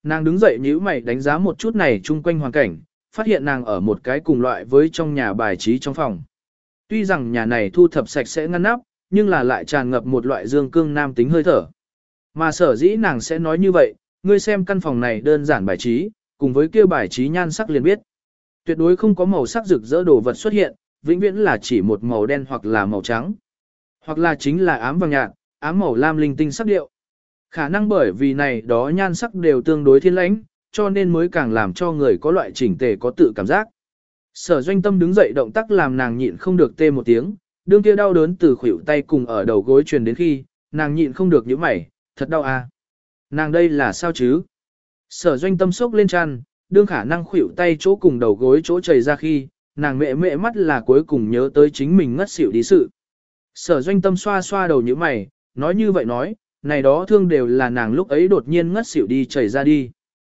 Nàng đứng dậy nhíu mày đánh giá một chút này chung quanh hoàn cảnh, phát hiện nàng ở một cái cùng loại với trong nhà bài trí trong phòng. Tuy rằng nhà này thu thập sạch sẽ ngăn nắp, nhưng là lại tràn ngập một loại dương cương nam tính hơi thở. Mà sở dĩ nàng sẽ nói như vậy, ngươi xem căn phòng này đơn giản bài trí, cùng với kia bài trí nhan sắc liền biết. Tuyệt đối không có màu sắc rực rỡ đồ vật xuất hiện, vĩnh viễn là chỉ một màu đen hoặc là màu trắng. Hoặc là chính là ám vàng nhạt, ám màu lam linh tinh sắc điệu. Khả năng bởi vì này đó nhan sắc đều tương đối thiên lãnh, cho nên mới càng làm cho người có loại chỉnh tề có tự cảm giác. Sở Doanh Tâm đứng dậy động tác làm nàng nhịn không được tê một tiếng, đương kia đau đớn từ khuỷu tay cùng ở đầu gối truyền đến khi, nàng nhịn không được nhíu mày, thật đau à. Nàng đây là sao chứ? Sở Doanh Tâm sốc lên chăn, đương khả năng khuỷu tay chỗ cùng đầu gối chỗ chảy ra khi, nàng mẹ mẹ mắt là cuối cùng nhớ tới chính mình ngất xỉu đi sự. Sở Doanh Tâm xoa xoa đầu nhíu mày, nói như vậy nói, này đó thương đều là nàng lúc ấy đột nhiên ngất xỉu đi chảy ra đi.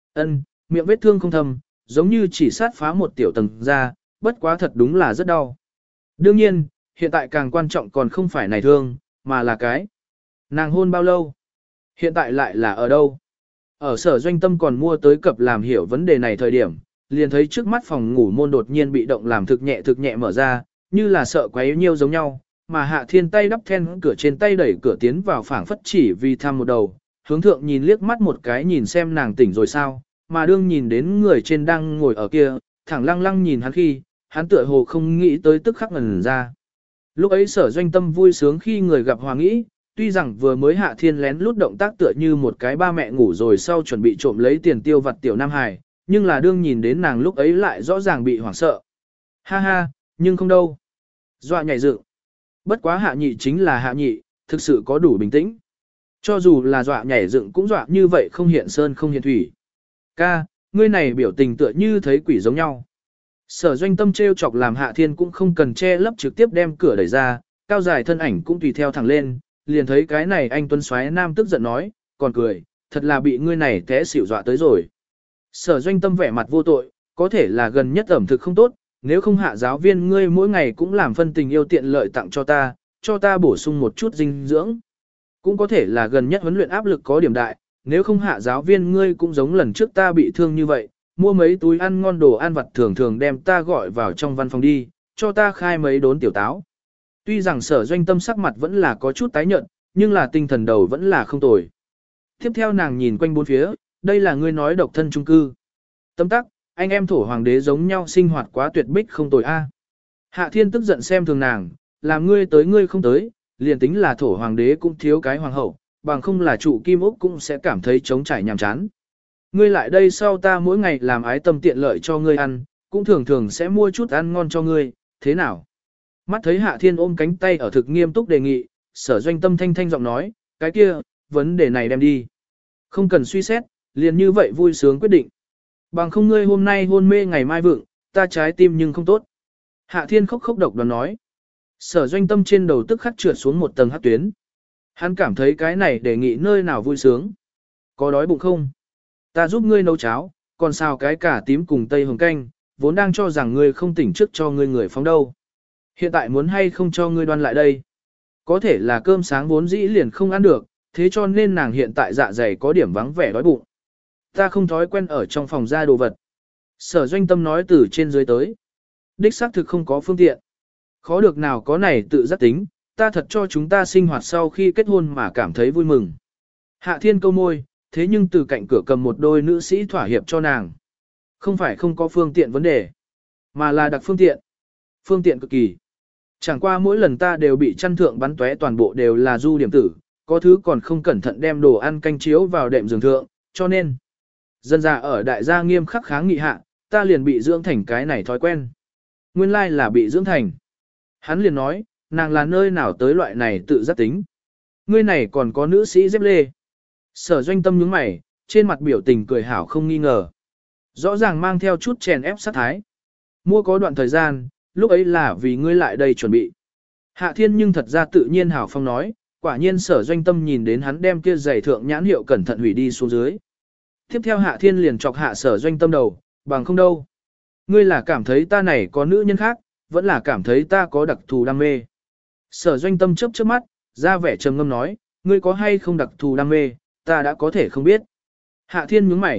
Miệng vết thương không thâm, giống như chỉ sát phá một tiểu tầng da, bất quá thật đúng là rất đau. Đương nhiên, hiện tại càng quan trọng còn không phải này thương, mà là cái. Nàng hôn bao lâu? Hiện tại lại là ở đâu? Ở Sở Doanh Tâm còn mua tới cập làm hiểu vấn đề này thời điểm, liền thấy trước mắt phòng ngủ môn đột nhiên bị động làm thực nhẹ mở ra, như là sợ quấy nhiêu giống nhau, mà Hạ Thiên tay đắp then cửa trên tay đẩy cửa tiến vào phảng phất chỉ vì thăm một đầu, hướng thượng nhìn liếc mắt một cái nhìn xem nàng tỉnh rồi sao, mà đương nhìn đến người trên đang ngồi ở kia, thẳng lăng lăng nhìn hắn khi, hắn tựa hồ không nghĩ tới tức khắc ngần ra. Lúc ấy Sở Doanh Tâm vui sướng khi người gặp hòa nghĩ, tuy rằng vừa mới Hạ Thiên lén lút động tác tựa như một cái ba mẹ ngủ rồi sau chuẩn bị trộm lấy tiền tiêu vặt tiểu Nam Hải, nhưng là đương nhìn đến nàng lúc ấy lại rõ ràng bị hoảng sợ. Ha ha, nhưng không đâu. Dọa nhảy dựng. Bất quá Hạ Nhị chính là Hạ Nhị, thực sự có đủ bình tĩnh. Cho dù là dọa nhảy dựng cũng dọa như vậy không hiện sơn không hiện thủy. Ca, ngươi này biểu tình tựa như thấy quỷ giống nhau. Sở Doanh Tâm trêu chọc làm Hạ Thiên cũng không cần che lấp trực tiếp đem cửa đẩy ra, cao dài thân ảnh cũng tùy theo thẳng lên, liền thấy cái này anh tuấn xoáy nam tức giận nói, còn cười, thật là bị ngươi này té xỉu dọa tới rồi. Sở Doanh Tâm vẻ mặt vô tội, có thể là gần nhất ẩm thực không tốt, nếu không Hạ giáo viên ngươi mỗi ngày cũng làm phân tình yêu tiện lợi tặng cho ta bổ sung một chút dinh dưỡng. Cũng có thể là gần nhất huấn luyện áp lực có điểm đại, nếu không Hạ giáo viên ngươi cũng giống lần trước ta bị thương như vậy, mua mấy túi ăn ngon đồ ăn vặt thường thường đem ta gọi vào trong văn phòng đi, cho ta khai mấy đốn tiểu táo. Tuy rằng Sở Doanh Tâm sắc mặt vẫn là có chút tái nhợt, nhưng là tinh thần đầu vẫn là không tồi. Tiếp theo nàng nhìn quanh bốn phía, đây là ngươi nói độc thân chung cư. Tâm tắc, anh em thổ hoàng đế giống nhau sinh hoạt quá tuyệt bích không tồi a. Hạ Thiên tức giận xem thường nàng, làm ngươi tới ngươi không tới, liền tính là thổ hoàng đế cũng thiếu cái hoàng hậu, bằng không là trụ kim ốc cũng sẽ cảm thấy trống trải nhàm chán. Ngươi lại đây sau ta mỗi ngày làm ái tâm tiện lợi cho ngươi ăn, cũng thường thường sẽ mua chút ăn ngon cho ngươi, thế nào? Mắt thấy Hạ Thiên ôm cánh tay ở thực nghiêm túc đề nghị, Sở Doanh Tâm thanh thanh giọng nói, cái kia, vấn đề này đem đi. Không cần suy xét, liền như vậy vui sướng quyết định. Bằng không ngươi hôm nay hôn mê ngày mai vượng, ta trái tim nhưng không tốt. Hạ Thiên khóc khóc độc đoán nói. Sở Doanh Tâm trên đầu tức khắc trượt xuống một tầng hắc tuyến. Hắn cảm thấy cái này đề nghị nơi nào vui sướng. Có đói bụng không? Ta giúp ngươi nấu cháo, còn xào cái cả tím cùng tây hồng canh, vốn đang cho rằng ngươi không tỉnh trước cho ngươi người phóng đâu. Hiện tại muốn hay không cho ngươi đoan lại đây. Có thể là cơm sáng vốn dĩ liền không ăn được, thế cho nên nàng hiện tại dạ dày có điểm vắng vẻ đói bụng. Ta không thói quen ở trong phòng ra đồ vật. Sở Doanh Tâm nói từ trên dưới tới. Đích xác thực không có phương tiện. Khó được nào có này tự giác tính, ta thật cho chúng ta sinh hoạt sau khi kết hôn mà cảm thấy vui mừng. Hạ Thiên câu môi, thế nhưng từ cạnh cửa cầm một đôi nữ sĩ thỏa hiệp cho nàng. Không phải không có phương tiện vấn đề, mà là đặc phương tiện. Phương tiện cực kỳ. Chẳng qua mỗi lần ta đều bị chăn thượng bắn tóe toàn bộ đều là du điểm tử, có thứ còn không cẩn thận đem đồ ăn canh chiếu vào đệm giường thượng, cho nên dân ra ở đại gia nghiêm khắc kháng nghị hạ, ta liền bị dưỡng thành cái này thói quen. Nguyên lai là bị dưỡng thành. Hắn liền nói, nàng là nơi nào tới loại này tự giác tính. Ngươi này còn có nữ sĩ dép lê. Sở Doanh Tâm nhướng mày, trên mặt biểu tình cười hảo không nghi ngờ. Rõ ràng mang theo chút chèn ép sát thái. Mua có đoạn thời gian, lúc ấy là vì ngươi lại đây chuẩn bị. Hạ Thiên nhưng thật ra tự nhiên hảo phong nói, quả nhiên Sở Doanh Tâm nhìn đến hắn đem kia giày thượng nhãn hiệu cẩn thận hủy đi xuống dưới. Tiếp theo Hạ Thiên liền chọc hạ Sở Doanh Tâm đầu, bằng không đâu. Ngươi là cảm thấy ta này có nữ nhân khác, vẫn là cảm thấy ta có đặc thù đam mê. Sở Doanh Tâm chớp chớp mắt, ra vẻ trầm ngâm nói, ngươi có hay không đặc thù đam mê, ta đã có thể không biết. Hạ Thiên nhướng mày,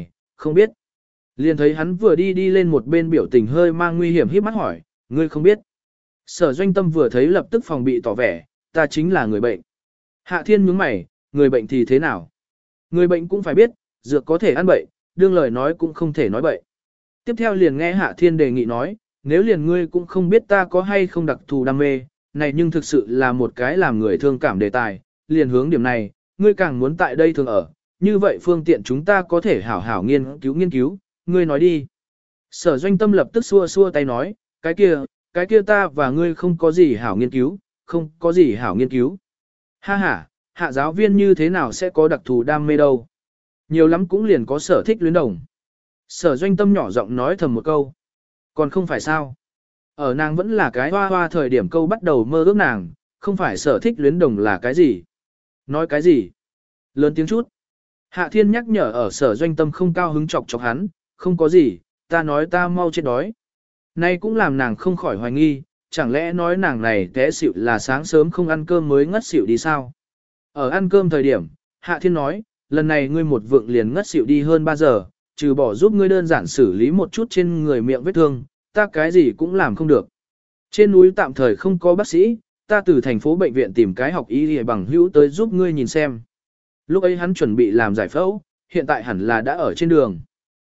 Không biết. Liền thấy hắn vừa đi đi lên một bên biểu tình hơi mang nguy hiểm híp mắt hỏi, ngươi không biết. Sở Doanh Tâm vừa thấy lập tức phòng bị tỏ vẻ, ta chính là người bệnh. Hạ Thiên nhướng mày, người bệnh thì thế nào? Người bệnh cũng phải biết, dược có thể ăn bậy, đương lời nói cũng không thể nói bậy. Tiếp theo liền nghe Hạ Thiên đề nghị nói, nếu liền ngươi cũng không biết ta có hay không đặc thù đam mê, này nhưng thực sự là một cái làm người thương cảm đề tài, liền hướng điểm này, ngươi càng muốn tại đây thường ở, như vậy phương tiện chúng ta có thể hảo hảo nghiên cứu, ngươi nói đi. Sở Doanh Tâm lập tức xua xua tay nói, cái kia ta và ngươi không có gì hảo nghiên cứu, không có gì hảo nghiên cứu. Ha ha, Hạ giáo viên như thế nào sẽ có đặc thù đam mê đâu. Nhiều lắm cũng liền có sở thích luyến đồng. Sở Doanh Tâm nhỏ giọng nói thầm một câu. Còn không phải sao. Ở nàng vẫn là cái hoa hoa thời điểm câu bắt đầu mơ ước nàng, không phải sở thích luyến đồng là cái gì. Nói cái gì? Lớn tiếng chút. Hạ Thiên nhắc nhở ở Sở Doanh Tâm không cao hứng chọc hắn, không có gì, ta nói ta mau chết đói. Nay cũng làm nàng không khỏi hoài nghi, chẳng lẽ nói nàng này té xỉu là sáng sớm không ăn cơm mới ngất xỉu đi sao? Ở ăn cơm thời điểm, Hạ Thiên nói, lần này ngươi một vượng liền ngất xỉu đi hơn 3 giờ, trừ bỏ giúp ngươi đơn giản xử lý một chút trên người miệng vết thương, ta cái gì cũng làm không được. Trên núi tạm thời không có bác sĩ, ta từ thành phố bệnh viện tìm cái học y bằng hữu tới giúp ngươi nhìn xem. Lúc ấy hắn chuẩn bị làm giải phẫu, hiện tại hẳn là đã ở trên đường.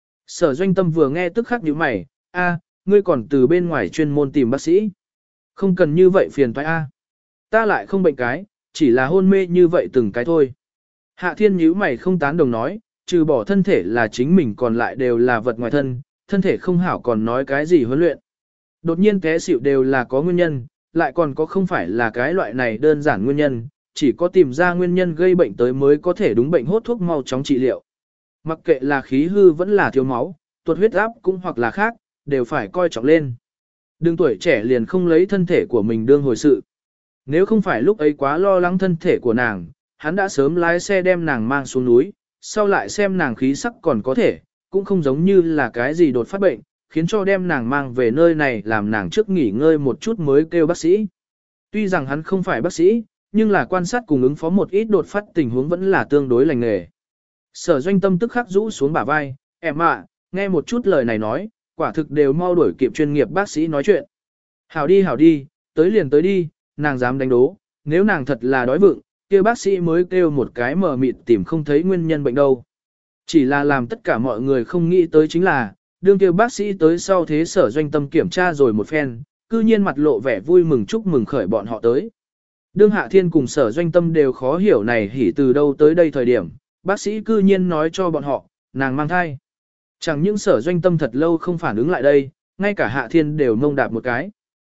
Sở Doanh Tâm vừa nghe tức khắc nhíu mày, ngươi còn từ bên ngoài chuyên môn tìm bác sĩ. Không cần như vậy phiền toái a. Ta lại không bệnh cái, chỉ là hôn mê như vậy từng cái thôi. Hạ Thiên nhíu mày không tán đồng nói, trừ bỏ thân thể là chính mình còn lại đều là vật ngoài thân, thân thể không hảo còn nói cái gì huấn luyện. Đột nhiên té xỉu đều là có nguyên nhân, lại còn có không phải là cái loại này đơn giản nguyên nhân, chỉ có tìm ra nguyên nhân gây bệnh tới mới có thể đúng bệnh hốt thuốc mau chóng trị liệu. Mặc kệ là khí hư vẫn là thiếu máu, tuột huyết áp cũng hoặc là khác, đều phải coi trọng lên. Đừng tuổi trẻ liền không lấy thân thể của mình đương hồi sự. Nếu không phải lúc ấy quá lo lắng thân thể của nàng, hắn đã sớm lái xe đem nàng mang xuống núi, sau lại xem nàng khí sắc còn có thể, cũng không giống như là cái gì đột phát bệnh, khiến cho đem nàng mang về nơi này làm nàng trước nghỉ ngơi một chút mới kêu bác sĩ. Tuy rằng hắn không phải bác sĩ, nhưng là quan sát cùng ứng phó một ít đột phát tình huống vẫn là tương đối lành nghề. Sở Doanh Tâm tức khắc rũ xuống bả vai, em ạ, nghe một chút lời này nói, quả thực đều mau đuổi kịp chuyên nghiệp bác sĩ nói chuyện. Hảo đi, tới liền tới đi, nàng dám đánh đố, nếu nàng thật là đói vựng, kia bác sĩ mới kêu một cái mờ mịt tìm không thấy nguyên nhân bệnh đâu. Chỉ là làm tất cả mọi người không nghĩ tới chính là, đương kêu bác sĩ tới sau thế Sở Doanh Tâm kiểm tra rồi một phen, cư nhiên mặt lộ vẻ vui mừng chúc mừng khởi bọn họ tới. Đương Hạ Thiên cùng Sở Doanh Tâm đều khó hiểu này hỉ từ đâu tới đây thời điểm, bác sĩ cư nhiên nói cho bọn họ, nàng mang thai. Chẳng những Sở Doanh Tâm thật lâu không phản ứng lại đây, ngay cả Hạ Thiên đều mông đạp một cái.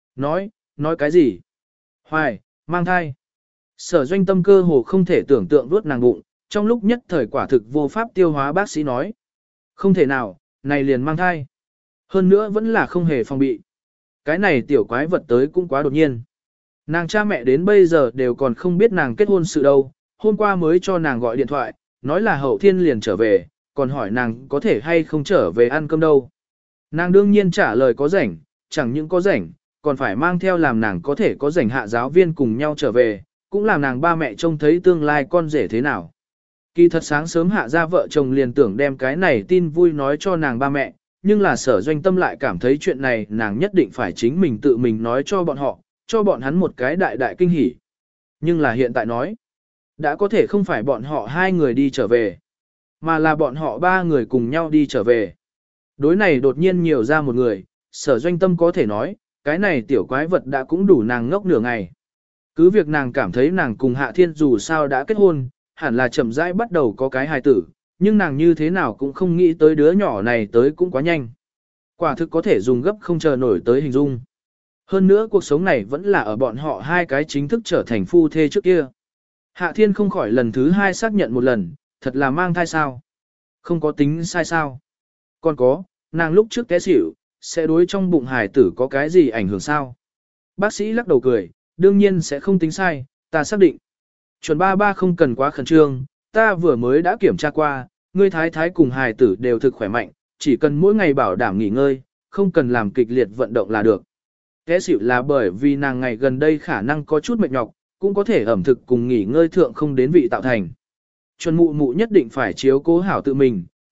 Nói cái gì? Hoài, mang thai. Sở Doanh Tâm cơ hồ không thể tưởng tượng vuốt nàng bụng, trong lúc nhất thời quả thực vô pháp tiêu hóa bác sĩ nói. Không thể nào, này liền mang thai. Hơn nữa vẫn là không hề phòng bị. Cái này tiểu quái vật tới cũng quá đột nhiên. Nàng cha mẹ đến bây giờ đều còn không biết nàng kết hôn sự đâu, hôm qua mới cho nàng gọi điện thoại, nói là Hậu Thiên liền trở về, còn hỏi nàng có thể hay không trở về ăn cơm đâu. Nàng đương nhiên trả lời có rảnh, chẳng những có rảnh, còn phải mang theo làm nàng có thể có rảnh hạ giáo viên cùng nhau trở về, cũng làm nàng ba mẹ trông thấy tương lai con rể thế nào. Kỳ thật sáng sớm Hạ ra vợ chồng liền tưởng đem cái này tin vui nói cho nàng ba mẹ, nhưng là Sở Doanh Tâm lại cảm thấy chuyện này nàng nhất định phải chính mình tự mình nói cho bọn họ, cho bọn hắn một cái đại đại kinh hỉ. Nhưng là hiện tại nói, đã có thể không phải bọn họ hai người đi trở về, mà là bọn họ ba người cùng nhau đi trở về. Đối này đột nhiên nhiều ra một người, Sở Doanh Tâm có thể nói, cái này tiểu quái vật đã cũng đủ nàng ngốc nửa ngày. Cứ việc nàng cảm thấy nàng cùng Hạ Thiên dù sao đã kết hôn, hẳn là chậm rãi bắt đầu có cái hài tử, nhưng nàng như thế nào cũng không nghĩ tới đứa nhỏ này tới cũng quá nhanh. Quả thực có thể dùng gấp không chờ nổi tới hình dung. Hơn nữa cuộc sống này vẫn là ở bọn họ hai cái chính thức trở thành phu thê trước kia. Hạ Thiên không khỏi lần thứ hai xác nhận một lần, thật là mang thai sao? Không có tính sai sao? Còn có, nàng lúc trước té xỉu, sẽ đối trong bụng hài tử có cái gì ảnh hưởng sao? Bác sĩ lắc đầu cười, đương nhiên sẽ không tính sai, ta xác định. Chuẩn ba ba không cần quá khẩn trương, ta vừa mới đã kiểm tra qua, ngươi thái thái cùng hài tử đều thực khỏe mạnh, chỉ cần mỗi ngày bảo đảm nghỉ ngơi, không cần làm kịch liệt vận động là được. Té xỉu là bởi vì nàng ngày gần đây khả năng có chút mệt nhọc, cũng có thể ẩm thực cùng nghỉ ngơi thượng không đến vị tạo thành. Chuẩn mụ mụ nhất định phải chiếu cố hảo tự mình,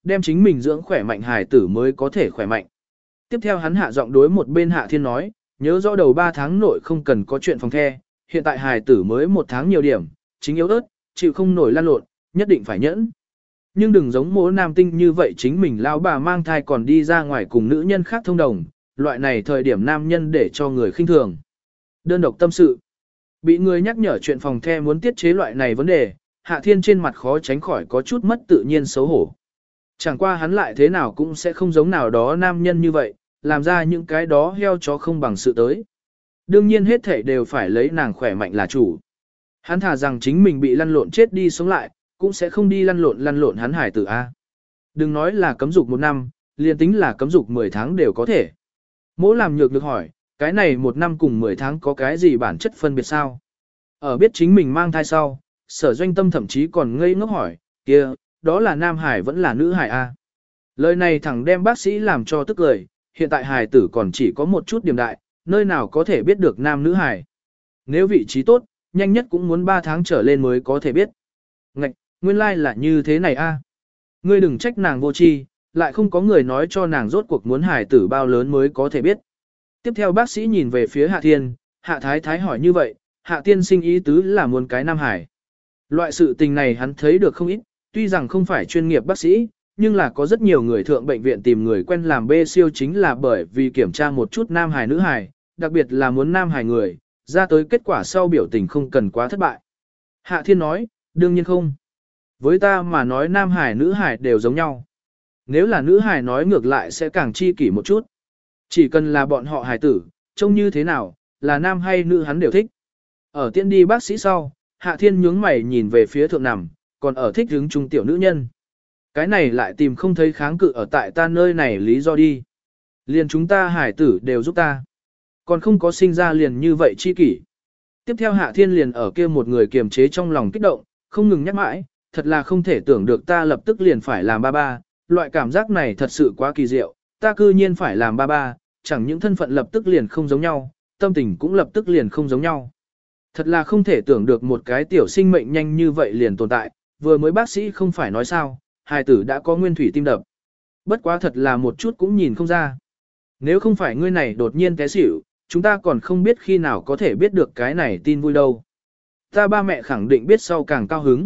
đem chính mình dưỡng khỏe mạnh hài tử mới có thể khỏe mạnh. Tiếp theo hắn hạ giọng đối một bên Hạ Thiên nói, nhớ rõ đầu 3 tháng nội không cần có chuyện phòng the, hiện tại hài tử mới 1 tháng nhiều điểm, chính yếu ớt, chịu không nổi lăn lộn, nhất định phải nhẫn. Nhưng đừng giống mỗi nam tinh như vậy chính mình lão bà mang thai còn đi ra ngoài cùng nữ nhân khác thông đồng, loại này thời điểm nam nhân để cho người khinh thường. Đơn độc tâm sự. Bị người nhắc nhở chuyện phòng the muốn tiết chế loại này vấn đề, Hạ Thiên trên mặt khó tránh khỏi có chút mất tự nhiên xấu hổ. Chẳng qua hắn lại thế nào cũng sẽ không giống nào đó nam nhân như vậy, làm ra những cái đó heo chó không bằng sự tới. Đương nhiên hết thảy đều phải lấy nàng khỏe mạnh là chủ. Hắn thà rằng chính mình bị lăn lộn chết đi sống lại, cũng sẽ không đi lăn lộn hắn hải tử A. Đừng nói là cấm dục 1 năm, liền tính là cấm dục 10 tháng đều có thể. Mỗ làm nhược được hỏi, cái này 1 năm cùng 10 tháng có cái gì bản chất phân biệt sao? Ở biết chính mình mang thai sau, Sở Doanh Tâm thậm chí còn ngây ngốc hỏi, kia, đó là nam hải vẫn là nữ hải A. Lời này thẳng đem bác sĩ làm cho tức cười, hiện tại hải tử còn chỉ có một chút điểm đại, nơi nào có thể biết được nam nữ hải. Nếu vị trí tốt, nhanh nhất cũng muốn 3 tháng trở lên mới có thể biết. Ngạch, nguyên lai là như thế này A. Ngươi đừng trách nàng vô tri, lại không có người nói cho nàng rốt cuộc muốn hải tử bao lớn mới có thể biết. Tiếp theo bác sĩ nhìn về phía Hạ Thiên, Hạ Thái Thái hỏi như vậy, Hạ Tiên sinh ý tứ là muốn cái nam hải. Loại sự tình này hắn thấy được không ít, tuy rằng không phải chuyên nghiệp bác sĩ, nhưng là có rất nhiều người thượng bệnh viện tìm người quen làm bê siêu chính là bởi vì kiểm tra một chút nam hải nữ hải, đặc biệt là muốn nam hải người, ra tới kết quả sau biểu tình không cần quá thất bại. Hạ Thiên nói, đương nhiên không. Với ta mà nói nam hải nữ hải đều giống nhau. Nếu là nữ hải nói ngược lại sẽ càng chi kỷ một chút. Chỉ cần là bọn họ hải tử, trông như thế nào, là nam hay nữ hắn đều thích. Ở tiễn đi bác sĩ sau, Hạ Thiên nhướng mày nhìn về phía thượng nằm, còn ở thích hứng trung tiểu nữ nhân. Cái này lại tìm không thấy kháng cự ở tại ta nơi này lý do đi. Liền chúng ta hải tử đều giúp ta. Còn không có sinh ra liền như vậy chi kỷ. Tiếp theo Hạ Thiên liền ở kia một người kiềm chế trong lòng kích động, không ngừng nhắc mãi, thật là không thể tưởng được ta lập tức liền phải làm ba ba, loại cảm giác này thật sự quá kỳ diệu, ta cư nhiên phải làm ba ba, chẳng những thân phận lập tức liền không giống nhau, tâm tình cũng lập tức liền không giống nhau. Thật là không thể tưởng được một cái tiểu sinh mệnh nhanh như vậy liền tồn tại, vừa mới bác sĩ không phải nói sao, hài tử đã có nguyên thủy tim đập. Bất quá thật là một chút cũng nhìn không ra. Nếu không phải ngươi này đột nhiên té xỉu, chúng ta còn không biết khi nào có thể biết được cái này tin vui đâu. Ta ba mẹ khẳng định biết sau càng cao hứng.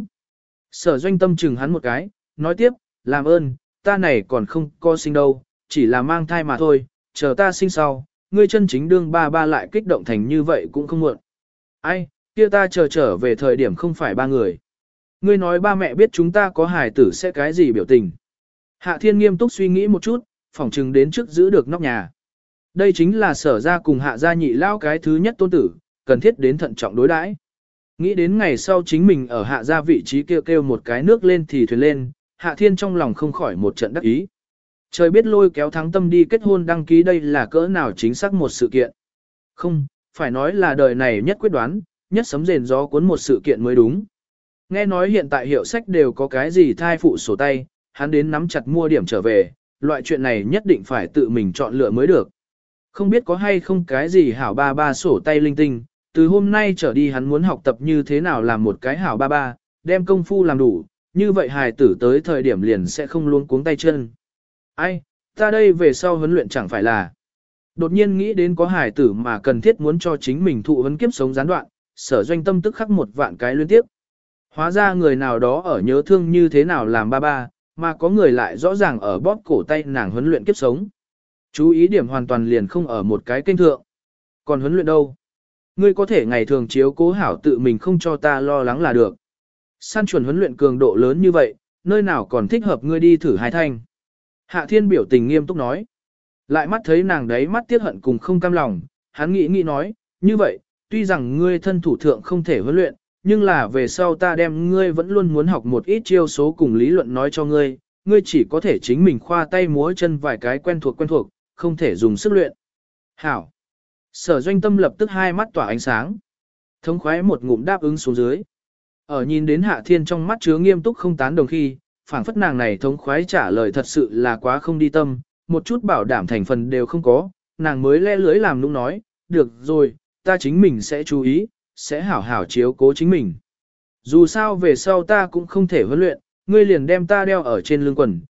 Sở Doanh Tâm chừng hắn một cái, nói tiếp, làm ơn, ta này còn không có sinh đâu, chỉ là mang thai mà thôi, chờ ta sinh sau, ngươi chân chính đương ba ba lại kích động thành như vậy cũng không muộn. Ai, kia ta chờ trở về thời điểm không phải 3 người. Ngươi nói ba mẹ biết chúng ta có hài tử sẽ cái gì biểu tình. Hạ Thiên nghiêm túc suy nghĩ một chút, phỏng chừng đến trước giữ được nóc nhà. Đây chính là Sở gia cùng Hạ gia nhị lao cái thứ nhất tôn tử, cần thiết đến thận trọng đối đãi. Nghĩ đến ngày sau chính mình ở Hạ gia vị trí kêu một cái nước lên thì thuyền lên, Hạ Thiên trong lòng không khỏi một trận đắc ý. Trời biết lôi kéo Thắng Tâm đi kết hôn đăng ký đây là cỡ nào chính xác một sự kiện. Không, phải nói là đời này nhất quyết đoán, nhất sấm rền gió cuốn một sự kiện mới đúng. Nghe nói hiện tại hiệu sách đều có cái gì thai phụ sổ tay, hắn đến nắm chặt mua điểm trở về, loại chuyện này nhất định phải tự mình chọn lựa mới được. Không biết có hay không cái gì hảo ba ba sổ tay linh tinh, từ hôm nay trở đi hắn muốn học tập như thế nào làm một cái hảo ba ba, đem công phu làm đủ, như vậy hài tử tới thời điểm liền sẽ không luống cuống tay chân. Ai, ta đây về sau huấn luyện chẳng phải là. Đột nhiên nghĩ đến có hài tử mà cần thiết muốn cho chính mình thụ huấn kiếp sống gián đoạn, Sở Doanh Tâm tức khắc một vạn cái liên tiếp. Hóa ra người nào đó ở nhớ thương như thế nào làm ba ba, mà có người lại rõ ràng ở bóp cổ tay nàng huấn luyện kiếp sống. Chú ý điểm hoàn toàn liền không ở một cái kênh thượng. Còn huấn luyện đâu? Ngươi có thể ngày thường chiếu cố hảo tự mình không cho ta lo lắng là được. Săn chuẩn huấn luyện cường độ lớn như vậy, nơi nào còn thích hợp ngươi đi thử hai thanh. Hạ Thiên biểu tình nghiêm túc nói. Lại mắt thấy nàng đấy mắt tiếc hận cùng không cam lòng, hắn nghĩ nói, như vậy, tuy rằng ngươi thân thủ thượng không thể huấn luyện, nhưng là về sau ta đem ngươi vẫn luôn muốn học một ít chiêu số cùng lý luận nói cho ngươi, ngươi chỉ có thể chính mình khoa tay múa chân vài cái quen thuộc, không thể dùng sức luyện. Hảo. Sở Doanh Tâm lập tức hai mắt tỏa ánh sáng. Thống khoái một ngụm đáp ứng xuống dưới. Ở nhìn đến Hạ Thiên trong mắt chứa nghiêm túc không tán đồng khi, phảng phất nàng này thống khoái trả lời thật sự là quá không đi tâm, một chút bảo đảm thành phần đều không có, nàng mới le lưới làm nũng nói, được rồi, ta chính mình sẽ chú ý, sẽ hảo hảo chiếu cố chính mình. Dù sao về sau ta cũng không thể huấn luyện, ngươi liền đem ta đeo ở trên lưng quần,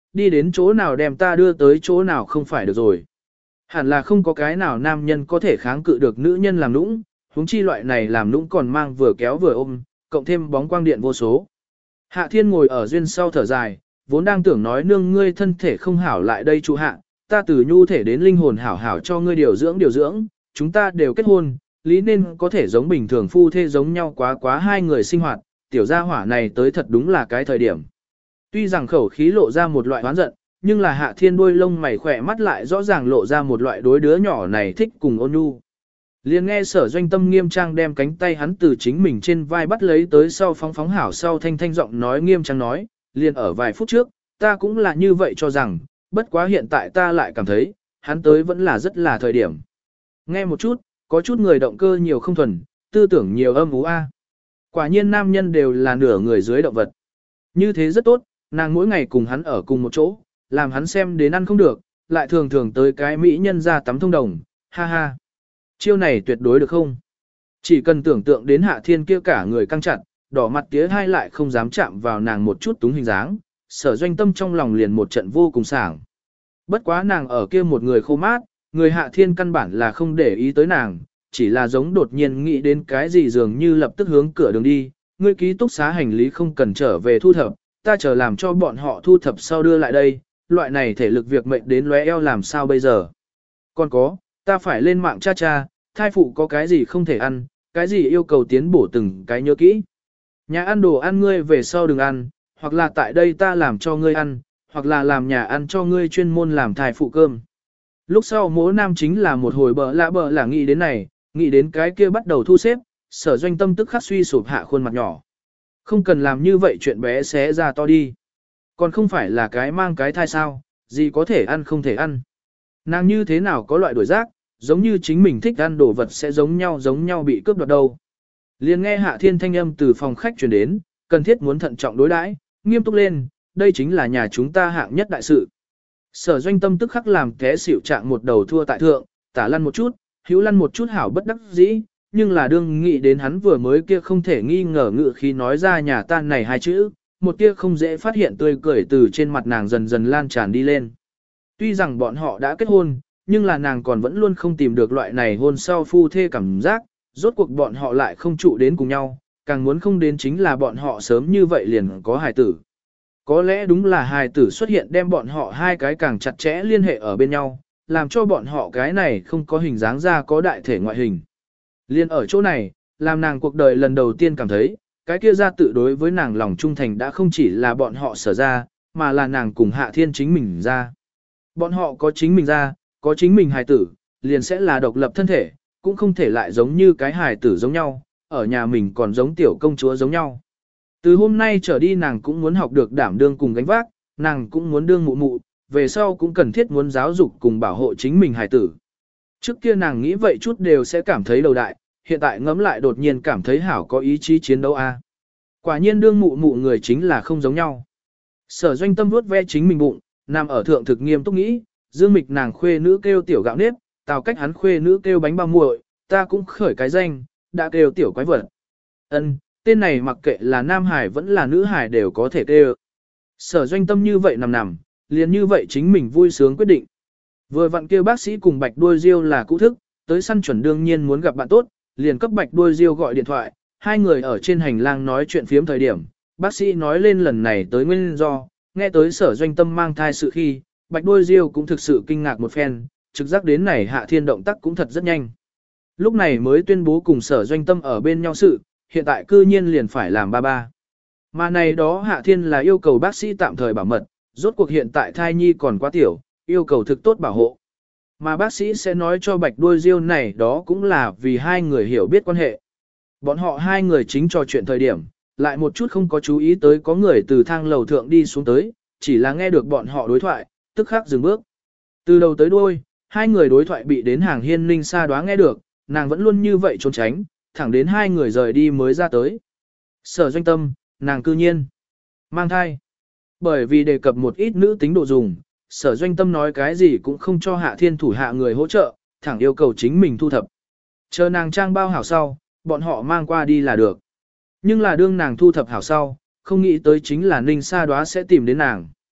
đi đến chỗ nào đem ta đưa tới chỗ nào không phải được rồi. Hẳn là không có cái nào nam nhân có thể kháng cự được nữ nhân làm nũng, huống chi loại này làm nũng còn mang vừa kéo vừa ôm, cộng thêm bóng quang điện vô số. Hạ Thiên ngồi ở duyên sau thở dài, vốn đang tưởng nói nương ngươi thân thể không hảo lại đây trụ hạ, ta từ nhu thể đến linh hồn hảo hảo cho ngươi điều dưỡng, chúng ta đều kết hôn, lý nên có thể giống bình thường phu thê giống nhau quá hai người sinh hoạt, tiểu gia hỏa này tới thật đúng là cái thời điểm. Tuy rằng khẩu khí lộ ra một loại oán giận, nhưng là Hạ Thiên đuôi lông mày khỏe mắt lại rõ ràng lộ ra một loại đối đứa nhỏ này thích cùng ôn nhu. Liền nghe Sở Doanh Tâm nghiêm trang đem cánh tay hắn từ chính mình trên vai bắt lấy tới sau phóng hảo sau thanh giọng nói nghiêm trang nói, liền ở vài phút trước, ta cũng là như vậy cho rằng, bất quá hiện tại ta lại cảm thấy, hắn tới vẫn là rất là thời điểm. Nghe một chút, có chút người động cơ nhiều không thuần, tư tưởng nhiều âm ú a. Quả nhiên nam nhân đều là nửa người dưới động vật. Như thế rất tốt, nàng mỗi ngày cùng hắn ở cùng một chỗ, làm hắn xem đến ăn không được, lại thường thường tới cái mỹ nhân ra tắm thông đồng, ha ha. Chiêu này tuyệt đối được không? Chỉ cần tưởng tượng đến Hạ Thiên kia cả người căng chặt, đỏ mặt tía hai lại không dám chạm vào nàng một chút túng hình dáng, Sở Doanh Tâm trong lòng liền một trận vô cùng sảng. Bất quá nàng ở kia một người khô mát, người Hạ Thiên căn bản là không để ý tới nàng, chỉ là giống đột nhiên nghĩ đến cái gì dường như lập tức hướng cửa đường đi, ngươi ký túc xá hành lý không cần trở về thu thập, ta chờ làm cho bọn họ thu thập sau đưa lại đây, loại này thể lực việc mệnh đến lóe eo làm sao bây giờ. Còn có, ta phải lên mạng cha, thai phụ có cái gì không thể ăn, cái gì yêu cầu tiến bổ từng cái nhớ kỹ. Nhà ăn đồ ăn ngươi về sau đừng ăn, hoặc là tại đây ta làm cho ngươi ăn, hoặc là làm nhà ăn cho ngươi chuyên môn làm thai phụ cơm. Lúc sau Mỗ Nam chính là một hồi bợ lạ nghĩ đến này, nghĩ đến cái kia bắt đầu thu xếp, Sở Doanh Tâm tức khắc suy sụp hạ khuôn mặt nhỏ. Không cần làm như vậy chuyện bé xé ra to đi. Còn không phải là cái mang cái thai sao, gì có thể ăn không thể ăn. Nàng như thế nào có loại đổi giác, giống như chính mình thích ăn đồ vật sẽ giống nhau bị cướp đoạt đâu. Liền nghe Hạ Thiên thanh âm từ phòng khách truyền đến, cần thiết muốn thận trọng đối đãi, nghiêm túc lên, đây chính là nhà chúng ta hạng nhất đại sự. Sở Doanh Tâm tức khắc làm té xỉu trạng một đầu thua tại thượng, tả lăn một chút, hữu lăn một chút hảo bất đắc dĩ, nhưng là đương nghĩ đến hắn vừa mới kia không thể nghi ngờ ngự khi nói ra nhà ta này hai chữ, một tia không dễ phát hiện tươi cười từ trên mặt nàng dần dần lan tràn đi lên. Tuy rằng bọn họ đã kết hôn, nhưng là nàng còn vẫn luôn không tìm được loại này hôn sau phu thê cảm giác, rốt cuộc bọn họ lại không trụ đến cùng nhau, càng muốn không đến chính là bọn họ sớm như vậy liền có hài tử. Có lẽ đúng là hài tử xuất hiện đem bọn họ hai cái càng chặt chẽ liên hệ ở bên nhau, làm cho bọn họ cái này không có hình dáng ra có đại thể ngoại hình. Liên ở chỗ này, làm nàng cuộc đời lần đầu tiên cảm thấy, cái kia ra tự đối với nàng lòng trung thành đã không chỉ là bọn họ sở ra, mà là nàng cùng Hạ Thiên chính mình ra. Bọn họ có chính mình ra, có chính mình hài tử, liền sẽ là độc lập thân thể, cũng không thể lại giống như cái hài tử giống nhau, ở nhà mình còn giống tiểu công chúa giống nhau. Từ hôm nay trở đi nàng cũng muốn học được đảm đương cùng gánh vác, nàng cũng muốn đương mụ mụ, về sau cũng cần thiết muốn giáo dục cùng bảo hộ chính mình hài tử. Trước kia nàng nghĩ vậy chút đều sẽ cảm thấy đầu đại, hiện tại ngẫm lại đột nhiên cảm thấy hảo có ý chí chiến đấu a. Quả nhiên đương mụ mụ người chính là không giống nhau. Sở Doanh Tâm vuốt ve chính mình bụng, nằm ở thượng thực nghiêm túc nghĩ, Dương Mịch nàng khuê nữ kêu tiểu gạo nếp, Tào Cách hắn khuê nữ kêu bánh bao muội, ta cũng khởi cái danh, đã kêu tiểu quái vật. Ân, tên này mặc kệ là nam hải vẫn là nữ hải đều có thể kêu. Sở Doanh Tâm như vậy nằm, liền như vậy chính mình vui sướng quyết định. Vừa vặn kêu bác sĩ cùng Bạch Đuôi Diêu là cũ thức, tới săn chuẩn đương nhiên muốn gặp bạn tốt, liền cấp Bạch Đuôi Diêu gọi điện thoại, hai người ở trên hành lang nói chuyện phiếm thời điểm, bác sĩ nói lên lần này tới nguyên do, nghe tới Sở Doanh Tâm mang thai sự khi, Bạch Đuôi Diêu cũng thực sự kinh ngạc một phen, trực giác đến này Hạ Thiên động tác cũng thật rất nhanh. Lúc này mới tuyên bố cùng Sở Doanh Tâm ở bên nhau sự, hiện tại cư nhiên liền phải làm ba. Mà này đó Hạ Thiên là yêu cầu bác sĩ tạm thời bảo mật, rốt cuộc hiện tại thai nhi còn quá tiểu, yêu cầu thực tốt bảo hộ. Mà bác sĩ sẽ nói cho Bạch Đuôi Diêu này đó cũng là vì hai người hiểu biết quan hệ. Bọn họ hai người chính trò chuyện thời điểm, lại một chút không có chú ý tới có người từ thang lầu thượng đi xuống tới, chỉ là nghe được bọn họ đối thoại, tức khắc dừng bước. Từ đầu tới đuôi, hai người đối thoại bị đến hàng hiên ninh xa đoán nghe được, nàng vẫn luôn như vậy trốn tránh, thẳng đến hai người rời đi mới ra tới. Sở Doanh Tâm, nàng cư nhiên mang thai. Bởi vì đề cập một ít nữ tính độ dùng, Sở Doanh Tâm nói cái gì cũng không cho Hạ Thiên thủ hạ người hỗ trợ, thẳng yêu cầu chính mình thu thập. Chờ nàng trang bao hảo sau, bọn họ mang qua đi là được. Nhưng là đương nàng thu thập hảo sau, không nghĩ tới chính là Ninh Sa Đoá sẽ tìm đến nàng.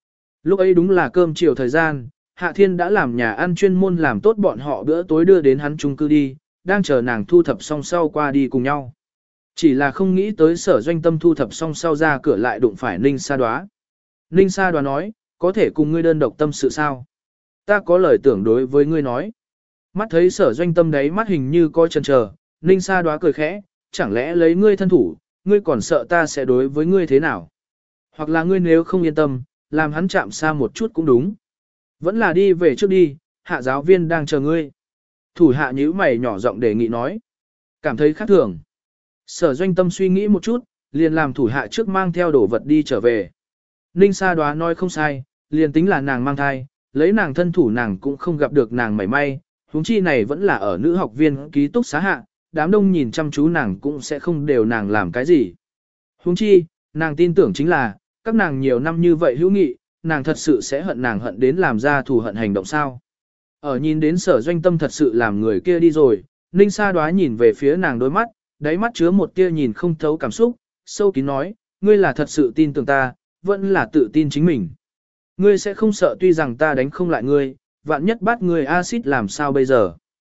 Lúc ấy đúng là cơm chiều thời gian, Hạ Thiên đã làm nhà ăn chuyên môn làm tốt bọn họ bữa tối đưa đến hắn chung cư đi, đang chờ nàng thu thập xong sau qua đi cùng nhau. Chỉ là không nghĩ tới Sở Doanh Tâm thu thập xong sau ra cửa lại đụng phải Ninh Sa Đoá. Ninh Sa Đoá nói, có thể cùng ngươi đơn độc tâm sự sao? Ta có lời tưởng đối với ngươi nói. Mắt thấy Sở Doanh Tâm đấy mắt hình như coi chần chờ, Ninh Sa Đoá cười khẽ, chẳng lẽ lấy ngươi thân thủ, ngươi còn sợ ta sẽ đối với ngươi thế nào? Hoặc là ngươi nếu không yên tâm, làm hắn chạm xa một chút cũng đúng. Vẫn là đi về trước đi, hạ giáo viên đang chờ ngươi. Thủ hạ nhíu mày nhỏ giọng đề nghị nói. Cảm thấy khác thường. Sở Doanh Tâm suy nghĩ một chút, liền làm thủ hạ trước mang theo đồ vật đi trở về. Ninh Sa Đoá nói không sai, liền tính là nàng mang thai, lấy nàng thân thủ nàng cũng không gặp được nàng mảy may, huống chi này vẫn là ở nữ học viên ký túc xá hạ, đám đông nhìn chăm chú nàng cũng sẽ không đều nàng làm cái gì. Huống chi, nàng tin tưởng chính là, các nàng nhiều năm như vậy hữu nghị, nàng thật sự sẽ hận nàng hận đến làm ra thù hận hành động sao. Ở nhìn đến Sở Doanh Tâm thật sự làm người kia đi rồi, Ninh Sa Đoá nhìn về phía nàng đôi mắt, đáy mắt chứa một tia nhìn không thấu cảm xúc, sâu kín nói, ngươi là thật sự tin tưởng ta, vẫn là tự tin chính mình. Ngươi sẽ không sợ tuy rằng ta đánh không lại ngươi, vạn nhất bắt ngươi axit làm sao bây giờ.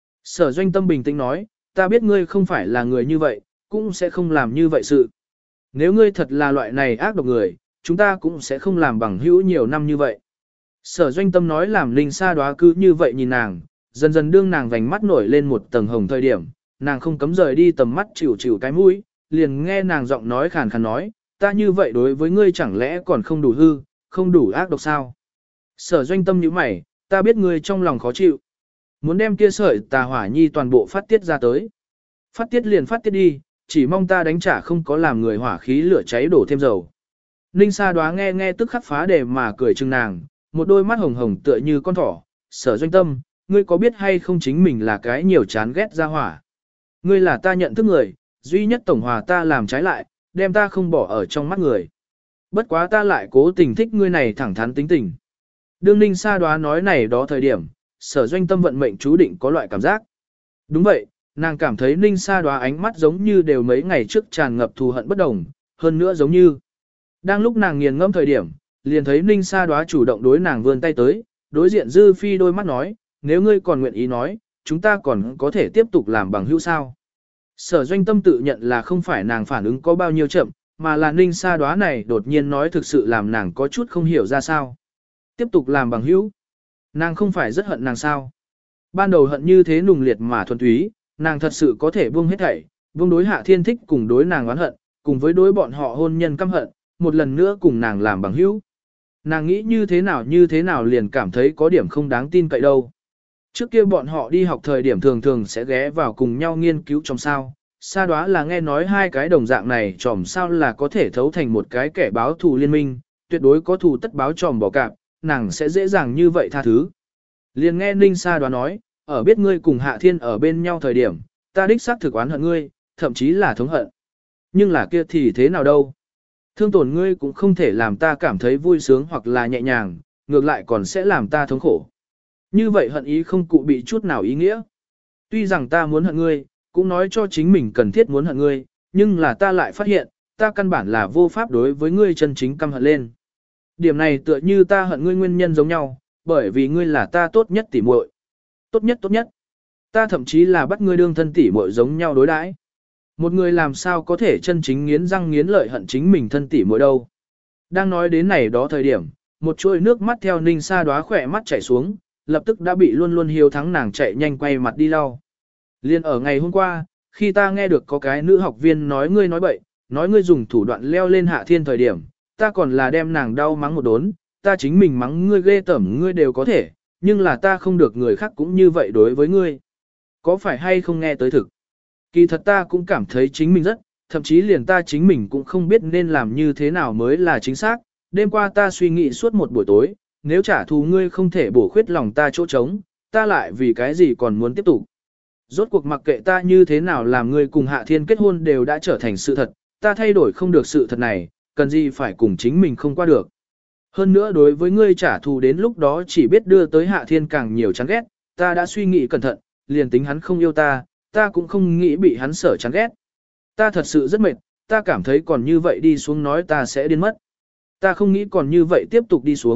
Sở Doanh Tâm bình tĩnh nói, ta biết ngươi không phải là người như vậy, cũng sẽ không làm như vậy sự. Nếu ngươi thật là loại này ác độc người, chúng ta cũng sẽ không làm bằng hữu nhiều năm như vậy. Sở Doanh Tâm nói làm Ninh Sa Đoá cứ như vậy nhìn nàng, dần dần đương nàng vành mắt nổi lên một tầng hồng thời điểm, nàng không cấm rời đi tầm mắt chịu chịu cái mũi, liền nghe nàng giọng nói khàn khàn nói, ta như vậy đối với ngươi chẳng lẽ còn không đủ hư, không đủ ác độc sao? Sở Doanh Tâm nhíu mày, ta biết ngươi trong lòng khó chịu. Muốn đem kia sợi tà hỏa nhi toàn bộ phát tiết ra tới. Phát tiết liền phát tiết đi, chỉ mong ta đánh trả không có làm người hỏa khí lửa cháy đổ thêm dầu. Ninh Sa Đoá nghe tức khắc phá đề mà cười chừng nàng, một đôi mắt hồng hồng tựa như con thỏ. Sở Doanh Tâm, ngươi có biết hay không chính mình là cái nhiều chán ghét ra hỏa. Ngươi là ta nhận thức người, duy nhất tổng hòa ta làm trái lại, đem ta không bỏ ở trong mắt người. Bất quá ta lại cố tình thích ngươi này thẳng thắn tính tình. Đương Ninh Sa Đoá nói này đó thời điểm, Sở Doanh Tâm vận mệnh chú định có loại cảm giác. Đúng vậy, nàng cảm thấy Ninh Sa Đoá ánh mắt giống như đều mấy ngày trước tràn ngập thù hận bất đồng, hơn nữa giống như. Đang lúc nàng nghiền ngẫm thời điểm, liền thấy Ninh Sa Đoá chủ động đối nàng vươn tay tới, đối diện Dư Phi đôi mắt nói, nếu ngươi còn nguyện ý nói, chúng ta còn có thể tiếp tục làm bằng hữu sao. Sở Doanh Tâm tự nhận là không phải nàng phản ứng có bao nhiêu chậm, mà là Ninh Sa Đoá này đột nhiên nói thực sự làm nàng có chút không hiểu ra sao. Tiếp tục làm bằng hữu. Nàng không phải rất hận nàng sao. Ban đầu hận như thế nùng liệt mà thuần túy, nàng thật sự có thể buông hết thảy, buông đối Hạ Thiên thích cùng đối nàng oán hận, cùng với đối bọn họ hôn nhân căm hận, một lần nữa cùng nàng làm bằng hữu. Nàng nghĩ như thế nào liền cảm thấy có điểm không đáng tin cậy đâu. Trước kia bọn họ đi học thời điểm thường thường sẽ ghé vào cùng nhau nghiên cứu trong sao. Sa Đoá là nghe nói hai cái đồng dạng này tròm sao là có thể thấu thành một cái kẻ báo thù liên minh, tuyệt đối có thù tất báo tròm bỏ cạp, nàng sẽ dễ dàng như vậy tha thứ. Liền nghe Ninh Sa Đoá nói, ở biết ngươi cùng Hạ Thiên ở bên nhau thời điểm, ta đích xác thực oán hận ngươi, thậm chí là thống hận. Nhưng là kia thì thế nào đâu? Thương tổn ngươi cũng không thể làm ta cảm thấy vui sướng hoặc là nhẹ nhàng, ngược lại còn sẽ làm ta thống khổ. Như vậy hận ý không cụ bị chút nào ý nghĩa. Tuy rằng ta muốn hận ngươi, cũng nói cho chính mình cần thiết muốn hận ngươi, nhưng là ta lại phát hiện, ta căn bản là vô pháp đối với ngươi chân chính căm hận lên. Điểm này tựa như ta hận ngươi nguyên nhân giống nhau, bởi vì ngươi là ta tốt nhất tỉ muội. Tốt nhất. Ta thậm chí là bắt ngươi đương thân tỉ muội giống nhau đối đãi. Một người làm sao có thể chân chính nghiến răng nghiến lợi hận chính mình thân tỉ muội đâu. Đang nói đến này đó thời điểm, một chuỗi nước mắt theo Ninh Sa Đoá khỏe mắt chảy xuống, lập tức đã bị luôn luôn hiếu thắng nàng chạy nhanh quay mặt đi lau. Liên ở ngày hôm qua, khi ta nghe được có cái nữ học viên nói ngươi nói bậy, nói ngươi dùng thủ đoạn leo lên Hạ Thiên thời điểm, ta còn là đem nàng đau mắng một đốn, ta chính mình mắng ngươi ghê tởm ngươi đều có thể, nhưng là ta không được người khác cũng như vậy đối với ngươi. Có phải hay không nghe tới thực? Kỳ thật ta cũng cảm thấy chính mình rất, thậm chí liền ta chính mình cũng không biết nên làm như thế nào mới là chính xác. Đêm qua ta suy nghĩ suốt một buổi tối, nếu trả thù ngươi không thể bổ khuyết lòng ta chỗ trống, ta lại vì cái gì còn muốn tiếp tục. Rốt cuộc mặc kệ ta như thế nào làm ngươi cùng Hạ Thiên kết hôn đều đã trở thành sự thật, ta thay đổi không được sự thật này, cần gì phải cùng chính mình không qua được. Hơn nữa đối với ngươi trả thù đến lúc đó chỉ biết đưa tới Hạ Thiên càng nhiều chán ghét, ta đã suy nghĩ cẩn thận, liền tính hắn không yêu ta, ta cũng không nghĩ bị hắn sở chán ghét. Ta thật sự rất mệt, ta cảm thấy còn như vậy đi xuống nói ta sẽ điên mất. Ta không nghĩ còn như vậy tiếp tục đi xuống,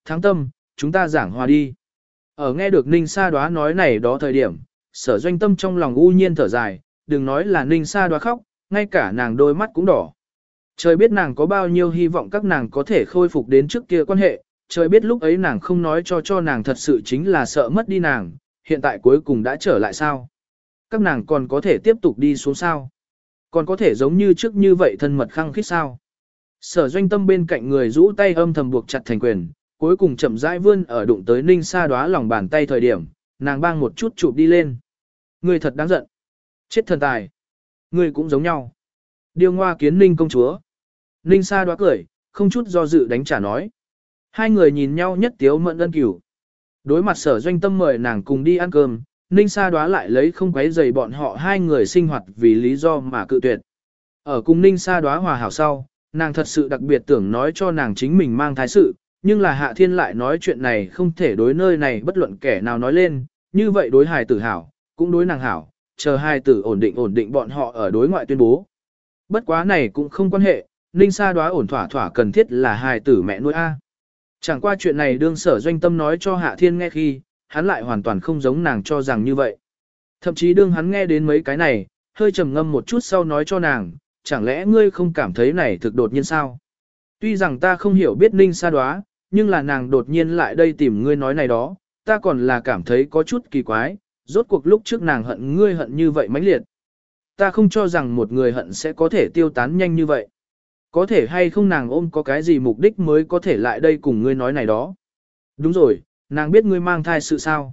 Thắng Tâm, chúng ta giảng hòa đi. Ở nghe được Ninh Sa Đoá nói này đó thời điểm, Sở Doanh Tâm trong lòng u nhiên thở dài, đừng nói là Ninh Sa Đoá khóc, ngay cả nàng đôi mắt cũng đỏ. Trời biết nàng có bao nhiêu hy vọng các nàng có thể khôi phục đến trước kia quan hệ, trời biết lúc ấy nàng không nói cho nàng thật sự chính là sợ mất đi nàng, hiện tại cuối cùng đã trở lại sao? Các nàng còn có thể tiếp tục đi xuống sao? Còn có thể giống như trước như vậy thân mật khăng khít sao? Sở Doanh Tâm bên cạnh người rũ tay âm thầm buộc chặt thành quyền, cuối cùng chậm rãi vươn ở đụng tới Ninh Sa Đoá lòng bàn tay thời điểm, nàng bang một chút chụp đi lên. Ngươi thật đáng giận. Chết thần tài. Ngươi cũng giống nhau. Điêu ngoa kiến Ninh công chúa. Ninh Sa Đoá cười, không chút do dự đánh trả nói. Hai người nhìn nhau nhất tiếu mận ân cửu. Đối mặt Sở Doanh Tâm mời nàng cùng đi ăn cơm, Ninh Sa Đoá lại lấy không quấy rầy bọn họ hai người sinh hoạt vì lý do mà cự tuyệt. Ở cùng Ninh Sa Đoá hòa hảo sau, nàng thật sự đặc biệt tưởng nói cho nàng chính mình mang thai sự, nhưng là Hạ Thiên lại nói chuyện này không thể đối nơi này bất luận kẻ nào nói lên, như vậy đối hài tử hảo, cũng đối nàng hảo, chờ hài tử ổn định bọn họ ở đối ngoại tuyên bố. Bất quá này cũng không quan hệ, Ninh Sa Đoá ổn thỏa thỏa cần thiết là hài tử mẹ nuôi A. Chẳng qua chuyện này đương Sở Doanh Tâm nói cho Hạ Thiên nghe khi, hắn lại hoàn toàn không giống nàng cho rằng như vậy. Thậm chí đương hắn nghe đến mấy cái này, hơi trầm ngâm một chút sau nói cho nàng, chẳng lẽ ngươi không cảm thấy này thực đột nhiên sao? Tuy rằng ta không hiểu biết Ninh Sa Đoá, nhưng là nàng đột nhiên lại đây tìm ngươi nói này đó, ta còn là cảm thấy có chút kỳ quái, rốt cuộc lúc trước nàng hận ngươi hận như vậy mãnh liệt. Ta không cho rằng một người hận sẽ có thể tiêu tán nhanh như vậy. Có thể hay không nàng ôm có cái gì mục đích mới có thể lại đây cùng ngươi nói này đó. Đúng rồi, nàng biết ngươi mang thai sự sao.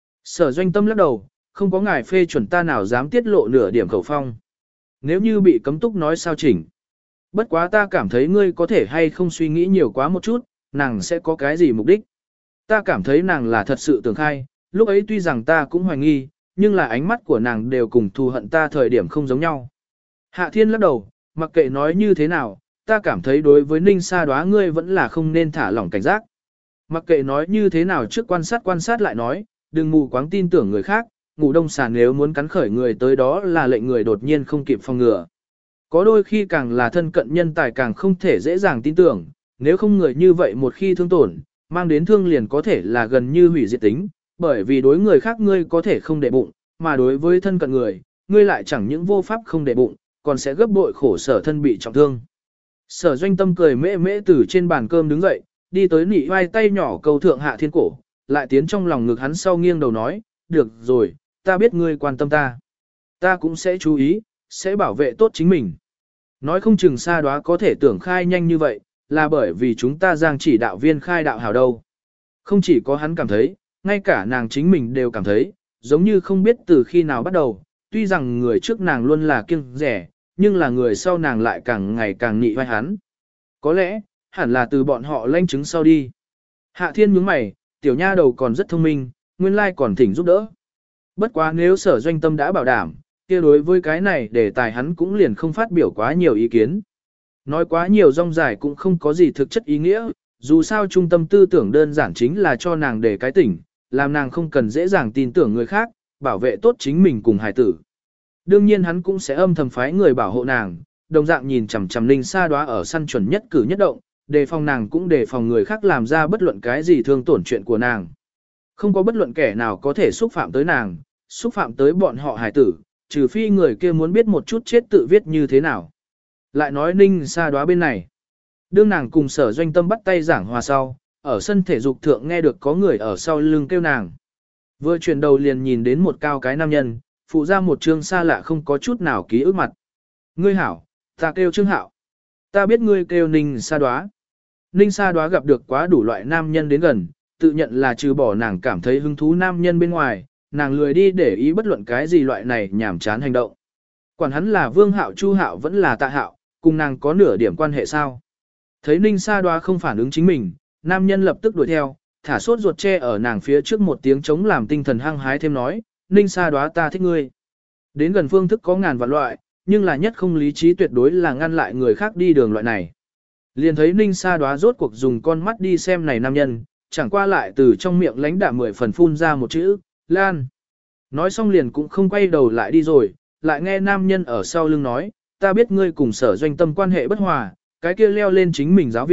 Sở Doanh Tâm lắc đầu, không có ngài phê chuẩn ta nào dám tiết lộ nửa điểm khẩu phong. Nếu như bị cấm túc nói sao chỉnh. Bất quá ta cảm thấy ngươi có thể hay không suy nghĩ nhiều quá một chút, nàng sẽ có cái gì mục đích. Ta cảm thấy nàng là thật sự tưởng khai, lúc ấy tuy rằng ta cũng hoài nghi, nhưng là ánh mắt của nàng đều cùng thù hận ta thời điểm không giống nhau. Hạ Thiên lắc đầu, mặc kệ nói như thế nào, ta cảm thấy đối với Ninh Sa Đoá ngươi vẫn là không nên thả lỏng cảnh giác. Mặc kệ nói như thế nào trước quan sát lại nói, đừng mù quáng tin tưởng người khác, ngủ đông sàn nếu muốn cắn khởi người tới đó là lệnh người đột nhiên không kịp phòng ngừa. Có đôi khi càng là thân cận nhân tài càng không thể dễ dàng tin tưởng, nếu không người như vậy một khi thương tổn, mang đến thương liền có thể là gần như hủy diệt tính, bởi vì đối người khác ngươi có thể không để bụng, mà đối với thân cận người, ngươi lại chẳng những vô pháp không để bụng, còn sẽ gấp bội khổ sở thân bị trọng thương. Sở Doanh Tâm cười mễ mễ từ trên bàn cơm đứng dậy, đi tới nị vai tay nhỏ cầu thượng Hạ Thiên cổ, lại tiến trong lòng ngực hắn sau nghiêng đầu nói, được rồi, ta biết ngươi quan tâm ta. Ta cũng sẽ chú ý, sẽ bảo vệ tốt chính mình. Nói không chừng Sa Đoá có thể tưởng khai nhanh như vậy, là bởi vì chúng ta giang chỉ đạo viên khai đạo hảo đâu. Không chỉ có hắn cảm thấy, ngay cả nàng chính mình đều cảm thấy, giống như không biết từ khi nào bắt đầu, tuy rằng người trước nàng luôn là kiêng rẻ, nhưng là người sau nàng lại càng ngày càng nị vai hắn. Có lẽ, hẳn là từ bọn họ lanh chứng sau đi. Hạ Thiên nhướng mày, tiểu nha đầu còn rất thông minh, nguyên lai còn thỉnh giúp đỡ. Bất quá nếu Sở Doanh Tâm đã bảo đảm, kia đối với cái này đề tài hắn cũng liền không phát biểu quá nhiều ý kiến. Nói quá nhiều rong dài cũng không có gì thực chất ý nghĩa, dù sao trung tâm tư tưởng đơn giản chính là cho nàng để cái tỉnh, làm nàng không cần dễ dàng tin tưởng người khác, bảo vệ tốt chính mình cùng hài tử. Đương nhiên hắn cũng sẽ âm thầm phái người bảo hộ nàng, đồng dạng nhìn chằm chằm Ninh Sa Đoá ở săn chuẩn nhất cử nhất động, đề phòng nàng cũng đề phòng người khác làm ra bất luận cái gì thương tổn chuyện của nàng. Không có bất luận kẻ nào có thể xúc phạm tới nàng, xúc phạm tới bọn họ hài tử, trừ phi người kia muốn biết một chút chết tự viết như thế nào. Lại nói Ninh Sa Đoá bên này. Đương nàng cùng Sở Doanh Tâm bắt tay giảng hòa sau, ở sân thể dục thượng nghe được có người ở sau lưng kêu nàng. Vừa chuyển đầu liền nhìn đến một cao cái nam nhân, phụ ra một trương xa lạ không có chút nào ký ức mặt. Ngươi hảo, ta kêu Trương Hạo. Ta biết ngươi kêu Ninh Sa Đoá. Ninh Sa Đoá gặp được quá đủ loại nam nhân đến gần, tự nhận là trừ bỏ nàng cảm thấy hứng thú nam nhân bên ngoài, nàng lười đi để ý bất luận cái gì loại này nhảm chán hành động. Quản hắn là Vương Hạo, Chu Hạo vẫn là Tạ Hạo, cùng nàng có nửa điểm quan hệ sao. Thấy Ninh Sa Đoá không phản ứng chính mình, nam nhân lập tức đuổi theo, thả sốt ruột che ở nàng phía trước một tiếng chống làm tinh thần hăng hái thêm nói, Ninh Sa Đoá ta thích ngươi. Đến gần phương thức có ngàn vạn loại, nhưng là nhất không lý trí tuyệt đối là ngăn lại người khác đi đường loại này. Liền thấy Ninh Sa Đoá rốt cuộc dùng con mắt đi xem này nam nhân, chẳng qua lại từ trong miệng lãnh đạm 10 phần phun ra một chữ, Lan. Nói xong liền cũng không quay đầu lại đi rồi, lại nghe nam nhân ở sau lưng nói, ta biết ngươi cùng Sở Doanh Tâm quan hệ bất hòa, cái kia leo lên chính mình giáo viên,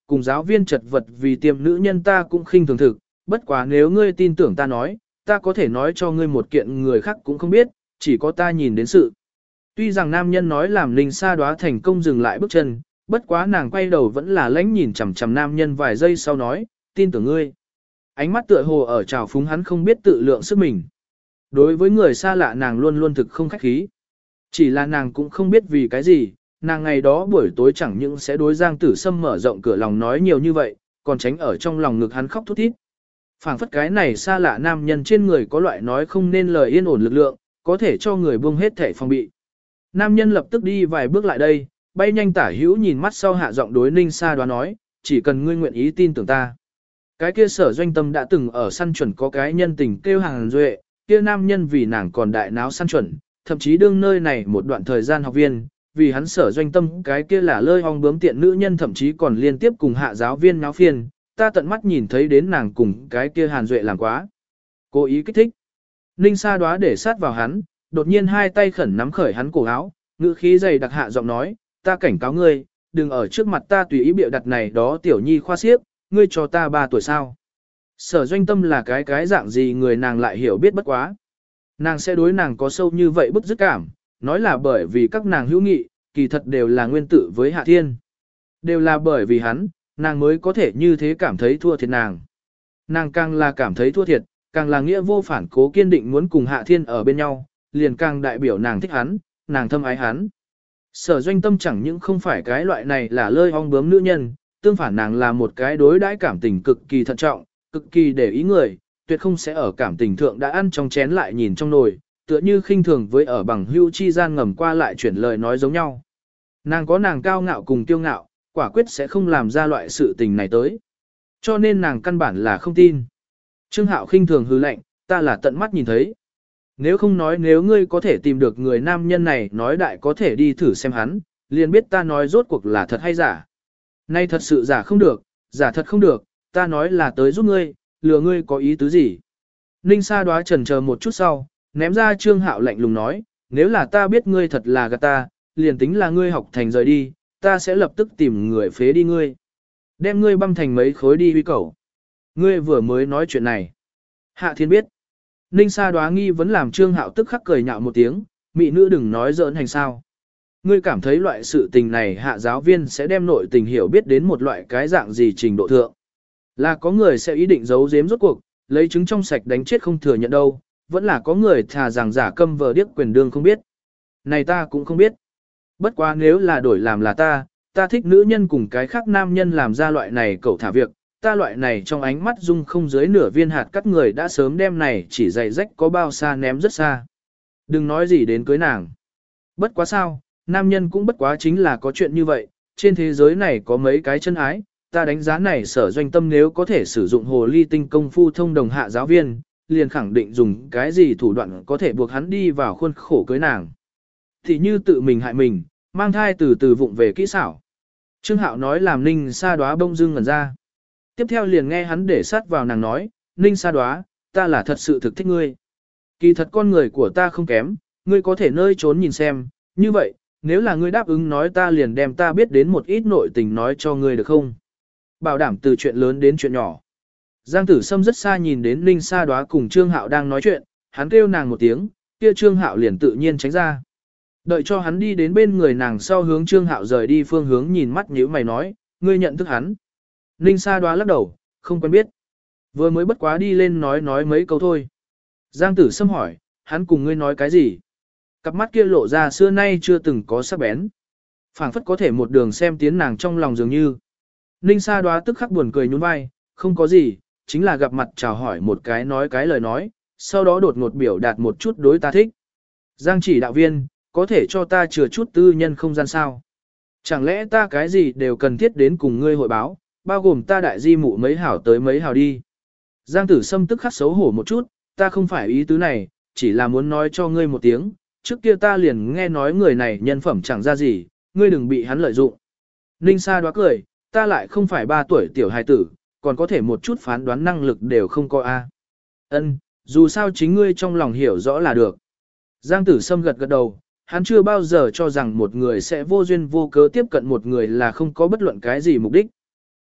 cùng giáo viên chật vật vì tiêm nữ nhân ta cũng khinh thường thực, bất quá nếu ngươi tin tưởng ta nói, ta có thể nói cho ngươi một kiện người khác cũng không biết, chỉ có ta nhìn đến sự. Tuy rằng nam nhân nói làm Ninh Sa Đoá thành công dừng lại bước chân, bất quá nàng quay đầu vẫn là lãnh nhìn chằm chằm nam nhân vài giây sau nói, tin tưởng ngươi. Ánh mắt tựa hồ ở trào phúng hắn không biết tự lượng sức mình. Đối với người xa lạ nàng luôn luôn thực không khách khí. Chỉ là nàng cũng không biết vì cái gì, nàng ngày đó buổi tối chẳng những sẽ đối Giang Tử Sâm mở rộng cửa lòng nói nhiều như vậy, còn tránh ở trong lòng ngực hắn khóc thút thít. Phảng phất cái này xa lạ nam nhân trên người có loại nói không nên lời yên ổn lực lượng, có thể cho người buông hết thể phòng bị. Nam nhân lập tức đi vài bước lại đây, bay nhanh tả hữu nhìn mắt sau hạ giọng đối Ninh Sa Đoá nói, chỉ cần ngươi nguyện ý tin tưởng ta. Cái kia Sở Doanh Tâm đã từng ở săn chuẩn có cái nhân tình kêu Hàng Duệ, kia nam nhân vì nàng còn đại náo săn chuẩn, thậm chí đương nơi này một đoạn thời gian học viên, vì hắn Sở Doanh Tâm cái kia là lơi ong bướm tiện nữ nhân thậm chí còn liên tiếp cùng hạ giáo viên náo phiền, ta tận mắt nhìn thấy đến nàng cùng cái kia Hàn Duệ làm quá. Cố ý kích thích. Ninh Sa Đoá để sát vào hắn, đột nhiên hai tay khẩn nắm khởi hắn cổ áo, ngữ khí dày đặc hạ giọng nói, ta cảnh cáo ngươi, đừng ở trước mặt ta tùy ý bịa đặt này đó tiểu nhi khoa xiếc, ngươi cho ta 3 tuổi sao. Sở Doanh Tâm là cái dạng gì người nàng lại hiểu biết bất quá. Nàng sẽ đối nàng có sâu như vậy bức dứt cảm, nói là bởi vì các nàng hữu nghị, kỳ thật đều là nguyên tử với Hạ Thiên. Đều là bởi vì hắn, nàng mới có thể như thế cảm thấy thua thiệt nàng. Nàng càng là cảm thấy thua thiệt, càng là nghĩa vô phản cố kiên định muốn cùng Hạ Thiên ở bên nhau, liền càng đại biểu nàng thích hắn, nàng thâm ái hắn. Sở Doanh Tâm chẳng những không phải cái loại này là lơi ong bướm nữ nhân, tương phản nàng là một cái đối đãi cảm tình cực kỳ thận trọng, cực kỳ để ý người, tuyệt không sẽ ở cảm tình thượng đã ăn trong chén lại nhìn trong nồi, tựa như khinh thường với ở bằng hữu chi gian ngầm qua lại chuyển lời nói giống nhau. Nàng có nàng cao ngạo cùng tiêu ngạo, quả quyết sẽ không làm ra loại sự tình này tới. Cho nên nàng căn bản là không tin. Trương Hạo khinh thường hư lạnh, ta là tận mắt nhìn thấy. Nếu không nói nếu ngươi có thể tìm được người nam nhân này nói đại có thể đi thử xem hắn, liền biết ta nói rốt cuộc là thật hay giả. Nay thật sự giả không được, giả thật không được, ta nói là tới giúp ngươi, lừa ngươi có ý tứ gì. Ninh Sa Đoá chần chờ một chút sau, ném ra Trương Hạo lạnh lùng nói, nếu là ta biết ngươi thật là gạt ta, liền tính là ngươi học thành rời đi, ta sẽ lập tức tìm người phế đi ngươi. Đem ngươi băm thành mấy khối đi huy cẩu. Ngươi vừa mới nói chuyện này. Hạ Thiên biết. Ninh Sa Đoá nghi vẫn làm Trương Hạo tức khắc cười nhạo một tiếng, mị nữ đừng nói giỡn hành sao. Ngươi cảm thấy loại sự tình này hạ giáo viên sẽ đem nội tình hiểu biết đến một loại cái dạng gì trình độ thượng. Là có người sẽ ý định giấu giếm rốt cuộc, lấy trứng trong sạch đánh chết không thừa nhận đâu, vẫn là có người thà rằng giả câm vờ điếc quyền đương không biết. Này ta cũng không biết. Bất quá nếu là đổi làm là ta thích nữ nhân cùng cái khác nam nhân làm ra loại này cậu thả việc, ta loại này trong ánh mắt dung không dưới nửa viên hạt cắt người đã sớm đem này chỉ dày rách có bao xa ném rất xa. Đừng nói gì đến cưới nàng. Bất quá sao, nam nhân cũng bất quá chính là có chuyện như vậy, trên thế giới này có mấy cái chân ái, ta đánh giá này Sở Doanh Tâm nếu có thể sử dụng hồ ly tinh công phu thông đồng hạ giáo viên, liền khẳng định dùng cái gì thủ đoạn có thể buộc hắn đi vào khuôn khổ cưới nàng. Thì như tự mình hại mình, mang thai từ từ vụng về kỹ xảo. Trương Hạo nói làm Ninh Sa Đoá bông dưng ngẩn ra. Tiếp theo liền nghe hắn để sát vào nàng nói, Ninh Sa Đoá, ta là thật sự thực thích ngươi. Kỳ thật con người của ta không kém, ngươi có thể nơi trốn nhìn xem, như vậy, nếu là ngươi đáp ứng nói ta liền đem ta biết đến một ít nội tình nói cho ngươi được không? Bảo đảm từ chuyện lớn đến chuyện nhỏ. Giang Tử Sâm rất xa nhìn đến Ninh Sa Đoá cùng Trương Hạo đang nói chuyện, hắn kêu nàng một tiếng, kia Trương Hạo liền tự nhiên tránh ra. Đợi cho hắn đi đến bên người nàng sau hướng Trương Hạo rời đi phương hướng nhìn mắt nhíu mày nói, ngươi nhận thức hắn. Ninh Sa Đoá lắc đầu, không quen biết. Vừa mới bất quá đi lên nói mấy câu thôi. Giang Tử Sâm hỏi, hắn cùng ngươi nói cái gì? Cặp mắt kia lộ ra xưa nay chưa từng có sắc bén. Phảng phất có thể một đường xem tiến nàng trong lòng dường như. Ninh Sa Đoá tức khắc buồn cười nhún vai, không có gì, chính là gặp mặt chào hỏi một cái nói cái lời nói, sau đó đột ngột biểu đạt một chút đối ta thích. Giang chỉ đạo viên, có thể cho ta chừa chút tư nhân không gian sao? Chẳng lẽ ta cái gì đều cần thiết đến cùng ngươi hội báo, bao gồm ta đại di mụ mấy hảo tới mấy hảo đi. Giang Tử Sâm tức khắc xấu hổ một chút, ta không phải ý tứ này, chỉ là muốn nói cho ngươi một tiếng, trước kia ta liền nghe nói người này nhân phẩm chẳng ra gì, ngươi đừng bị hắn lợi dụng. Ninh Sa Đoá cười, ta lại không phải 3 tuổi tiểu hài tử, còn có thể một chút phán đoán năng lực đều không có a. Ân, dù sao chính ngươi trong lòng hiểu rõ là được. Giang Tử Sâm gật gật đầu, hắn chưa bao giờ cho rằng một người sẽ vô duyên vô cớ tiếp cận một người là không có bất luận cái gì mục đích.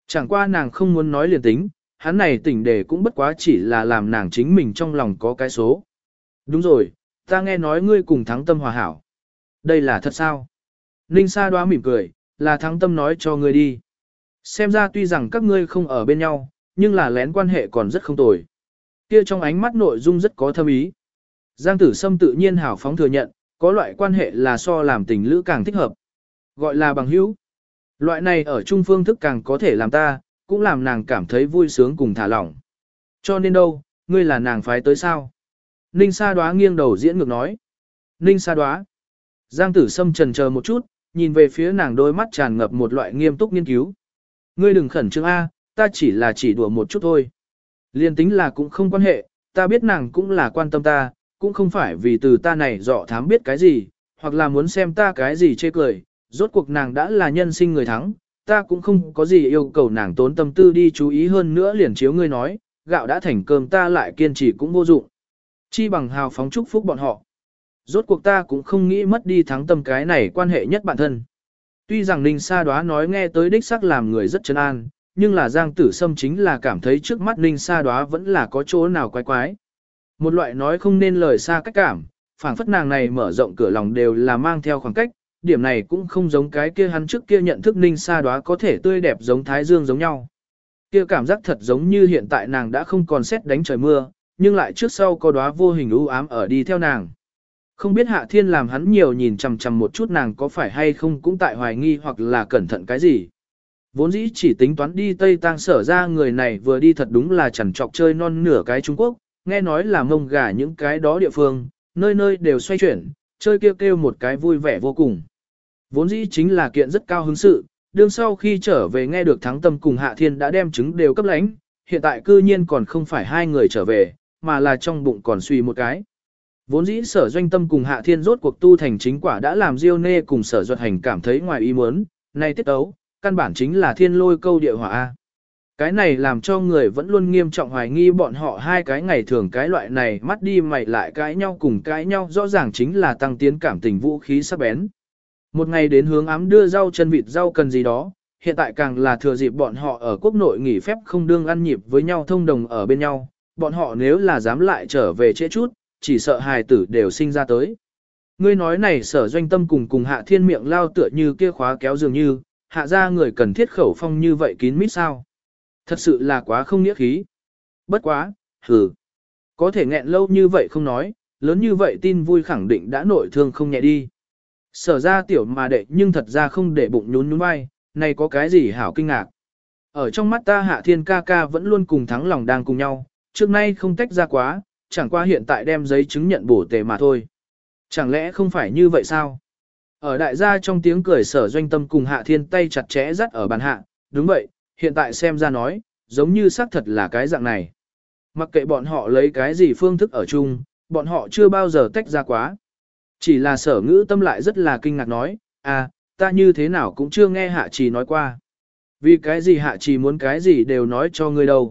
Chẳng qua nàng không muốn nói liền tính, hắn này tỉnh đề cũng bất quá chỉ là làm nàng chính mình trong lòng có cái số. Đúng rồi, ta nghe nói ngươi cùng Thắng Tâm hòa hảo. Đây là thật sao? Ninh Sa Đoá mỉm cười, là Thắng Tâm nói cho ngươi đi. Xem ra tuy rằng các ngươi không ở bên nhau, nhưng là lén quan hệ còn rất không tồi. Kia trong ánh mắt nội dung rất có thâm ý. Giang Tử Sâm tự nhiên hảo phóng thừa nhận, có loại quan hệ là so làm tình lữ càng thích hợp. Gọi là bằng hữu. Loại này ở chung phương thức càng có thể làm ta, cũng làm nàng cảm thấy vui sướng cùng thả lỏng. Cho nên đâu, ngươi là nàng phái tới sao? Ninh Sa Đoá nghiêng đầu diễn ngược nói. Ninh Sa Đoá. Giang Tử Sâm chần chờ một chút, nhìn về phía nàng đôi mắt tràn ngập một loại nghiêm túc nghiên cứu. Ngươi đừng khẩn trương A, ta chỉ đùa một chút thôi. Liên tính là cũng không quan hệ, ta biết nàng cũng là quan tâm ta, cũng không phải vì từ ta này dọ thám biết cái gì, hoặc là muốn xem ta cái gì chê cười, rốt cuộc nàng đã là nhân sinh người thắng, ta cũng không có gì yêu cầu nàng tốn tâm tư đi chú ý hơn nữa liền chiếu ngươi nói, gạo đã thành cơm ta lại kiên trì cũng vô dụng. Chi bằng hào phóng chúc phúc bọn họ. Rốt cuộc ta cũng không nghĩ mất đi Thắng Tâm cái này quan hệ nhất bản thân. Tuy rằng Ninh Sa Đoá nói nghe tới đích xác làm người rất trấn an, nhưng là Giang Tử Sâm chính là cảm thấy trước mắt Ninh Sa Đoá vẫn là có chỗ nào quái quái. Một loại nói không nên lời xa cách cảm, phảng phất nàng này mở rộng cửa lòng đều là mang theo khoảng cách, điểm này cũng không giống cái kia hắn trước kia nhận thức Ninh Sa Đoá có thể tươi đẹp giống Thái Dương giống nhau. Kia cảm giác thật giống như hiện tại nàng đã không còn xét đánh trời mưa, nhưng lại trước sau có đóa vô hình u ám ở đi theo nàng. Không biết Hạ Thiên làm hắn nhiều nhìn chằm chằm một chút nàng có phải hay không cũng tại hoài nghi hoặc là cẩn thận cái gì. Vốn dĩ chỉ tính toán đi Tây Tang Sở ra người này vừa đi thật đúng là chẳng trọc chơi non nửa cái Trung Quốc, nghe nói là mông gà những cái đó địa phương, nơi nơi đều xoay chuyển, chơi kêu kêu một cái vui vẻ vô cùng. Vốn dĩ chính là kiện rất cao hứng sự, đương sau khi trở về nghe được Thắng Tâm cùng Hạ Thiên đã đem trứng đều cấp lãnh, hiện tại cư nhiên còn không phải hai người trở về, mà là trong bụng còn suy một cái. Vốn dĩ Sở Doanh Tâm cùng Hạ Thiên rốt cuộc tu thành chính quả đã làm Diêu Nê cùng Sở Duật Hành cảm thấy ngoài ý muốn, này tiết ấu, căn bản chính là thiên lôi câu địa hỏa A. Cái này làm cho người vẫn luôn nghiêm trọng hoài nghi bọn họ hai cái ngày thường cái loại này mắt đi mày lại cãi nhau cùng cãi nhau rõ ràng chính là tăng tiến cảm tình vũ khí sắc bén. Một ngày đến hướng ám đưa rau chân vịt rau cần gì đó, hiện tại càng là thừa dịp bọn họ ở quốc nội nghỉ phép không đương ăn nhịp với nhau thông đồng ở bên nhau, bọn họ nếu là dám lại trở về trễ chút, chỉ sợ hài tử đều sinh ra tới. Ngươi nói này Sở Doanh Tâm cùng Hạ Thiên miệng lao tựa như kia khóa kéo dường như, hạ ra người cần thiết khẩu phong như vậy kín mít sao. Thật sự là quá không nghĩa khí. Bất quá, hừ. Có thể nghẹn lâu như vậy không nói, lớn như vậy tin vui khẳng định đã nội thương không nhẹ đi. Sở ra tiểu mà đệ nhưng thật ra không để bụng nhún nhún vai, này có cái gì hảo kinh ngạc. Ở trong mắt ta Hạ Thiên ca ca vẫn luôn cùng Thắng lòng đang cùng nhau, trước nay không tách ra quá, chẳng qua hiện tại đem giấy chứng nhận bổ tề mà thôi. Chẳng lẽ không phải như vậy sao? Ở đại gia trong tiếng cười Sở Doanh Tâm cùng Hạ Thiên tay chặt chẽ dắt ở bàn hạ, đúng vậy, hiện tại xem ra nói, giống như xác thật là cái dạng này. Mặc kệ bọn họ lấy cái gì phương thức ở chung, bọn họ chưa bao giờ tách ra quá. Chỉ là Sở Ngữ Tâm lại rất là kinh ngạc nói, à, ta như thế nào cũng chưa nghe Hạ Trì nói qua. Vì cái gì Hạ Trì muốn cái gì đều nói cho ngươi đâu.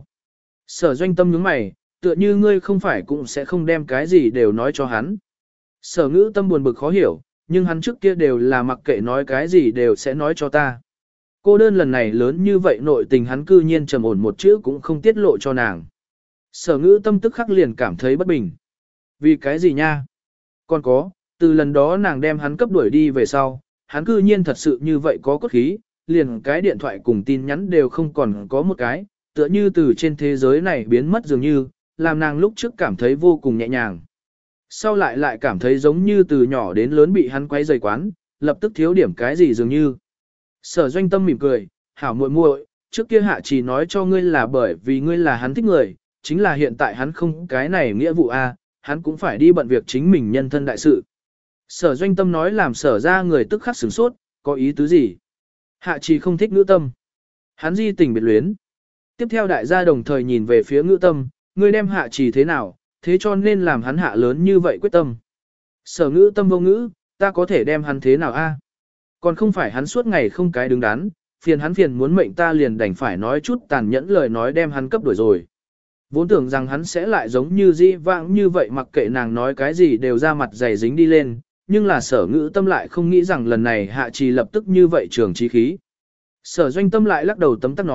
Sở Doanh Tâm nhướng mày, tựa như ngươi không phải cũng sẽ không đem cái gì đều nói cho hắn. Sở Ngữ Tâm buồn bực khó hiểu, nhưng hắn trước kia đều là mặc kệ nói cái gì đều sẽ nói cho ta. Cô đơn lần này lớn như vậy nội tình hắn cư nhiên trầm ổn một chữ cũng không tiết lộ cho nàng. Sở Ngữ Tâm tức khắc liền cảm thấy bất bình. Vì cái gì nha? Còn có, từ lần đó nàng đem hắn cấp đuổi đi về sau, hắn cư nhiên thật sự như vậy có cốt khí, liền cái điện thoại cùng tin nhắn đều không còn có một cái, tựa như từ trên thế giới này biến mất dường như, làm nàng lúc trước cảm thấy vô cùng nhẹ nhàng. Sau lại cảm thấy giống như từ nhỏ đến lớn bị hắn quấy rầy quán, lập tức thiếu điểm cái gì dường như. Sở Doanh Tâm mỉm cười, hảo muội muội, trước kia Hạ Trì nói cho ngươi là bởi vì ngươi là hắn thích người, chính là hiện tại hắn không cái này nghĩa vụ a, hắn cũng phải đi bận việc chính mình nhân thân đại sự. Sở Doanh Tâm nói làm Sở ra người tức khắc sửng sốt, có ý tứ gì? Hạ Trì không thích Ngữ Tâm. Hắn di tình biệt luyến. Tiếp theo đại gia đồng thời nhìn về phía Ngữ Tâm, ngươi đem Hạ Trì thế nào, thế cho nên làm hắn hạ lớn như vậy quyết tâm. Sở Ngữ Tâm vô ngữ, ta có thể đem hắn thế nào a? Còn không phải hắn suốt ngày không cái đứng đắn, phiền muốn mệnh ta liền đành phải nói chút tàn nhẫn lời nói đem hắn cấp đuổi rồi. Vốn tưởng rằng hắn sẽ lại giống như dĩ vãng như vậy mặc kệ nàng nói cái gì đều ra mặt dày dính đi lên, nhưng là Sở Ngữ Tâm lại không nghĩ rằng lần này Hạ Trì lập tức như vậy trường trí khí. Sở Doanh Tâm lại lắc đầu tấm tắc nói,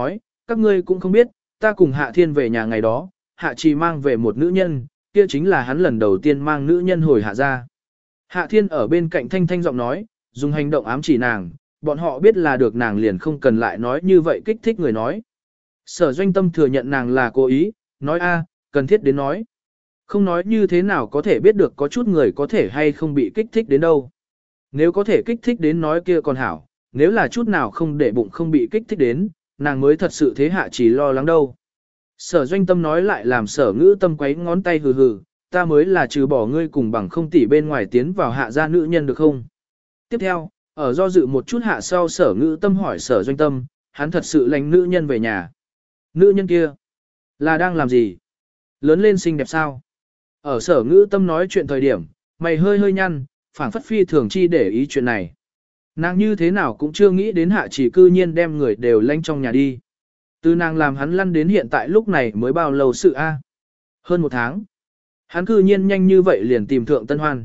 các ngươi cũng không biết, ta cùng Hạ Thiên về nhà ngày đó, Hạ Trì mang về một nữ nhân, kia chính là hắn lần đầu tiên mang nữ nhân hồi Hạ ra. Hạ Thiên ở bên cạnh thanh thanh giọng nói, dùng hành động ám chỉ nàng, bọn họ biết là được nàng liền không cần lại nói như vậy kích thích người nói. Sở Doanh Tâm thừa nhận nàng là cố ý, nói a, cần thiết đến nói. Không nói như thế nào có thể biết được có chút người có thể hay không bị kích thích đến đâu. Nếu có thể kích thích đến nói kia còn hảo, nếu là chút nào không để bụng không bị kích thích đến, nàng mới thật sự thế Hạ Chỉ lo lắng đâu. Sở Doanh Tâm nói lại làm Sở Ngữ Tâm quấy ngón tay hừ hừ, ta mới là trừ bỏ ngươi cùng bằng không tỷ bên ngoài tiến vào Hạ gia nữ nhân được không? Tiếp theo, ở do dự một chút hạ sau Sở Ngữ Tâm hỏi Sở Doanh Tâm, hắn thật sự lánh nữ nhân về nhà. Nữ nhân kia, là đang làm gì? Lớn lên xinh đẹp sao? Ở Sở Ngữ Tâm nói chuyện thời điểm, mày hơi hơi nhăn, phảng phất phi thường chi để ý chuyện này. Nàng như thế nào cũng chưa nghĩ đến Hạ Chỉ cư nhiên đem người đều lánh trong nhà đi. Từ nàng làm hắn lăn đến hiện tại lúc này mới bao lâu sự a? Hơn 1 tháng. Hắn cư nhiên nhanh như vậy liền tìm thượng Tân Hoan.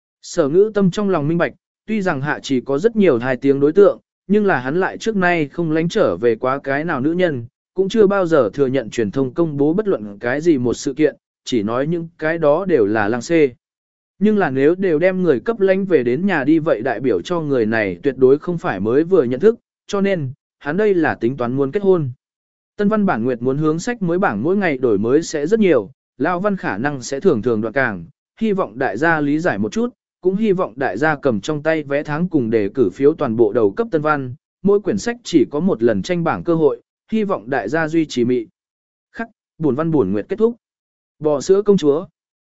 Sở Ngữ Tâm trong lòng minh bạch, tuy rằng Hạ Chỉ có rất nhiều hài tiếng đối tượng, nhưng là hắn lại trước nay không lánh trở về quá cái nào nữ nhân, cũng chưa bao giờ thừa nhận truyền thông công bố bất luận cái gì một sự kiện, chỉ nói những cái đó đều là lăng xê. Nhưng là nếu đều đem người cấp lánh về đến nhà đi vậy đại biểu cho người này tuyệt đối không phải mới vừa nhận thức, cho nên, hắn đây là tính toán muốn kết hôn. Tân văn bản nguyệt muốn hướng sách mới bảng mỗi ngày đổi mới sẽ rất nhiều, Lão văn khả năng sẽ thường thường đoạn càng, hy vọng đại gia lý giải một chút, cũng hy vọng đại gia cầm trong tay vé tháng cùng đề cử phiếu toàn bộ đầu cấp tân văn, mỗi quyển sách chỉ có một lần tranh bảng cơ hội, hy vọng đại gia duy trì mị. Khắc, buồn văn buồn nguyệt kết thúc. Bò sữa công chúa.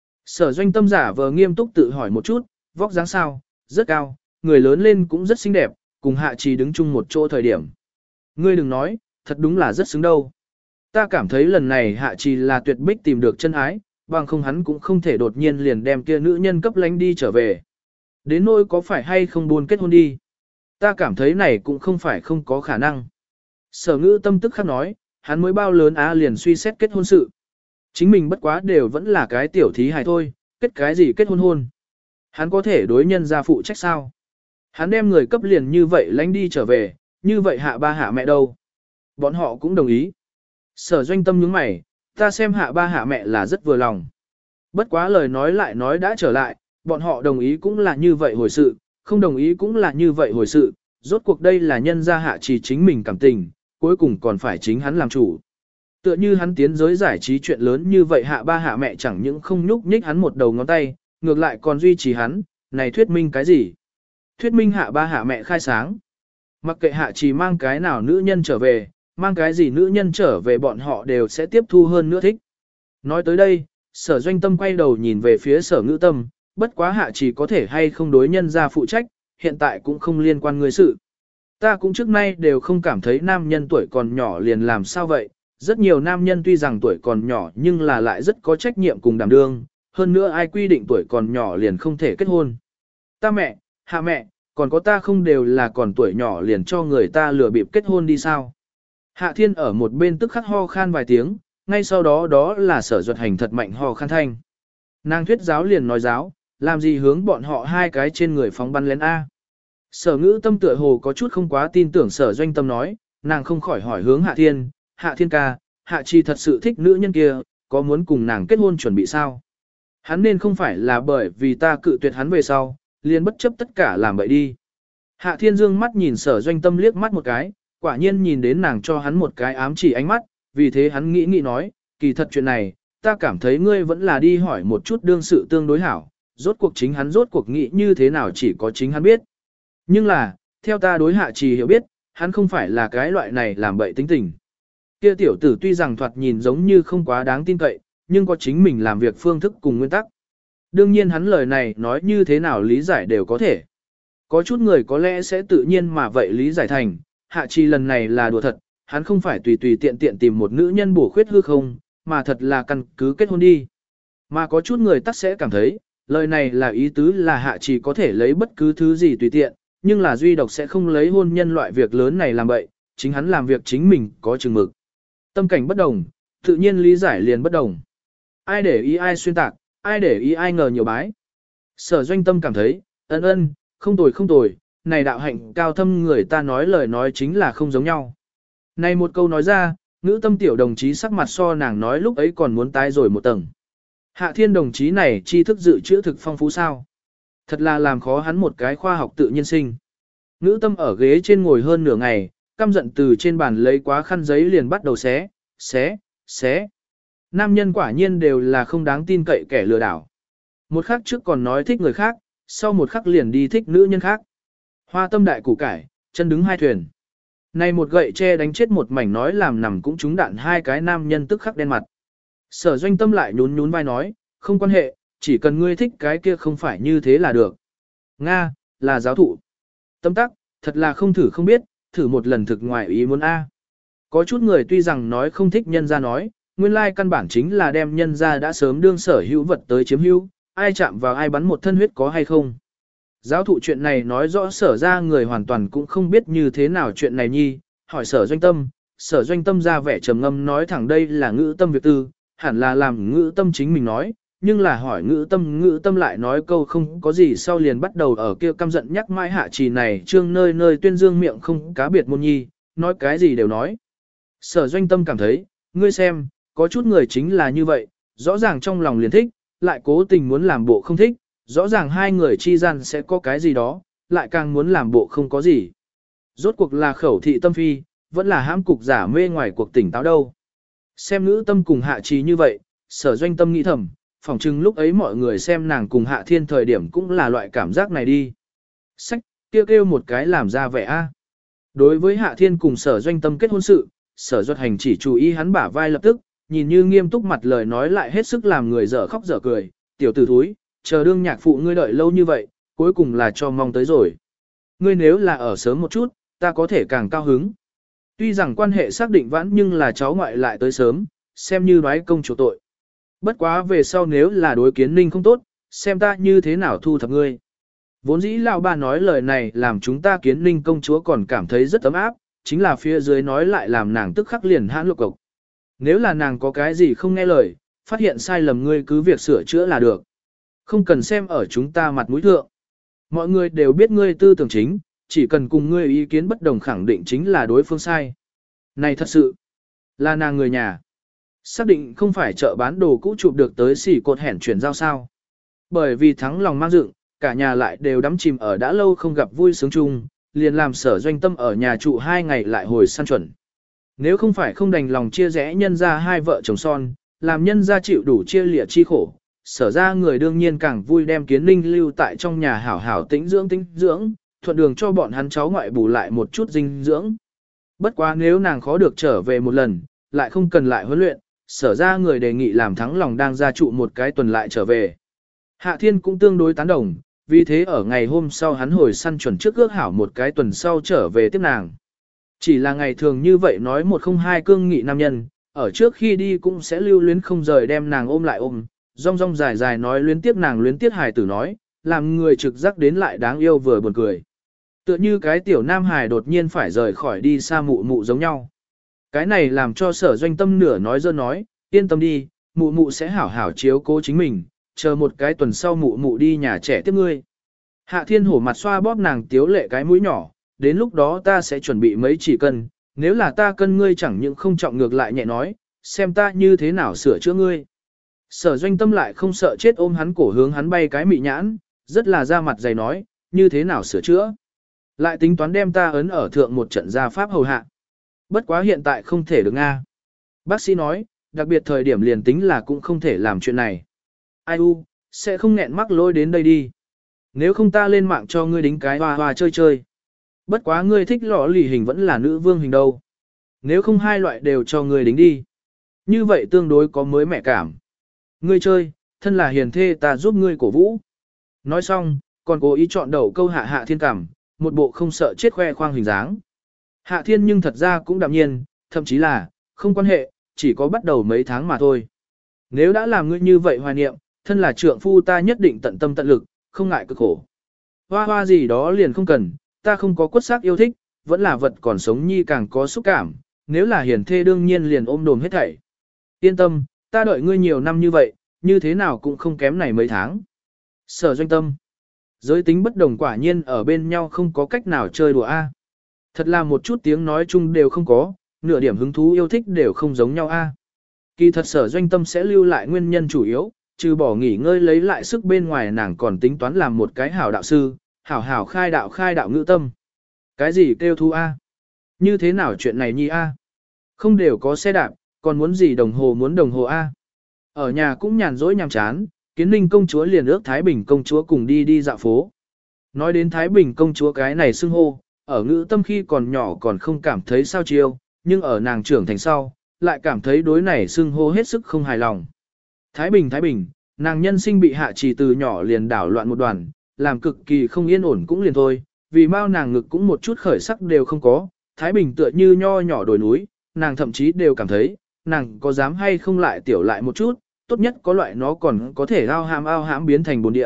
Sở Doanh Tâm giả vờ nghiêm túc tự hỏi một chút, vóc dáng sao, rất cao, người lớn lên cũng rất xinh đẹp, cùng Hạ Trì đứng chung một chỗ thời điểm. Ngươi đừng nói, thật đúng là rất xứng đâu. Ta cảm thấy lần này Hạ Trì là tuyệt bích tìm được chân ái, bằng không hắn cũng không thể đột nhiên liền đem kia nữ nhân cấp lánh đi trở về. Đến nỗi có phải hay không buồn kết hôn đi. Ta cảm thấy này cũng không phải không có khả năng. Sở Ngữ Tâm tức khắc nói, hắn mới bao lớn liền suy xét kết hôn sự. Chính mình bất quá đều vẫn là cái tiểu thí hài thôi, kết cái gì kết hôn hôn. Hắn có thể đối nhân ra phụ trách sao? Hắn đem người cấp liền như vậy lánh đi trở về, như vậy Hạ ba hạ mẹ đâu? Bọn họ cũng đồng ý. Sở Doanh Tâm nhướng mày, ta xem Hạ ba hạ mẹ là rất vừa lòng. Bất quá lời nói lại nói đã trở lại, bọn họ đồng ý cũng là như vậy hồi sự, không đồng ý cũng là như vậy hồi sự, rốt cuộc đây là nhân gia Hạ Trì chính mình cảm tình, cuối cùng còn phải chính hắn làm chủ. Tựa như hắn tiến giới giải trí chuyện lớn như vậy Hạ ba hạ mẹ chẳng những không nhúc nhích hắn một đầu ngón tay, ngược lại còn duy trì hắn, này thuyết minh cái gì? Thuyết minh Hạ ba hạ mẹ khai sáng. Mặc kệ Hạ Trì mang cái nào nữ nhân trở về, mang cái gì nữ nhân trở về bọn họ đều sẽ tiếp thu hơn nữa thích. Nói tới đây, Sở Doanh Tâm quay đầu nhìn về phía Sở Ngữ Tâm, bất quá Hạ Trì có thể hay không đối nhân ra phụ trách, hiện tại cũng không liên quan người sự. Ta cũng trước nay đều không cảm thấy nam nhân tuổi còn nhỏ liền làm sao vậy, rất nhiều nam nhân tuy rằng tuổi còn nhỏ nhưng là lại rất có trách nhiệm cùng đảm đương, hơn nữa ai quy định tuổi còn nhỏ liền không thể kết hôn. Ta mẹ, Hạ mẹ, còn có ta không đều là còn tuổi nhỏ liền cho người ta lừa bịp kết hôn đi sao. Hạ Thiên ở một bên tức khắc ho khan vài tiếng, ngay sau đó đó là Sở Duật Hành thật mạnh ho khan thanh. Nàng thuyết giáo liền nói giáo, làm gì hướng bọn họ hai cái trên người phóng bắn lén A. Sở Ngữ Tâm tựa hồ có chút không quá tin tưởng Sở Doanh Tâm nói, nàng không khỏi hỏi hướng Hạ Thiên ca, Hạ Trì thật sự thích nữ nhân kia, có muốn cùng nàng kết hôn chuẩn bị sao? Hắn nên không phải là bởi vì ta cự tuyệt hắn về sau, liền bất chấp tất cả làm vậy đi. Hạ Thiên dương mắt nhìn Sở Doanh Tâm liếc mắt một cái, quả nhiên nhìn đến nàng cho hắn một cái ám chỉ ánh mắt, vì thế hắn nghĩ nói, kỳ thật chuyện này, ta cảm thấy ngươi vẫn là đi hỏi một chút đương sự tương đối hảo, rốt cuộc chính hắn rốt cuộc nghĩ như thế nào chỉ có chính hắn biết. Nhưng là, theo ta đối Hạ Trì hiểu biết, hắn không phải là cái loại này làm bậy tính tình. Kia tiểu tử tuy rằng thoạt nhìn giống như không quá đáng tin cậy, nhưng có chính mình làm việc phương thức cùng nguyên tắc. Đương nhiên hắn lời này nói như thế nào lý giải đều có thể. Có chút người có lẽ sẽ tự nhiên mà vậy lý giải thành, Hạ Trì lần này là đùa thật, hắn không phải tùy tùy tiện tiện tìm một nữ nhân bổ khuyết hư không, mà thật là căn cứ kết hôn đi. Mà có chút người tắc sẽ cảm thấy, lời này là ý tứ là Hạ Trì có thể lấy bất cứ thứ gì tùy tiện, nhưng là duy độc sẽ không lấy hôn nhân loại việc lớn này làm bậy, chính hắn làm việc chính mình có chừng mực. Tâm cảnh bất đồng, tự nhiên lý giải liền bất đồng. Ai để ý ai xuyên tạc, ai để ý ai ngờ nhiều bái. Sở Doanh Tâm cảm thấy, không tồi, này đạo hạnh cao thâm người ta nói lời nói chính là không giống nhau. Này một câu nói ra, Ngữ tâm tiểu đồng chí sắc mặt so nàng nói lúc ấy còn muốn tái rồi một tầng. Hạ Thiên đồng chí này tri thức dự trữ thực phong phú sao. Thật là làm khó hắn một cái khoa học tự nhiên sinh. Ngữ tâm ở ghế trên ngồi hơn nửa ngày, căm giận từ trên bàn lấy quá khăn giấy liền bắt đầu xé. Nam nhân quả nhiên đều là không đáng tin cậy kẻ lừa đảo. Một khắc trước còn nói thích người khác, sau một khắc liền đi thích nữ nhân khác. Hoa tâm đại củ cải, chân đứng hai thuyền. Này một gậy tre đánh chết một mảnh nói làm nằm cũng trúng đạn hai cái nam nhân tức khắc đen mặt. Sở Doanh Tâm lại nhún nhún vai nói, không quan hệ, chỉ cần ngươi thích cái kia không phải như thế là được. Nga, là giáo thụ. Tâm tắc, thật là không thử không biết, thử một lần thực ngoài ý muốn A. Có chút người tuy rằng nói không thích nhân ra nói, nguyên lai căn bản chính là đem nhân ra đã sớm đương sở hữu vật tới chiếm hữu, ai chạm vào ai bắn một thân huyết có hay không. Giáo thụ chuyện này nói rõ sở ra người hoàn toàn cũng không biết như thế nào chuyện này nhi, hỏi sở Doanh Tâm ra vẻ trầm ngâm nói thẳng đây là ngữ tâm việc tư, hẳn là làm ngữ tâm chính mình nói, nhưng là hỏi ngữ tâm lại nói câu không có gì sau liền bắt đầu ở kia căm giận nhắc mãi Hạ Trì này trương nơi nơi tuyên dương miệng không cá biệt môn nhi, nói cái gì đều nói. Sở Doanh Tâm cảm thấy, ngươi xem, có chút người chính là như vậy, rõ ràng trong lòng liền thích, lại cố tình muốn làm bộ không thích, rõ ràng hai người chi gian sẽ có cái gì đó, lại càng muốn làm bộ không có gì. Rốt cuộc là khẩu thị tâm phi, vẫn là hãm cục giả mê ngoài cuộc tỉnh táo đâu. Xem ngữ tâm cùng Hạ Trì như vậy, Sở Doanh Tâm nghĩ thầm, phỏng chừng lúc ấy mọi người xem nàng cùng Hạ Thiên thời điểm cũng là loại cảm giác này đi. Sách, kêu một cái làm ra vẻ a. Đối với Hạ Thiên cùng Sở Doanh Tâm kết hôn sự, Sở Duật Hành chỉ chú ý hắn bả vai lập tức, nhìn như nghiêm túc mặt lời nói lại hết sức làm người dở khóc dở cười, tiểu tử thúi, chờ đương nhạc phụ ngươi đợi lâu như vậy, cuối cùng là cho mong tới rồi. Ngươi nếu là ở sớm một chút, ta có thể càng cao hứng. Tuy rằng quan hệ xác định vãn nhưng là cháu ngoại lại tới sớm, xem như đoái công chủ tội. Bất quá về sau nếu là đối Kiến Ninh không tốt, xem ta như thế nào thu thập ngươi. Vốn dĩ lão bà nói lời này làm chúng ta Kiến Ninh công chúa còn cảm thấy rất ấm áp, chính là phía dưới nói lại làm nàng tức khắc liền hãn lục cộc. Nếu là nàng có cái gì không nghe lời, phát hiện sai lầm ngươi cứ việc sửa chữa là được. Không cần xem ở chúng ta mặt mũi thượng. Mọi người đều biết ngươi tư tưởng chính, chỉ cần cùng ngươi ý kiến bất đồng khẳng định chính là đối phương sai. Này thật sự, là nàng người nhà. Xác định không phải chợ bán đồ cũ chụp được tới xỉ cột hẻn chuyển giao sao. Bởi vì thắng lòng mang dựng, cả nhà lại đều đắm chìm ở đã lâu không gặp vui sướng chung, liền làm Sở Doanh Tâm ở nhà trụ 2 ngày lại hồi săn chuẩn. Nếu không phải không đành lòng chia rẽ nhân ra hai vợ chồng son, làm nhân ra chịu đủ chia lịa chi khổ, Sở ra người đương nhiên càng vui đem Kiến Ninh lưu tại trong nhà hảo hảo tĩnh dưỡng, thuận đường cho bọn hắn cháu ngoại bù lại một chút dinh dưỡng. Bất quá nếu nàng khó được trở về một lần, lại không cần lại huấn luyện, Sở ra người đề nghị làm thắng lòng đang gia trụ một cái tuần lại trở về. Hạ Thiên cũng tương đối tán đồng, vì thế ở ngày hôm sau hắn hồi săn chuẩn trước ước hảo một cái tuần sau trở về tiếp nàng. Chỉ là ngày thường như vậy nói một không hai cương nghị nam nhân, ở trước khi đi cũng sẽ lưu luyến không rời đem nàng ôm lại ôm, rong rong dài dài nói luyến tiếc nàng luyến tiếc hài tử nói, làm người trực giác đến lại đáng yêu vừa buồn cười. Tựa như cái tiểu nam hài đột nhiên phải rời khỏi đi xa mụ mụ giống nhau. Cái này làm cho Sở Doanh Tâm nửa nói dơ nói, yên tâm đi, mụ mụ sẽ hảo hảo chiếu cố chính mình, chờ một cái tuần sau mụ mụ đi nhà trẻ tiếp ngươi. Hạ Thiên hổ mặt xoa bóp nàng tiếu lệ cái mũi nhỏ, đến lúc đó ta sẽ chuẩn bị mấy chỉ cân, nếu là ta cân ngươi chẳng những không trọng ngược lại nhẹ nói, xem ta như thế nào sửa chữa ngươi. Sở Doanh Tâm lại không sợ chết ôm hắn cổ hướng hắn bay cái mị nhãn, rất là ra mặt dày nói, như thế nào sửa chữa. Lại tính toán đem ta ấn ở thượng một trận gia pháp hầu hạ. Bất quá hiện tại không thể được Nga. Bác sĩ nói, đặc biệt thời điểm liền tính là cũng không thể làm chuyện này. Ai u, sẽ không nghẹn mắc lôi đến đây đi. Nếu không ta lên mạng cho ngươi đính cái hoa hoa chơi chơi. Bất quá ngươi thích lọ lì hình vẫn là nữ vương hình đâu. Nếu không hai loại đều cho ngươi đính đi. Như vậy tương đối có mới mẹ cảm. Ngươi chơi, thân là hiền thê ta giúp ngươi cổ vũ. Nói xong, còn cố ý chọn đầu câu Hạ Thiên cảm, một bộ không sợ chết khoe khoang hình dáng. Hạ Thiên nhưng thật ra cũng đạm nhiên, thậm chí là, không quan hệ, chỉ có bắt đầu mấy tháng mà thôi. Nếu đã làm ngươi như vậy hoài niệm, thân là trượng phu ta nhất định tận tâm tận lực, không ngại cực khổ. Hoa hoa gì đó liền không cần, ta không có quất xác yêu thích, vẫn là vật còn sống nhi càng có xúc cảm, nếu là hiền thê đương nhiên liền ôm đồm hết thảy. Yên tâm, ta đợi ngươi nhiều năm như vậy, như thế nào cũng không kém này mấy tháng. Sở Doanh Tâm. Giới tính bất đồng quả nhiên ở bên nhau không có cách nào chơi đùa a. Thật là một chút tiếng nói chung đều không có, nửa điểm hứng thú yêu thích đều không giống nhau a. Kỳ thật Sở Doanh Tâm sẽ lưu lại nguyên nhân chủ yếu, trừ bỏ nghỉ ngơi lấy lại sức bên ngoài nàng còn tính toán làm một cái hảo đạo sư, hảo khai đạo ngữ tâm. Cái gì kêu thu a? Như thế nào chuyện này nhi a? Không đều có xe đạp, còn muốn gì muốn đồng hồ a? Ở nhà cũng nhàn rỗi nhàm chán, Kiến Ninh công chúa liền ước Thái Bình công chúa cùng đi dạo phố. Nói đến Thái Bình công chúa cái này xưng hô, ở ngữ tâm khi còn nhỏ còn không cảm thấy sao chiêu, nhưng ở nàng trưởng thành sau, lại cảm thấy đối này xưng hô hết sức không hài lòng. Thái Bình, nàng nhân sinh bị hạ trì từ nhỏ liền đảo loạn một đoàn, làm cực kỳ không yên ổn cũng liền thôi, vì mau nàng ngực cũng một chút khởi sắc đều không có, Thái Bình tựa như nho nhỏ đồi núi, nàng thậm chí đều cảm thấy, nàng có dám hay không lại tiểu lại một chút, tốt nhất có loại nó còn có thể ao hãm biến thành bồn địa.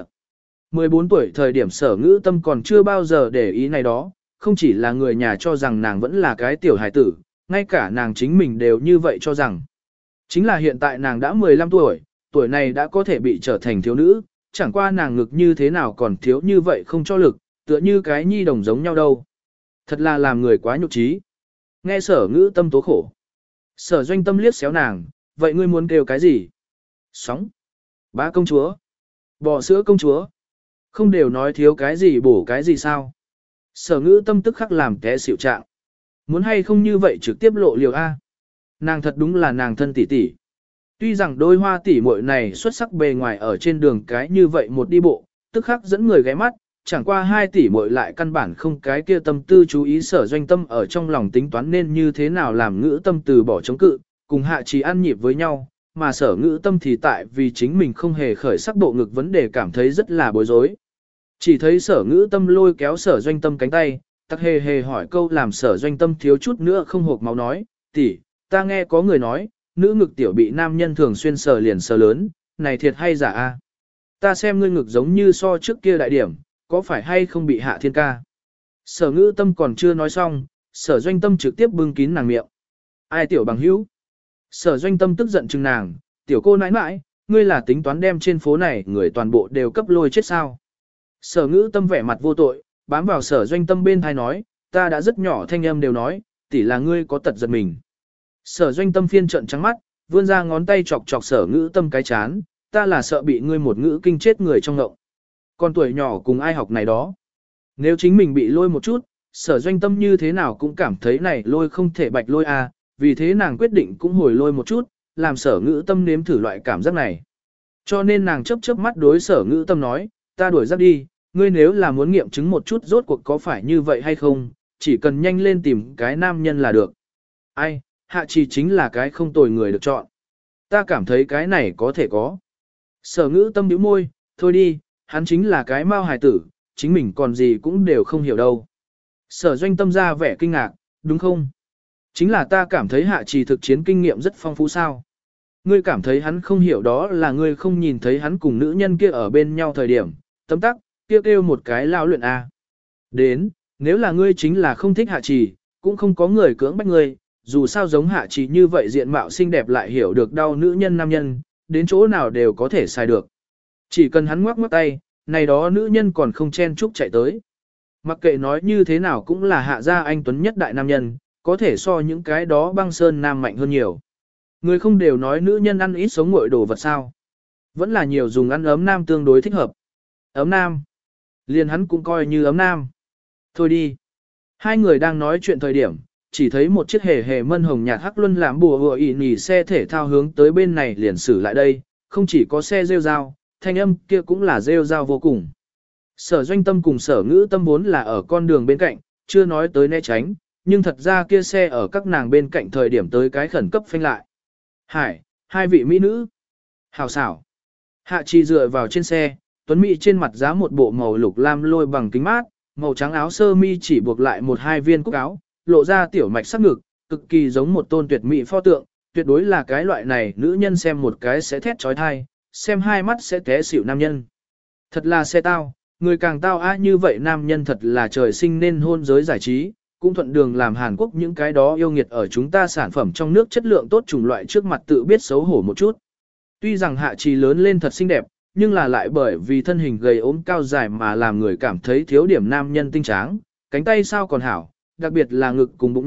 14 tuổi thời điểm Sở Ngữ Tâm còn chưa bao giờ để ý này đó, không chỉ là người nhà cho rằng nàng vẫn là cái tiểu hài tử, ngay cả nàng chính mình đều như vậy cho rằng. Chính là hiện tại nàng đã 15 tuổi, tuổi này đã có thể bị trở thành thiếu nữ, chẳng qua nàng ngực như thế nào còn thiếu như vậy không cho lực, tựa như cái nhi đồng giống nhau đâu. Thật là làm người quá nhục trí. Nghe Sở Ngữ Tâm tố khổ. Sở Doanh Tâm liếc xéo nàng, vậy ngươi muốn kêu cái gì? Sóng. Bá công chúa. Bò sữa công chúa. Không đều nói thiếu cái gì bổ cái gì sao? Sở Ngữ Tâm tức khắc làm té xỉu trạng. Muốn hay không như vậy trực tiếp lộ liều A. Nàng thật đúng là nàng thân tỷ tỷ. Tuy rằng đôi hoa tỷ muội này xuất sắc bề ngoài ở trên đường cái như vậy một đi bộ, tức khắc dẫn người ghé mắt, chẳng qua hai tỷ muội lại căn bản không cái kia tâm tư chú ý Sở Doanh Tâm ở trong lòng tính toán nên như thế nào làm Ngữ Tâm từ bỏ chống cự, cùng hạ trì ăn nhịp với nhau, mà Sở Ngữ Tâm thì tại vì chính mình không hề khởi sắc bộ ngực vấn đề cảm thấy rất là bối rối. Chỉ thấy Sở Ngữ Tâm lôi kéo Sở Doanh Tâm cánh tay, tắc hề hỏi câu làm Sở Doanh Tâm thiếu chút nữa không hộp máu nói, tỷ, ta nghe có người nói, nữ ngực tiểu bị nam nhân thường xuyên sờ liền sờ lớn, này thiệt hay giả a? Ta xem ngươi ngực giống như so trước kia đại điểm, có phải hay không bị hạ thiên ca? Sở Ngữ Tâm còn chưa nói xong, Sở Doanh Tâm trực tiếp bưng kín nàng miệng. Ai tiểu bằng hữu? Sở Doanh Tâm tức giận chừng nàng, tiểu cô nãi nãi, ngươi là tính toán đem trên phố này người toàn bộ đều cấp lôi chết sao? Sở Ngữ Tâm vẻ mặt vô tội, bám vào Sở Doanh Tâm bên thai nói, ta đã rất nhỏ thanh âm đều nói, tỷ là ngươi có tật giật mình. Sở Doanh Tâm phiên trận trắng mắt, vươn ra ngón tay chọc Sở Ngữ Tâm cái chán, ta là sợ bị ngươi một ngữ kinh chết người trong ngộng. Con tuổi nhỏ cùng ai học này đó. Nếu chính mình bị lôi một chút, Sở Doanh Tâm như thế nào cũng cảm thấy này lôi không thể bạch lôi à, vì thế nàng quyết định cũng hồi lôi một chút, làm Sở Ngữ Tâm nếm thử loại cảm giác này. Cho nên nàng chớp mắt đối Sở Ngữ Tâm nói, ta đuổi ra đi, ngươi nếu là muốn nghiệm chứng một chút rốt cuộc có phải như vậy hay không, chỉ cần nhanh lên tìm cái nam nhân là được. Ai, hạ trì chính là cái không tồi người được chọn. Ta cảm thấy cái này có thể có. Sở Ngữ Tâm bĩu môi, thôi đi, hắn chính là cái mao hài tử, chính mình còn gì cũng đều không hiểu đâu. Sở Doanh Tâm ra vẻ kinh ngạc, đúng không? Chính là ta cảm thấy hạ trì thực chiến kinh nghiệm rất phong phú sao. Ngươi cảm thấy hắn không hiểu đó là ngươi không nhìn thấy hắn cùng nữ nhân kia ở bên nhau thời điểm, tấm tắc, kêu một cái lao luyện A. Đến, nếu là ngươi chính là không thích hạ trì, cũng không có người cưỡng bách ngươi, dù sao giống hạ trì như vậy diện mạo xinh đẹp lại hiểu được đau nữ nhân nam nhân, đến chỗ nào đều có thể xài được. Chỉ cần hắn ngoắc ngoắc tay, này đó nữ nhân còn không chen chúc chạy tới. Mặc kệ nói như thế nào cũng là hạ gia anh tuấn nhất đại nam nhân, có thể so những cái đó băng sơn nam mạnh hơn nhiều. Người không đều nói nữ nhân ăn ít sống nguội đồ vật sao. Vẫn là nhiều dùng ăn ấm nam tương đối thích hợp. Ấm nam. Liền hắn cũng coi như ấm nam. Thôi đi. Hai người đang nói chuyện thời điểm, chỉ thấy một chiếc hề mân hồng nhạt hắc luân làm bùa hùa ỉ nhỉ xe thể thao hướng tới bên này liền xử lại đây, không chỉ có xe rêu rao, thanh âm kia cũng là rêu rao vô cùng. Sở Doanh Tâm cùng Sở Ngữ Tâm vốn là ở con đường bên cạnh, chưa nói tới né tránh, nhưng thật ra kia xe ở các nàng bên cạnh thời điểm tới cái khẩn cấp phanh lại. Hải, hai vị mỹ nữ. Hào xảo. Hạ Trì dựa vào trên xe, tuấn mỹ trên mặt giá một bộ màu lục lam lôi bằng kính mát, màu trắng áo sơ mi chỉ buộc lại một hai viên cúc áo, lộ ra tiểu mạch sắc ngực, cực kỳ giống một tôn tuyệt mỹ pho tượng, tuyệt đối là cái loại này nữ nhân xem một cái sẽ thét trói thai, xem hai mắt sẽ té xỉu nam nhân. Thật là xe tao, người càng tao á như vậy nam nhân thật là trời sinh nên hôn giới giải trí, cũng thuận đường làm Hàn Quốc những cái đó yêu nghiệt ở chúng ta sản phẩm trong nước chất lượng tốt chủng loại trước mặt tự biết xấu hổ một chút. Tuy rằng Hạ Trì lớn lên thật xinh đẹp, nhưng là lại bởi vì thân hình gầy ốm cao dài mà làm người cảm thấy thiếu điểm nam nhân tinh tráng, cánh tay sao còn hảo, đặc biệt là ngực cùng bụng nhỏ,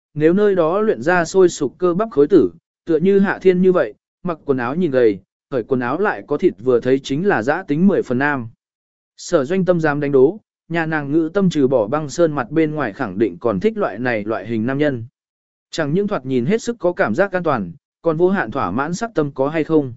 nếu nơi đó luyện ra sôi sục cơ bắp khối tử, tựa như Hạ Thiên như vậy, mặc quần áo nhìn gầy, khởi quần áo lại có thịt vừa thấy chính là dã tính 10 phần nam. Sở Doanh Tâm dám đánh đố, nhà nàng Ngữ Tâm trừ bỏ băng sơn mặt bên ngoài khẳng định còn thích loại này loại hình nam nhân. Chẳng những thoạt nhìn hết sức có cảm giác an toàn, còn vô hạn thỏa mãn sắc tâm có hay không.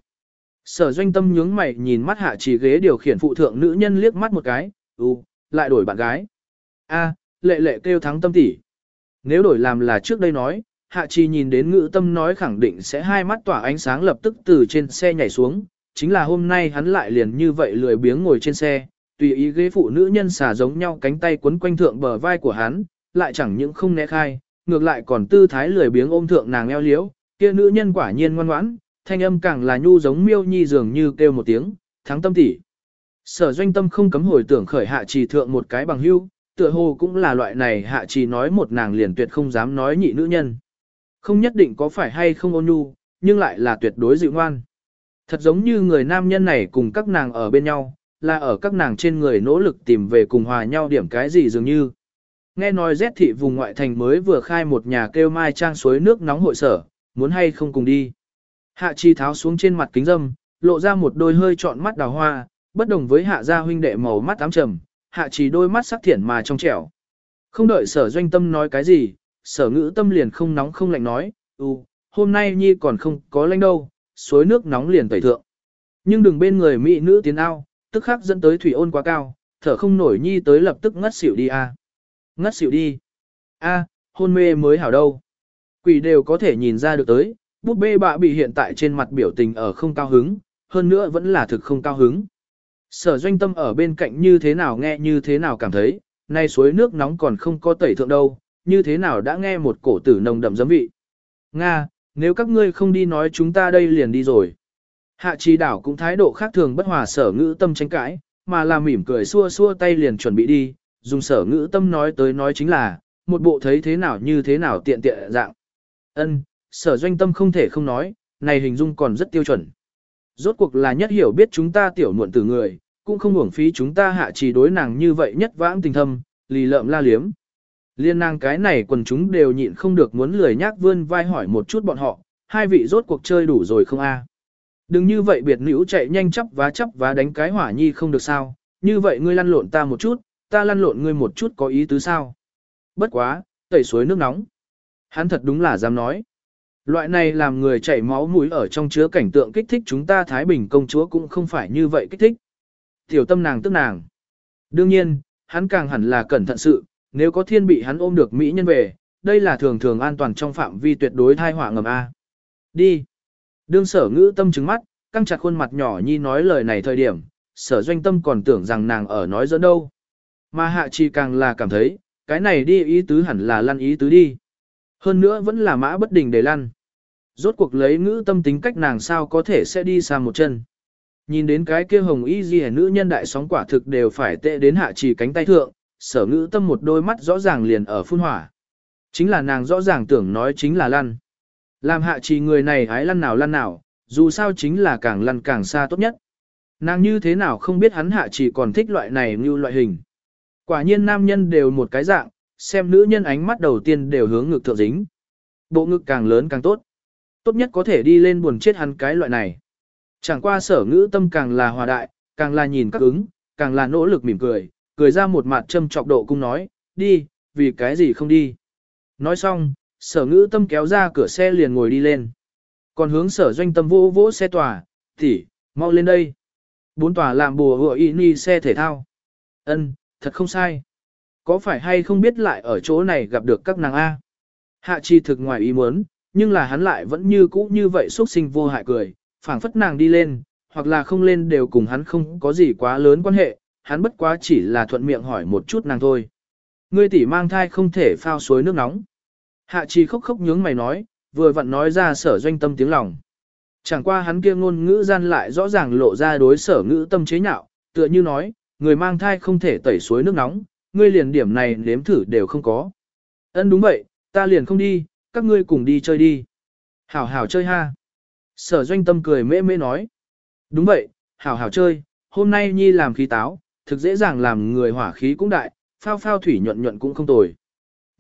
Sở Doanh Tâm nhướng mày nhìn mắt Hạ Trì ghế điều khiển phụ thượng nữ nhân liếc mắt một cái, lại đổi bạn gái. A, lệ lệ kêu thắng Tâm tỷ. Nếu đổi làm là trước đây nói, Hạ Trì nhìn đến Ngữ Tâm nói khẳng định sẽ hai mắt tỏa ánh sáng lập tức từ trên xe nhảy xuống, chính là hôm nay hắn lại liền như vậy lười biếng ngồi trên xe, tùy ý ghế phụ nữ nhân xả giống nhau cánh tay quấn quanh thượng bờ vai của hắn, lại chẳng những không né khai, ngược lại còn tư thái lười biếng ôm thượng nàng eo liễu, kia nữ nhân quả nhiên ngoan ngoãn, thanh âm càng là nhu giống miêu nhi dường như kêu một tiếng, thắng Tâm tỷ. Sở Doanh Tâm không cấm hồi tưởng khởi Hạ Trì thượng một cái bằng hưu, tựa hồ cũng là loại này Hạ Trì nói một nàng liền tuyệt không dám nói nhị nữ nhân. Không nhất định có phải hay không ôn nhu, nhưng lại là tuyệt đối dịu ngoan. Thật giống như người nam nhân này cùng các nàng ở bên nhau, là ở các nàng trên người nỗ lực tìm về cùng hòa nhau điểm cái gì dường như. Nghe nói Z thị vùng ngoại thành mới vừa khai một nhà kêu Mai Trang suối nước nóng hội sở, muốn hay không cùng đi. Hạ Trì tháo xuống trên mặt kính dâm, lộ ra một đôi hơi trọn mắt đào hoa, bất đồng với Hạ gia huynh đệ màu mắt ám trầm, Hạ Trì đôi mắt sắc thiển mà trong trẻo. Không đợi Sở Doanh Tâm nói cái gì, Sở Ngữ Tâm liền không nóng không lạnh nói, hôm nay nhi còn không có lạnh đâu, suối nước nóng liền tẩy thượng. Nhưng đừng bên người mỹ nữ tiến ao, tức khắc dẫn tới thủy ôn quá cao, thở không nổi nhi tới lập tức ngất xỉu đi a. Ngất xỉu đi. A, hôn mê mới hảo đâu. Quỷ đều có thể nhìn ra được tới, búp bê bạ bị hiện tại trên mặt biểu tình ở không cao hứng, hơn nữa vẫn là thực không cao hứng. Sở Doanh Tâm ở bên cạnh như thế nào nghe như thế nào cảm thấy, nay suối nước nóng còn không có tẩy thượng đâu, như thế nào đã nghe một cổ tử nồng đậm giấm vị. Nga, nếu các ngươi không đi nói chúng ta đây liền đi rồi. Hạ Trì đảo cũng thái độ khác thường bất hòa Sở Ngữ Tâm tranh cãi, mà là mỉm cười xua xua tay liền chuẩn bị đi, dùng Sở Ngữ Tâm nói tới nói chính là, một bộ thấy thế nào như thế nào tiện tiện dạng. Ân, Sở Doanh Tâm không thể không nói, này hình dung còn rất tiêu chuẩn. Rốt cuộc là nhất hiểu biết chúng ta tiểu muội tử người, cũng không uổng phí chúng ta Hạ Trì đối nàng như vậy nhất vãng tình thâm, lì lợm la liếm. Liên nàng cái này quần chúng đều nhịn không được muốn lười nhác vươn vai hỏi một chút bọn họ, hai vị rốt cuộc chơi đủ rồi không a? Đừng như vậy biệt nữ chạy nhanh chắp vá đánh cái hỏa nhi không được sao, như vậy ngươi lăn lộn ta một chút, ta lăn lộn ngươi một chút có ý tứ sao? Bất quá, tẩy suối nước nóng. Hắn thật đúng là dám nói. Loại này làm người chảy máu mũi ở trong chứa cảnh tượng kích thích chúng ta Thái Bình công chúa cũng không phải như vậy kích thích. Tiểu tâm nàng tức nàng. Đương nhiên, hắn càng hẳn là cẩn thận sự, nếu có thiên bị hắn ôm được mỹ nhân về, đây là thường thường an toàn trong phạm vi tuyệt đối thai họa ngầm A. Đi. Đương Sở Ngữ Tâm trừng mắt, căng chặt khuôn mặt nhỏ nhi nói lời này thời điểm, Sở Doanh Tâm còn tưởng rằng nàng ở nói giỡn đâu. Mà Hạ Trì càng là cảm thấy, cái này đi ý tứ hẳn là lăn ý tứ đi. Hơn nữa vẫn là mã bất đình để lăn. Rốt cuộc lấy Ngữ Tâm tính cách nàng sao có thể sẽ đi xa một chân. Nhìn đến cái kia hồng y ghi nữ nhân đại sóng quả thực đều phải tệ đến Hạ Trì cánh tay thượng, Sở Ngữ Tâm một đôi mắt rõ ràng liền ở phun hỏa. Chính là nàng rõ ràng tưởng nói chính là lăn. Làm Hạ Trì người này hái lăn nào, dù sao chính là càng lăn càng xa tốt nhất. Nàng như thế nào không biết hắn Hạ Trì còn thích loại này như loại hình. Quả nhiên nam nhân đều một cái dạng, xem nữ nhân ánh mắt đầu tiên đều hướng ngực thượng dính. Bộ ngực càng lớn càng tốt. Tốt nhất có thể đi lên buồn chết hắn cái loại này. Chẳng qua Sở Ngữ Tâm càng là hòa đại, càng là nhìn các ứng, càng là nỗ lực mỉm cười, cười ra một mặt châm chọc độ cung nói, đi, vì cái gì không đi. Nói xong, Sở Ngữ Tâm kéo ra cửa xe liền ngồi đi lên. Còn hướng Sở Doanh Tâm vỗ vỗ xe tòa, tỷ, mau lên đây. 4 tòa làm bùa hựa y ni xe thể thao. Ân, thật không sai. Có phải hay không biết lại ở chỗ này gặp được các nàng A. Hạ Trì thực ngoài ý muốn, nhưng là hắn lại vẫn như cũ như vậy xuất sinh vô hại cười, phảng phất nàng đi lên, hoặc là không lên đều cùng hắn không có gì quá lớn quan hệ, hắn bất quá chỉ là thuận miệng hỏi một chút nàng thôi. Ngươi tỷ mang thai không thể phao suối nước nóng. Hạ Trì khóc khóc nhướng mày nói, vừa vặn nói ra Sở Doanh Tâm tiếng lòng. Chẳng qua hắn kia ngôn ngữ gian lại rõ ràng lộ ra đối Sở Ngữ Tâm chế nhạo, tựa như nói, người mang thai không thể tẩy suối nước nóng, ngươi liền điểm này nếm thử đều không có. Ân đúng vậy, ta liền không đi, các ngươi cùng đi chơi đi. Hảo hảo chơi ha. Sở Doanh Tâm cười mễ mễ nói. Đúng vậy, hảo hảo chơi, hôm nay nhi làm khí táo, thực dễ dàng làm người hỏa khí cũng đại, phao phao thủy nhuận nhuận cũng không tồi.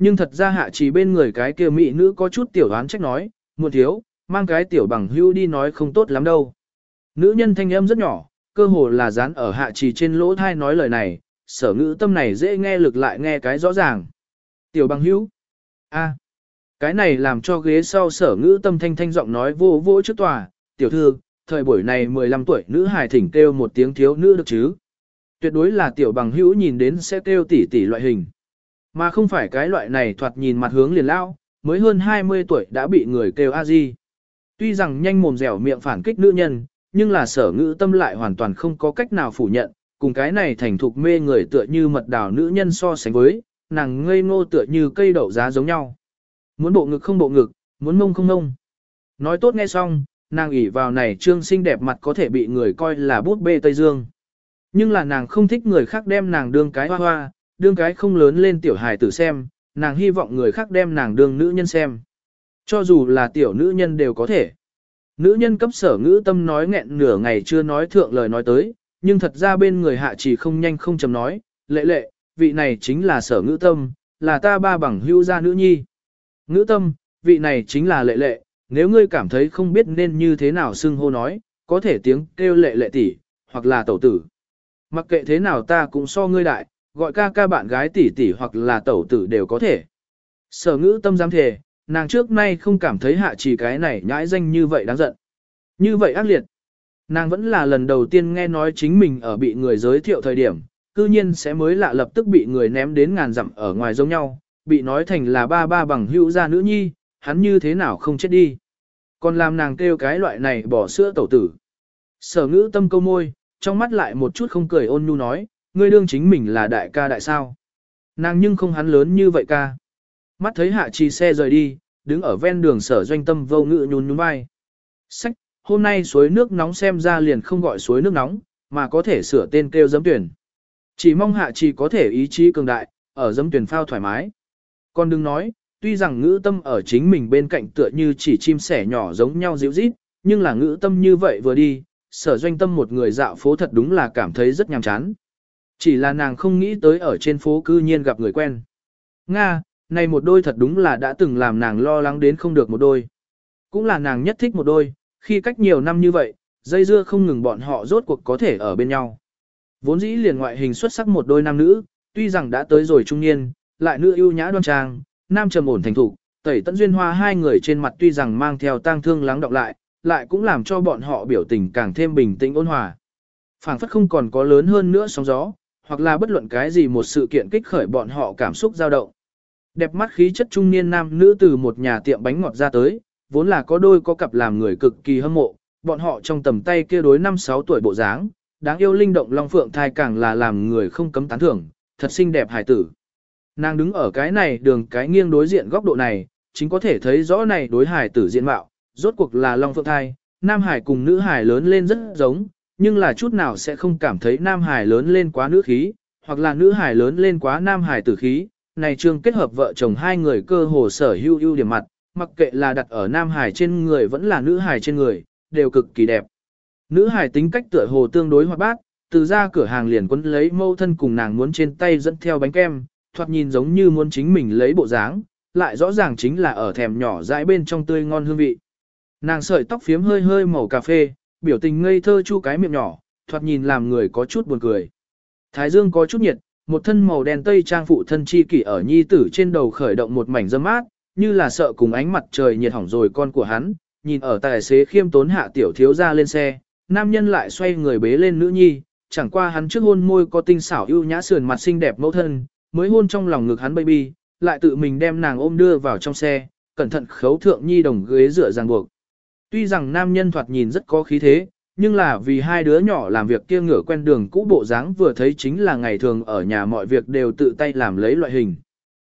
Nhưng thật ra hạ trì bên người cái kia mỹ nữ có chút tiểu đoán trách nói, muộn thiếu, mang cái tiểu bằng hưu đi nói không tốt lắm đâu. Nữ nhân thanh âm rất nhỏ, cơ hồ là dán ở hạ trì trên lỗ thai nói lời này, Sở Ngữ Tâm này dễ nghe lực lại nghe cái rõ ràng. Tiểu bằng hữu. A. Cái này làm cho ghế sau Sở Ngữ Tâm thanh thanh giọng nói vô vô trước tòa, tiểu thư, thời buổi này 15 tuổi nữ hài thỉnh kêu một tiếng thiếu nữ được chứ. Tuyệt đối là tiểu bằng hữu nhìn đến sẽ kêu tỷ tỷ loại hình. Mà không phải cái loại này thoạt nhìn mặt hướng liền lao, mới hơn 20 tuổi đã bị người kêu a di. Tuy rằng nhanh mồm dẻo miệng phản kích nữ nhân, nhưng là Sở Ngữ Tâm lại hoàn toàn không có cách nào phủ nhận, cùng cái này thành thục mê người tựa như mật đào nữ nhân so sánh với, nàng ngây ngô tựa như cây đậu giá giống nhau. Muốn bộ ngực không bộ ngực, muốn mông không mông. Nói tốt nghe xong, nàng ỷ vào này trương xinh đẹp mặt có thể bị người coi là bút bê Tây Dương. Nhưng là nàng không thích người khác đem nàng đương cái hoa hoa, đương cái không lớn lên tiểu hài tử xem, nàng hy vọng người khác đem nàng đương nữ nhân xem. Cho dù là tiểu nữ nhân đều có thể. Nữ nhân cấp Sở Ngữ Tâm nói nghẹn nửa ngày chưa nói thượng lời nói tới, nhưng thật ra bên người hạ chỉ không nhanh không chậm nói, lệ lệ, vị này chính là Sở Ngữ Tâm, là ta ba bằng hữu gia nữ nhi. Ngữ Tâm, vị này chính là lệ lệ, nếu ngươi cảm thấy không biết nên như thế nào xưng hô nói, có thể tiếng kêu lệ lệ tỷ, hoặc là tẩu tử. Mặc kệ thế nào ta cũng so ngươi đại, gọi ca ca bạn gái tỷ tỷ hoặc là tẩu tử đều có thể. Sở Ngữ Tâm dám thề, nàng trước nay không cảm thấy hạ chỉ cái này nhãi danh như vậy đáng giận. Như vậy ác liệt. Nàng vẫn là lần đầu tiên nghe nói chính mình ở bị người giới thiệu thời điểm, cư nhiên sẽ mới lạ lập tức bị người ném đến ngàn dặm ở ngoài giống nhau, bị nói thành là ba bằng hữu gia nữ nhi, hắn như thế nào không chết đi. Còn làm nàng kêu cái loại này bỏ sữa tẩu tử. Sở Ngữ Tâm câu môi, trong mắt lại một chút không cười ôn nhu nói, ngươi đương chính mình là đại ca đại sao. Nàng nhưng không hắn lớn như vậy ca. Mắt thấy hạ trì xe rời đi, đứng ở ven đường Sở Doanh Tâm vô ngữ nhún nhún vai. Sách, hôm nay suối nước nóng xem ra liền không gọi suối nước nóng, mà có thể sửa tên kêu giấm tuyển. Chỉ mong hạ trì có thể ý chí cường đại, ở giấm tuyển phao thoải mái. Còn đừng nói, tuy rằng Ngữ Tâm ở chính mình bên cạnh tựa như chỉ chim sẻ nhỏ giống nhau dịu rít, nhưng là Ngữ Tâm như vậy vừa đi, Sở Doanh Tâm một người dạo phố thật đúng là cảm thấy rất nhàm chán. Chỉ là nàng không nghĩ tới ở trên phố cư nhiên gặp người quen. Nga, này một đôi thật đúng là đã từng làm nàng lo lắng đến không được một đôi. Cũng là nàng nhất thích một đôi, khi cách nhiều năm như vậy, dây dưa không ngừng bọn họ rốt cuộc có thể ở bên nhau. Vốn dĩ liền ngoại hình xuất sắc một đôi nam nữ, tuy rằng đã tới rồi trung niên, lại nữ ưu nhã đoan trang, nam trầm ổn thành thục, Tẩy Tẫn Duyên Hoa hai người trên mặt tuy rằng mang theo tang thương lắng đọng lại cũng làm cho bọn họ biểu tình càng thêm bình tĩnh ôn hòa. Phảng phất không còn có lớn hơn nữa sóng gió, hoặc là bất luận cái gì một sự kiện kích khởi bọn họ cảm xúc dao động. Đẹp mắt khí chất trung niên nam nữ từ một nhà tiệm bánh ngọt ra tới, vốn là có đôi có cặp làm người cực kỳ hâm mộ, bọn họ trong tầm tay kia đối 5-6 tuổi bộ dáng, đáng yêu linh động long phượng thai càng là làm người không cấm tán thưởng, thật xinh đẹp hài tử. Nàng đứng ở cái này đường cái nghiêng đối diện góc độ này, chính có thể thấy rõ này đối hài tử diện mạo, rốt cuộc là long phượng thai, nam hài cùng nữ hài lớn lên rất giống, nhưng là chút nào sẽ không cảm thấy nam hài lớn lên quá nữ khí, hoặc là nữ hài lớn lên quá nam hài tử khí. Này trương kết hợp vợ chồng hai người cơ hồ sở hữu ưu điểm mặt, mặc kệ là đặt ở nam hài trên người vẫn là nữ hài trên người, đều cực kỳ đẹp. Nữ hài tính cách tựa hồ tương đối hoạt bát, từ ra cửa hàng liền quấn lấy mâu thân cùng nàng muốn trên tay dẫn theo bánh kem, thoạt nhìn giống như muốn chính mình lấy bộ dáng, lại rõ ràng chính là ở thèm nhỏ dãi bên trong tươi ngon hương vị. Nàng sợi tóc phiếm hơi hơi màu cà phê, biểu tình ngây thơ chu cái miệng nhỏ, thoạt nhìn làm người có chút buồn cười. Thái dương có chút nhiệt, một thân màu đen tây trang phụ thân chi kỷ ở nhi tử trên đầu khởi động một mảnh dâm mát, như là sợ cùng ánh mặt trời nhiệt hỏng rồi con của hắn, nhìn ở tài xế khiêm tốn hạ tiểu thiếu ra lên xe, nam nhân lại xoay người bế lên nữ nhi, chẳng qua hắn trước hôn môi có tinh xảo ưu nhã sườn mặt xinh đẹp mẫu thân, mới hôn trong lòng ngực hắn baby, lại tự mình đem nàng ôm đưa vào trong xe, cẩn thận khấu thượng nhi đồng ghế dựa ràng buộc. Tuy rằng nam nhân thoạt nhìn rất có khí thế, nhưng là vì hai đứa nhỏ làm việc kia ngửa quen đường cũ bộ dáng vừa thấy chính là ngày thường ở nhà mọi việc đều tự tay làm lấy loại hình.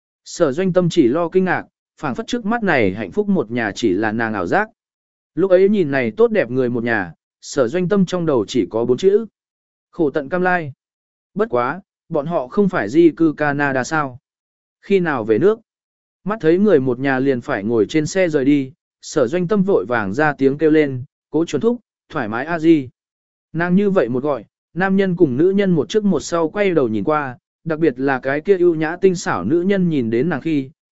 Sở Doanh Tâm chỉ lo kinh ngạc, phảng phất trước mắt này hạnh phúc một nhà chỉ là nàng ảo giác. Lúc ấy nhìn này tốt đẹp người một nhà, Sở Doanh Tâm trong đầu chỉ có 4 chữ. Khổ tận cam lai. Bất quá, bọn họ không phải di cư Canada sao? Khi nào về nước? Mắt thấy người một nhà liền phải ngồi trên xe rời đi, Sở Doanh Tâm vội vàng ra tiếng kêu lên, Cố chuẩn thúc, thoải mái a di. Nàng như vậy một gọi, nam nhân cùng nữ nhân một trước một sau quay đầu nhìn qua, đặc biệt là cái kia ưu nhã tinh xảo nữ nhân nhìn đến nàng khi,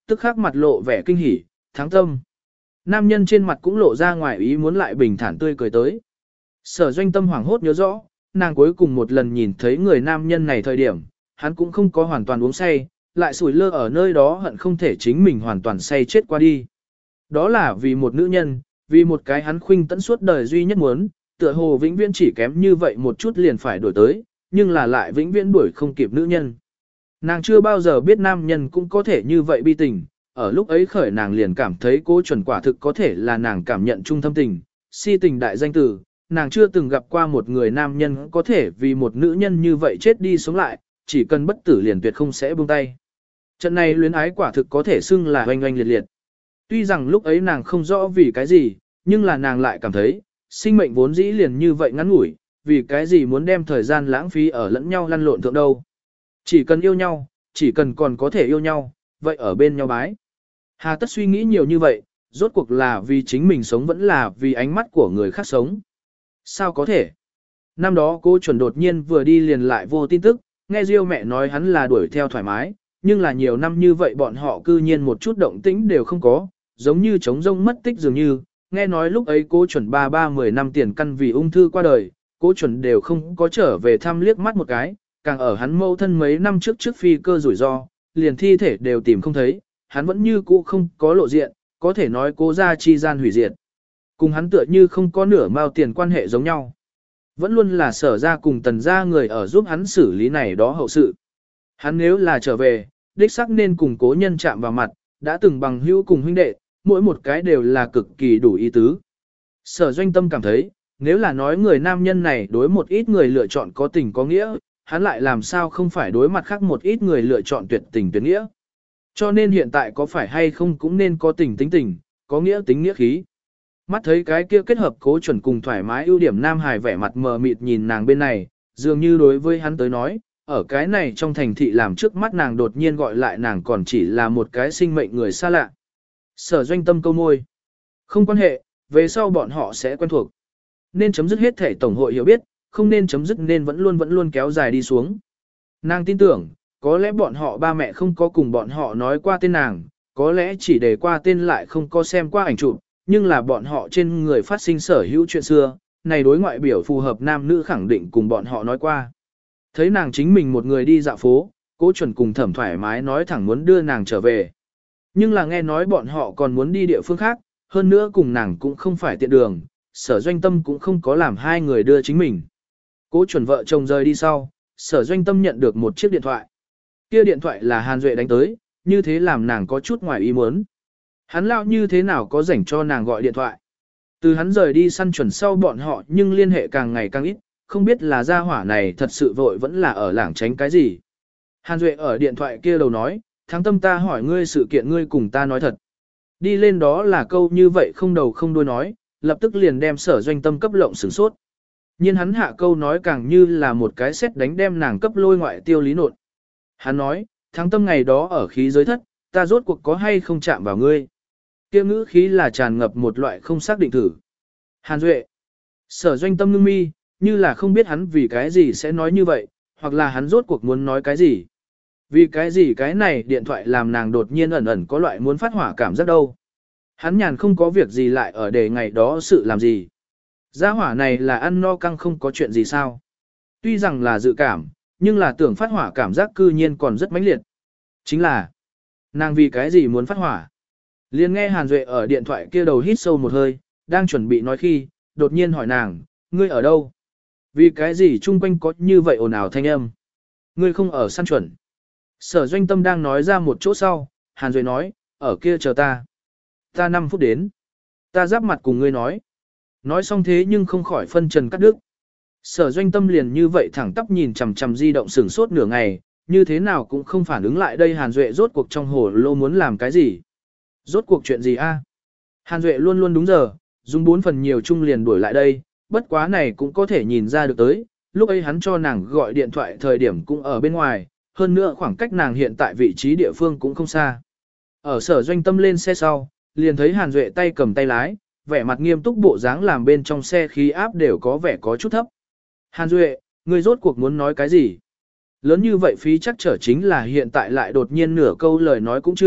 tức khắc mặt lộ vẻ kinh hỉ, thắng tâm. Nam nhân trên mặt cũng lộ ra ngoài ý muốn lại bình thản tươi cười tới. Sở Doanh Tâm hoảng hốt nhớ rõ, nàng cuối cùng một lần nhìn thấy người nam nhân này thời điểm, hắn cũng không có hoàn toàn uống say, lại sủi lơ ở nơi đó hận không thể chính mình hoàn toàn say chết qua đi. Đó là vì một nữ nhân, vì một cái hắn khuynh tẫn suốt đời duy nhất muốn, tựa hồ vĩnh viễn chỉ kém như vậy một chút liền phải đuổi tới, nhưng là lại vĩnh viễn đuổi không kịp nữ nhân. Nàng chưa bao giờ biết nam nhân cũng có thể như vậy bi tình, ở lúc ấy khởi nàng liền cảm thấy Cố Chuẩn quả thực có thể là nàng cảm nhận trung thâm tình, si tình đại danh tử, nàng chưa từng gặp qua một người nam nhân có thể vì một nữ nhân như vậy chết đi sống lại, chỉ cần bất tử liền tuyệt không sẽ buông tay. Trận này luyến ái quả thực có thể xưng là oanh oanh liệt liệt. Tuy rằng lúc ấy nàng không rõ vì cái gì, nhưng là nàng lại cảm thấy, sinh mệnh vốn dĩ liền như vậy ngắn ngủi, vì cái gì muốn đem thời gian lãng phí ở lẫn nhau lăn lộn thượng đâu. Chỉ cần yêu nhau, chỉ cần còn có thể yêu nhau, vậy ở bên nhau bái. Hà tất suy nghĩ nhiều như vậy, rốt cuộc là vì chính mình sống vẫn là vì ánh mắt của người khác sống. Sao có thể? Năm đó Cố Chuẩn đột nhiên vừa đi liền lại vô tin tức, nghe Diêu mẹ nói hắn là đuổi theo thoải mái, nhưng là nhiều năm như vậy bọn họ cư nhiên một chút động tĩnh đều không có, giống như trống rông mất tích dường như. Nghe nói lúc ấy Cố Chuẩn 10 năm tiền căn vì ung thư qua đời, Cố Chuẩn đều không có trở về thăm liếc mắt một cái, càng ở hắn mâu thân mấy năm trước phi cơ rủi ro, liền thi thể đều tìm không thấy, hắn vẫn như cũ không có lộ diện, có thể nói Cố gia chi gian hủy diệt. Cùng hắn tựa như không có nửa mao tiền quan hệ giống nhau. Vẫn luôn là Sở gia cùng Tần gia người ở giúp hắn xử lý này đó hậu sự. Hắn nếu là trở về, đích xác nên cùng Cố nhân chạm vào mặt, đã từng bằng hữu cùng huynh đệ, mỗi một cái đều là cực kỳ đủ ý tứ. Sở Doanh Tâm cảm thấy, nếu là nói người nam nhân này đối một ít người lựa chọn có tình có nghĩa, hắn lại làm sao không phải đối mặt khác một ít người lựa chọn tuyệt tình tuyệt nghĩa. Cho nên hiện tại có phải hay không cũng nên có tình tính tình, có nghĩa tính nghĩa khí. Mắt thấy cái kia kết hợp Cố Chuẩn cùng thoải mái ưu điểm nam hài vẻ mặt mờ mịt nhìn nàng bên này, dường như đối với hắn tới nói, ở cái này trong thành thị làm trước mắt nàng đột nhiên gọi lại nàng còn chỉ là một cái sinh mệnh người xa lạ. Sở Doanh Tâm câu môi. Không quan hệ, về sau bọn họ sẽ quen thuộc. Nên chấm dứt hết thể tổng hội hiểu biết, không nên chấm dứt nên vẫn luôn kéo dài đi xuống. Nàng tin tưởng, có lẽ bọn họ ba mẹ không có cùng bọn họ nói qua tên nàng, có lẽ chỉ để qua tên lại không có xem qua ảnh chụp, nhưng là bọn họ trên người phát sinh sở hữu chuyện xưa, này đối ngoại biểu phù hợp nam nữ khẳng định cùng bọn họ nói qua. Thấy nàng chính mình một người đi dạo phố, Cố Chuẩn cùng Thẩm thoải mái nói thẳng muốn đưa nàng trở về. Nhưng là nghe nói bọn họ còn muốn đi địa phương khác, hơn nữa cùng nàng cũng không phải tiện đường, Sở Doanh Tâm cũng không có làm hai người đưa chính mình. Cố Chuẩn vợ chồng rời đi sau, Sở Doanh Tâm nhận được một chiếc điện thoại. Kia điện thoại là Hàn Duệ đánh tới, như thế làm nàng có chút ngoài ý muốn. Hắn lão như thế nào có rảnh cho nàng gọi điện thoại. Từ hắn rời đi săn chuẩn sau bọn họ nhưng liên hệ càng ngày càng ít, không biết là gia hỏa này thật sự vội vẫn là ở lảng tránh cái gì. Hàn Duệ ở điện thoại kia đầu nói, Thắng Tâm ta hỏi ngươi sự kiện ngươi cùng ta nói thật. Đi lên đó là câu như vậy không đầu không đuôi nói, lập tức liền đem Sở Doanh Tâm cấp lộng sửng sốt. Nhưng hắn hạ câu nói càng như là một cái sét đánh đem nàng cấp lôi ngoại tiêu lý nột. Hắn nói, Thắng Tâm ngày đó ở khí giới thất, ta rốt cuộc có hay không chạm vào ngươi. Kia ngữ khí là tràn ngập một loại không xác định thử. Hàn Duệ. Sở Doanh Tâm ngưng mi, như là không biết hắn vì cái gì sẽ nói như vậy, hoặc là hắn rốt cuộc muốn nói cái gì. Vì cái gì cái này điện thoại làm nàng đột nhiên ẩn ẩn có loại muốn phát hỏa cảm giác đâu. Hắn nhàn không có việc gì lại ở đề ngày đó sự làm gì. Gia hỏa này là ăn no căng không có chuyện gì sao. Tuy rằng là dự cảm, nhưng là tưởng phát hỏa cảm giác cư nhiên còn rất mãnh liệt. Chính là, nàng vì cái gì muốn phát hỏa. Liền nghe Hàn Duệ ở điện thoại kia đầu hít sâu một hơi, đang chuẩn bị nói khi, đột nhiên hỏi nàng, ngươi ở đâu? Vì cái gì chung quanh có như vậy ồn ào thanh âm? Ngươi không ở săn chuẩn. Sở Doanh Tâm đang nói ra một chỗ sau, Hàn Duệ nói, ở kia chờ ta. Ta 5 phút đến. Ta giáp mặt cùng ngươi nói. Nói xong thế nhưng không khỏi phân trần cắt đứt. Sở Doanh Tâm liền như vậy thẳng tắp nhìn chằm chằm di động sửng sốt nửa ngày, như thế nào cũng không phản ứng lại đây Hàn Duệ rốt cuộc trong hồ lô muốn làm cái gì. Rốt cuộc chuyện gì a? Hàn Duệ luôn luôn đúng giờ, dùng 4 phần nhiều chung liền đuổi lại đây, bất quá này cũng có thể nhìn ra được tới, lúc ấy hắn cho nàng gọi điện thoại thời điểm cũng ở bên ngoài, hơn nữa khoảng cách nàng hiện tại vị trí địa phương cũng không xa. Ở Sở Doanh Tâm lên xe sau, liền thấy Hàn Duệ tay cầm tay lái, vẻ mặt nghiêm túc bộ dáng làm bên trong xe khí áp đều có vẻ có chút thấp. Hàn Duệ, ngươi rốt cuộc muốn nói cái gì? Lớn như vậy phí chắc trở chính là hiện tại lại đột nhiên nửa câu lời nói cũng chưa,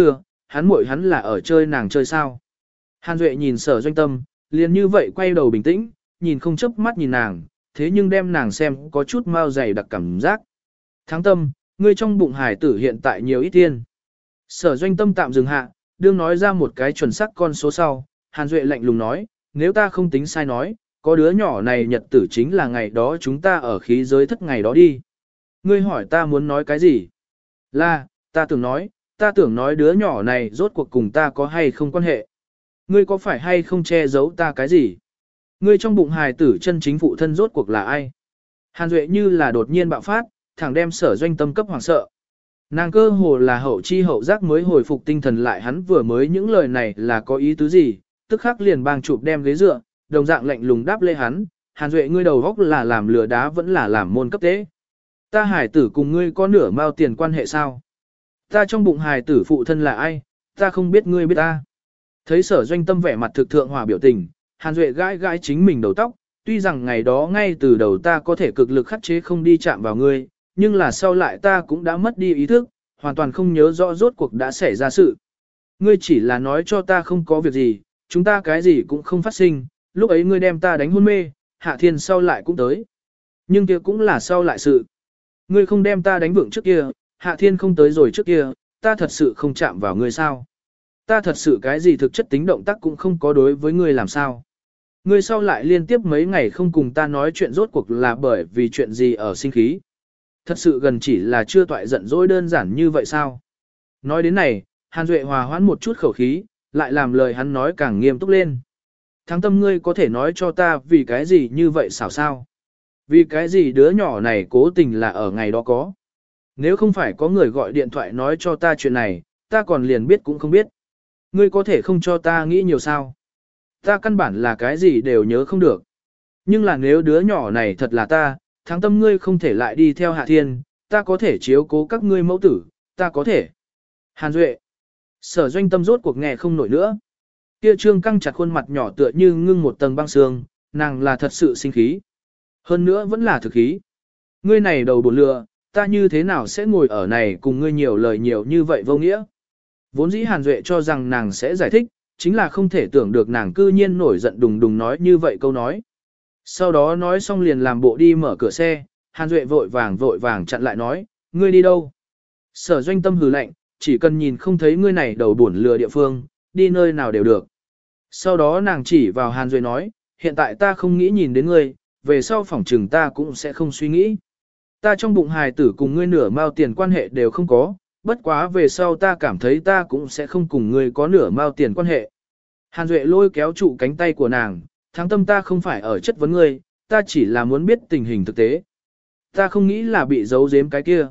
hắn là ở chơi nàng chơi sao. Hàn Duệ nhìn Sở Doanh Tâm, liền như vậy quay đầu bình tĩnh, nhìn không chớp mắt nhìn nàng, thế nhưng đem nàng xem có chút mau dày đặc cảm giác. Thắng Tâm, ngươi trong bụng hải tử hiện tại nhiều ít tiên. Sở Doanh Tâm tạm dừng hạ, đương nói ra một cái chuẩn xác con số sau, Hàn Duệ lạnh lùng nói, nếu ta không tính sai nói, có đứa nhỏ này nhật tử chính là ngày đó chúng ta ở khí giới thất ngày đó đi. Ngươi hỏi ta muốn nói cái gì? Là, ta tưởng nói đứa nhỏ này rốt cuộc cùng ta có hay không quan hệ. Ngươi có phải hay không che giấu ta cái gì? Ngươi trong bụng hài tử chân chính phụ thân rốt cuộc là ai? Hàn Duệ như là đột nhiên bạo phát, thẳng đem Sở Doanh Tâm cấp hoảng sợ. Nàng cơ hồ là hậu chi hậu giác mới hồi phục tinh thần lại hắn vừa mới những lời này là có ý tứ gì, tức khắc liền bang chụp đem ghế dựa, đồng dạng lạnh lùng đáp lê hắn, Hàn Duệ ngươi đầu góc là làm lừa đá vẫn là làm môn cấp tế. Ta hải tử cùng ngươi có nửa mao tiền quan hệ sao? Ta trong bụng hải tử phụ thân là ai? Ta không biết ngươi biết ta. Thấy Sở Doanh Tâm vẻ mặt thực thượng hòa biểu tình, Hàn Duệ gãi gãi chính mình đầu tóc, tuy rằng ngày đó ngay từ đầu ta có thể cực lực khắc chế không đi chạm vào ngươi, nhưng là sau lại ta cũng đã mất đi ý thức, hoàn toàn không nhớ rõ rốt cuộc đã xảy ra sự. Ngươi chỉ là nói cho ta không có việc gì, chúng ta cái gì cũng không phát sinh, lúc ấy ngươi đem ta đánh hôn mê, Hạ Thiên sau lại cũng tới. Nhưng kia cũng là sau lại sự. Ngươi không đem ta đánh vượng trước kia, Hạ Thiên không tới rồi trước kia, ta thật sự không chạm vào ngươi sao? Ta thật sự cái gì thực chất tính động tác cũng không có đối với ngươi làm sao? Ngươi sau lại liên tiếp mấy ngày không cùng ta nói chuyện rốt cuộc là bởi vì chuyện gì ở sinh khí? Thật sự gần chỉ là chưa toại giận dỗi đơn giản như vậy sao? Nói đến này, Hàn Duệ hòa hoãn một chút khẩu khí, lại làm lời hắn nói càng nghiêm túc lên. Thắng Tâm ngươi có thể nói cho ta vì cái gì như vậy xảo sao? Vì cái gì đứa nhỏ này cố tình là ở ngày đó có? Nếu không phải có người gọi điện thoại nói cho ta chuyện này, ta còn liền biết cũng không biết. Ngươi có thể không cho ta nghĩ nhiều sao? Ta căn bản là cái gì đều nhớ không được. Nhưng là nếu đứa nhỏ này thật là ta, Thắng Tâm ngươi không thể lại đi theo Hạ Thiên, ta có thể chiếu cố các ngươi mẫu tử, ta có thể. Hàn Duệ. Sở Doanh Tâm rốt cuộc nghe không nổi nữa. Kia Trương căng chặt khuôn mặt nhỏ tựa như ngưng một tầng băng sương, nàng là thật sự sinh khí. Hơn nữa vẫn là thực khí. Ngươi này đầu bổn lừa, ta như thế nào sẽ ngồi ở này cùng ngươi nhiều lời nhiều như vậy vô nghĩa. Vốn dĩ Hàn Duệ cho rằng nàng sẽ giải thích, chính là không thể tưởng được nàng cư nhiên nổi giận đùng đùng nói như vậy câu nói. Sau đó nói xong liền làm bộ đi mở cửa xe, Hàn Duệ vội vàng chặn lại nói, ngươi đi đâu? Sở Doanh Tâm hừ lạnh, chỉ cần nhìn không thấy ngươi này đầu bổn lừa địa phương, đi nơi nào đều được. Sau đó nàng chỉ vào Hàn Duệ nói, hiện tại ta không nghĩ nhìn đến ngươi, về sau phỏng trừng ta cũng sẽ không suy nghĩ. Ta trong bụng hài tử cùng ngươi nửa mao tiền quan hệ đều không có, bất quá về sau ta cảm thấy ta cũng sẽ không cùng ngươi có nửa mao tiền quan hệ. Hàn Duệ lôi kéo trụ cánh tay của nàng, Thắng Tâm ta không phải ở chất vấn ngươi, ta chỉ là muốn biết tình hình thực tế. Ta không nghĩ là bị giấu giếm cái kia.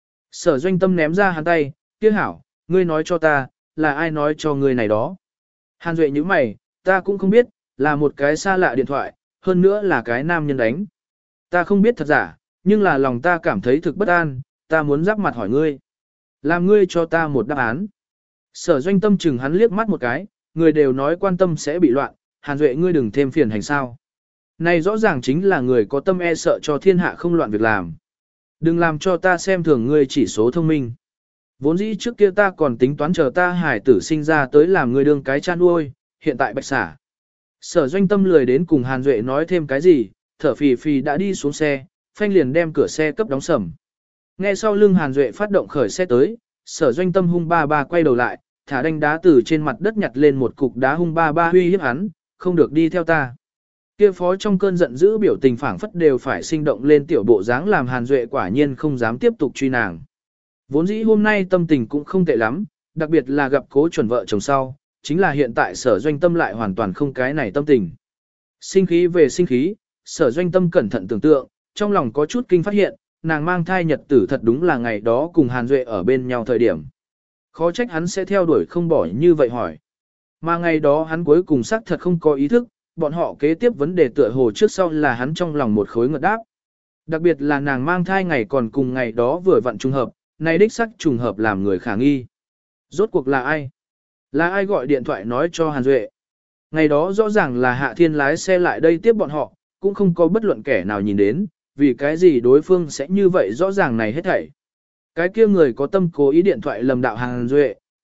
Sở Doanh Tâm ném ra hắn tay, kia hảo, ngươi nói cho ta, là ai nói cho ngươi này đó. Hàn Duệ nhíu mày, ta cũng không biết, là một cái xa lạ điện thoại, hơn nữa là cái nam nhân đánh. Ta không biết thật giả, nhưng là lòng ta cảm thấy thực bất an, ta muốn giáp mặt hỏi ngươi. Làm ngươi cho ta một đáp án. Sở Doanh Tâm chừng hắn liếc mắt một cái, người đều nói quan tâm sẽ bị loạn, Hàn Duệ ngươi đừng thêm phiền hành sao. Này rõ ràng chính là người có tâm e sợ cho thiên hạ không loạn việc làm. Đừng làm cho ta xem thường ngươi chỉ số thông minh. Vốn dĩ trước kia ta còn tính toán chờ ta hải tử sinh ra tới làm ngươi đương cái cha nuôi, hiện tại bạch xả. Sở Doanh Tâm lười đến cùng Hàn Duệ nói thêm cái gì, thở phì phì đã đi xuống xe, phanh liền đem cửa xe cấp đóng sầm. Nghe sau lưng Hàn Duệ phát động khởi xe tới, Sở Doanh Tâm hung ba ba quay đầu lại, thả đanh đá từ trên mặt đất nhặt lên một cục đá hung ba ba uy hiếp hắn, không được đi theo ta. Kia phó trong cơn giận dữ biểu tình phảng phất đều phải sinh động lên tiểu bộ dáng làm Hàn Duệ quả nhiên không dám tiếp tục truy nàng. Vốn dĩ hôm nay tâm tình cũng không tệ lắm, đặc biệt là gặp Cố Chuẩn vợ chồng sau, chính là hiện tại Sở Doanh Tâm lại hoàn toàn không cái này tâm tình. Sinh khí về sinh khí, Sở Doanh Tâm cẩn thận tưởng tượng, trong lòng có chút kinh phát hiện, nàng mang thai nhật tử thật đúng là ngày đó cùng Hàn Duệ ở bên nhau thời điểm. Khó trách hắn sẽ theo đuổi không bỏ như vậy hỏi. Mà ngày đó hắn cuối cùng xác thật không có ý thức, bọn họ kế tiếp vấn đề tựa hồ trước sau là hắn trong lòng một khối ngợt đáp. Đặc biệt là nàng mang thai ngày còn cùng ngày đó vừa vặn trùng hợp, nay đích sắc trùng hợp làm người khả nghi. Rốt cuộc là ai? Là ai gọi điện thoại nói cho Hàn Duệ? Ngày đó rõ ràng là Hạ Thiên lái xe lại đây tiếp bọn họ, cũng không có bất luận kẻ nào nhìn đến, vì cái gì đối phương sẽ như vậy rõ ràng này hết thảy. Cái kia người có tâm cố ý điện thoại lầm đạo Hàn Duệ,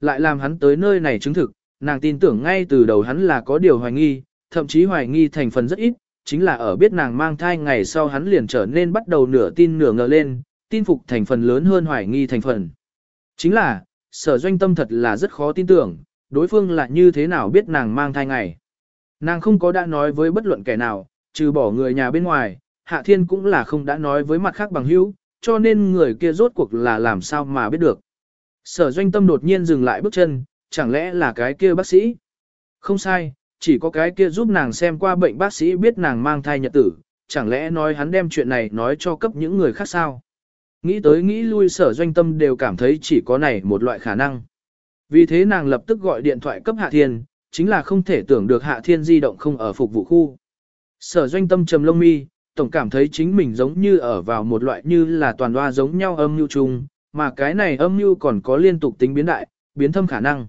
lại làm hắn tới nơi này chứng thực, nàng tin tưởng ngay từ đầu hắn là có điều hoài nghi, thậm chí hoài nghi thành phần rất ít, chính là ở biết nàng mang thai ngày sau hắn liền trở nên bắt đầu nửa tin nửa ngờ lên, tin phục thành phần lớn hơn hoài nghi thành phần. Chính là, Sở Doanh Tâm thật là rất khó tin tưởng, đối phương là như thế nào biết nàng mang thai ngày. Nàng không có đã nói với bất luận kẻ nào, trừ bỏ người nhà bên ngoài, Hạ Thiên cũng là không đã nói với mặt khác bằng hữu, cho nên người kia rốt cuộc là làm sao mà biết được. Sở Doanh Tâm đột nhiên dừng lại bước chân, chẳng lẽ là cái kia bác sĩ? Không sai, chỉ có cái kia giúp nàng xem qua bệnh bác sĩ biết nàng mang thai nhật tử, chẳng lẽ nói hắn đem chuyện này nói cho cấp những người khác sao? Nghĩ tới nghĩ lui Sở Doanh Tâm đều cảm thấy chỉ có này một loại khả năng. Vì thế nàng lập tức gọi điện thoại cấp Hạ Thiên, chính là không thể tưởng được Hạ Thiên di động không ở phục vụ khu. Sở Doanh Tâm trầm lông mi, tổng cảm thấy chính mình giống như ở vào một loại như là toàn hoa giống nhau âm mưu chung, mà cái này âm mưu còn có liên tục tính biến đại, biến thâm khả năng.